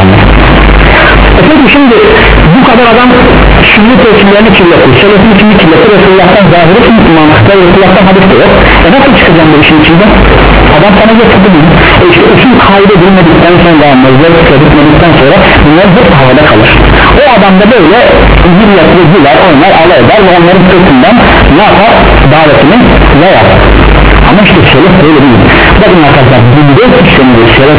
E peki şimdi bu kadar adam sünni teslimlerini kirletir, selefin içini kirletir, Resulullah'tan zahiri sünni mantıkta, Resulullah'tan hadis de yok. E nasıl çıkacağım bu işin içinde? Adam sana getirdi mi? E işte usul kaydı bilmedikten sonra, mezleri kreditmedikten sonra bunlar hep havada kalır. O adam da böyle zilletli güler, oynar, alay eder ve onların sırtından ne yapar? Davetini yayar. Ama işte selef böyle değil. Bakın arkadaşlar, bildiği sistemde selef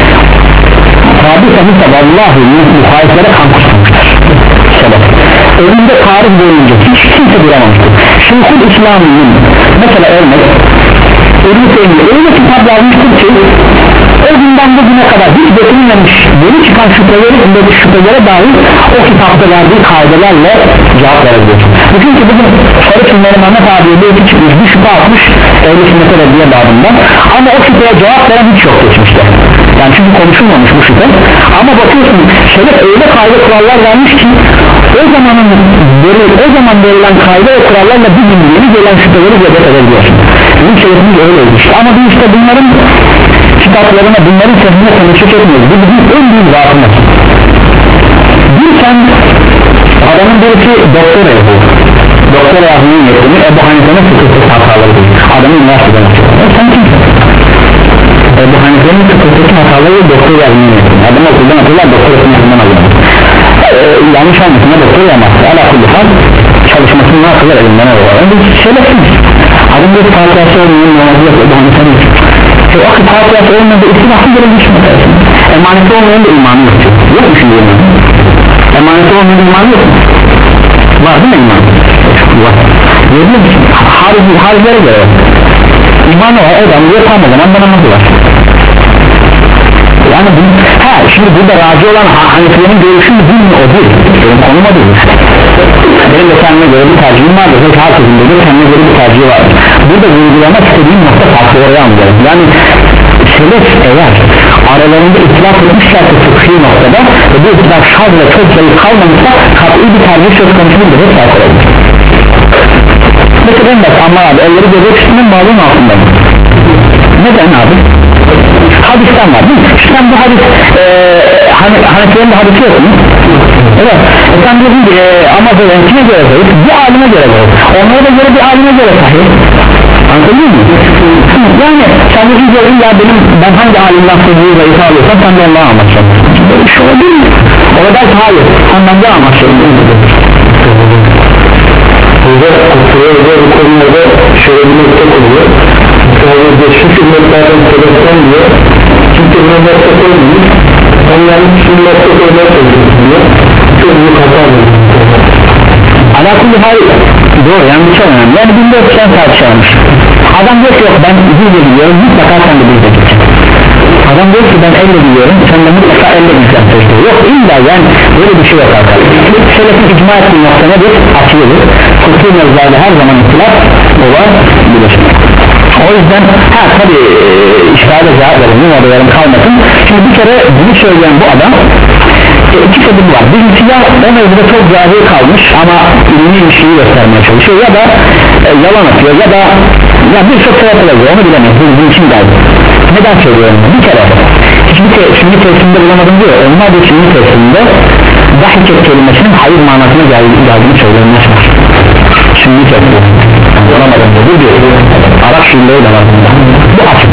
tabi tabi vallahi muhaliflere kan kusturmuşlar. Selef önünde tarih boyunca hiç kimse duramamıştır. Şeyhül İslam'ın mesela örnek Ebu Teymi öyle kitap yazmıştır ki o günden bugüne kadar hiç dökülmemiş yeni çıkan şüpheleri, şüphelere dair o kitapta verdiği kaidelerle cevap verebilir. Çünkü bugün Sarı Sünnet Mehmet abiye bir iki çıkmış, bir şüphe atmış Ehl-i Sünnet'e reddiye babından, ama o şüpheye cevap veren hiç yok geçmişte. Yani çünkü konuşulmamış bu şüphe. Ama bakıyorsun şöyle öyle kaide kurallar vermiş ki o zamanın veri, o zaman verilen kaide ve kurallarla bir gün yeni gelen şüpheleri cevap edebiliyorsun. Bizim şerefimiz öyleydi işte. Ama biz işte bunların kitaplarına, bunların sözüne tanışık etmiyoruz. Bu bizim en büyük zaafımız. Bir sen adamın birisi doktor yazıyor, doktor yazmayı yetini Ebu Hanife'nin fıkıhsız hataları değil. Adamın üniversiteden açıyor. Sen kimsin? Ebu Hanife'nin fıkıhsız hataları doktor yazmayı yetini. Adam okuldan atıyorlar, doktor okuldan alıyorlar. Ee, yanlış anlatımda doktor yapmaz. Alakalı hal çalışmasını ne yapıyorlar, elinden alıyorlar. Yani biz şerefsiz. Adam bir fatihası olmayan namazı yok Ebu Hanife'nin. E o ki fatihası olmayan da istilahı verilmiş mi? Emaneti olmayan da imanı yok. Yok mu şimdi imanı? Emaneti olmayan imanı yok mu? Var değil mi iman? Var. Yedin haricilere göre imanı var, o zaman diyor tam o zaman bana nasıl var? Yani bu, ha şimdi burada razı olan Hanefilerin görüşü değil mi, o değil, benim konuma değil. Benim de kendime göre bir tercihim vardır, hep herkesin de kendine göre bir tercihi vardır. Burada uygulamak istediğim nokta farklı, oraya anlayalım. Yani selef eğer aralarında itilaf etmişlerse fıkhi noktada ve bu itilaf şazla çok zayıf kalmamışsa kat'i bir tercih söz konusu değildir, hep fark olabilir. Mesela ben bak ama abi elleri göbek üstünden bağlığın altında mı? Neden abi? Hadisten var değil mi? Sen bu hadis ee, hani, Hanefilerin de hadisi yok mu? Evet. E sen diyorsun ki ee, ama böyle kime göre zayıf? Bir alime göre zayıf. Onlara da göre bir alime göre sahip. Anladın mı? Yani sen de diyorsun ya benim, ben hangi alimden sözüyü zayıf alıyorsam sen de ondan anlatacağım. Böyle şey olabilir mi? O kadar hayır. Sen benden anlatacağım. Burada kutuya bu konularda şöyle bir nokta konuyor. Yani geçmiş ümmetlerden sebepten diyor. Çünkü bu nokta koymuyor. Onların şu nokta koymak diyor. Çok büyük hata oluyor. Alakalı hayır. Doğru, yani bu çok önemli. Yani bin dört yüz tartışılmış. Adam diyor ki yok ben yüzle biliyorum, mutlaka sen de yüzle gideceksin. Adam diyor ki ben elle biliyorum, sen de mutlaka elle gideceksin. Yok illa yani böyle bir şey yok arkadaşlar. Selefin icma ettiği nokta nedir? Açılır. Kutu mevzada her zaman itilaf olabilir. O yüzden ha tabi e, iştihada cevap verin, odalarım kalmasın. Şimdi bir kere bunu söyleyen bu adam e, iki sebebi var. Birincisi ya o mevzuda çok cahil kalmış ama ilmi bir şeyi göstermeye çalışıyor ya da e, yalan atıyor ya da ya birçok sebep oluyor, onu bilemeyiz. Bu bizim için geldi. Neden söylüyorum? Bir kere hiçbir te şimdi teslimde bulamadım diyor. Onlar da şimdi teslimde dahiket kelimesinin hayır manasına geldiğini, geldiğini söylenmez var. Şimdi teslim bulamadım bu diyor. Arap şiirleri de var bunda. Bu açık.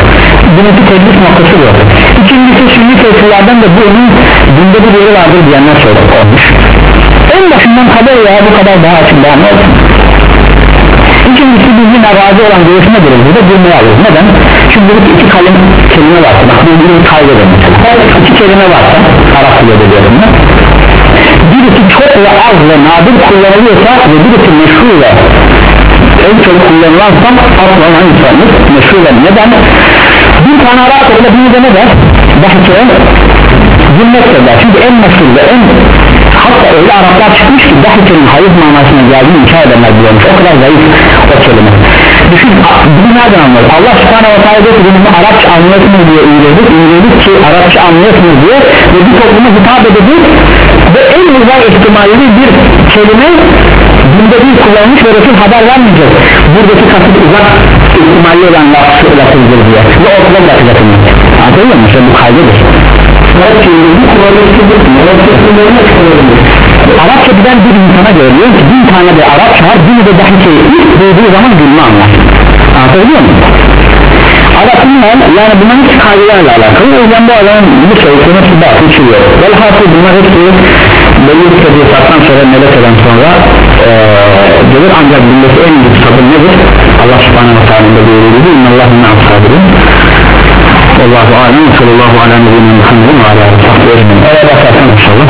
birinci tedris noktası bu. İkincisi sünni tefsirlerden de bunun dinde bir yeri vardır diyenler olmuş. En başından haber ya bu kadar daha açık daha ne olsun. İkincisi bizim razı olan görüşüne göre burada durmaya alır. Neden? Çünkü burada iki kalem kelime varsa, bak bu bir kaygıdır mesela. İki kelime varsa, Arap dili edebiyatında, birisi çok ve az ve nadir kullanılıyorsa ve birisi meşhur ve en çok kullanılansa asıl olan insanlık meşhur ve neden? Bir tane Arap dilinde bir de ne der? Bahçe cümlet der. Çünkü en meşhur ve en hatta öyle Araplar çıkmış ki Dahike'nin hayız manasına geldiğini inkar edenler biliyormuş. O kadar zayıf o kelime. Düşün, bunu nereden anlar? Allah subhanahu wa ta'ala diyor bunu Arapça anlıyorsunuz diye indirdik, indirdik ki Arapça anlıyorsunuz diye ve bir topluma hitap edildik ve en uzak ihtimalli bir kelime dinde bir kullanılmış ve Resul haber vermeyecek. Buradaki kasıt uzak ihtimalli olan lafızdır diye ve ortada bırakacak onu. Anladın mı? İşte bu kaydedir. Arapça bilen bir insana göre diyor ki bin tane de Arapça var, biri de dahi şey ilk duyduğu zaman gülme anlar. Anlatabiliyor muyum? Arapçalar yani bunların hiç kaydelerle alakalı. O yüzden bu adamın bu söylediğini hepsi bakı içiliyor. Velhasıl bunlar hepsi belli bir tedrisattan sonra melek eden sonra ee, gelir ancak bundaki en büyük sabır nedir? Allah subhanahu wa ta'ala'nın buyurduğu gibi innallâhu ma'as-sabirin. Allahu alem ve sallallahu ala nebiyyina Muhammedin ve ala aleyhi ve sellem. Öyle bakarsan inşallah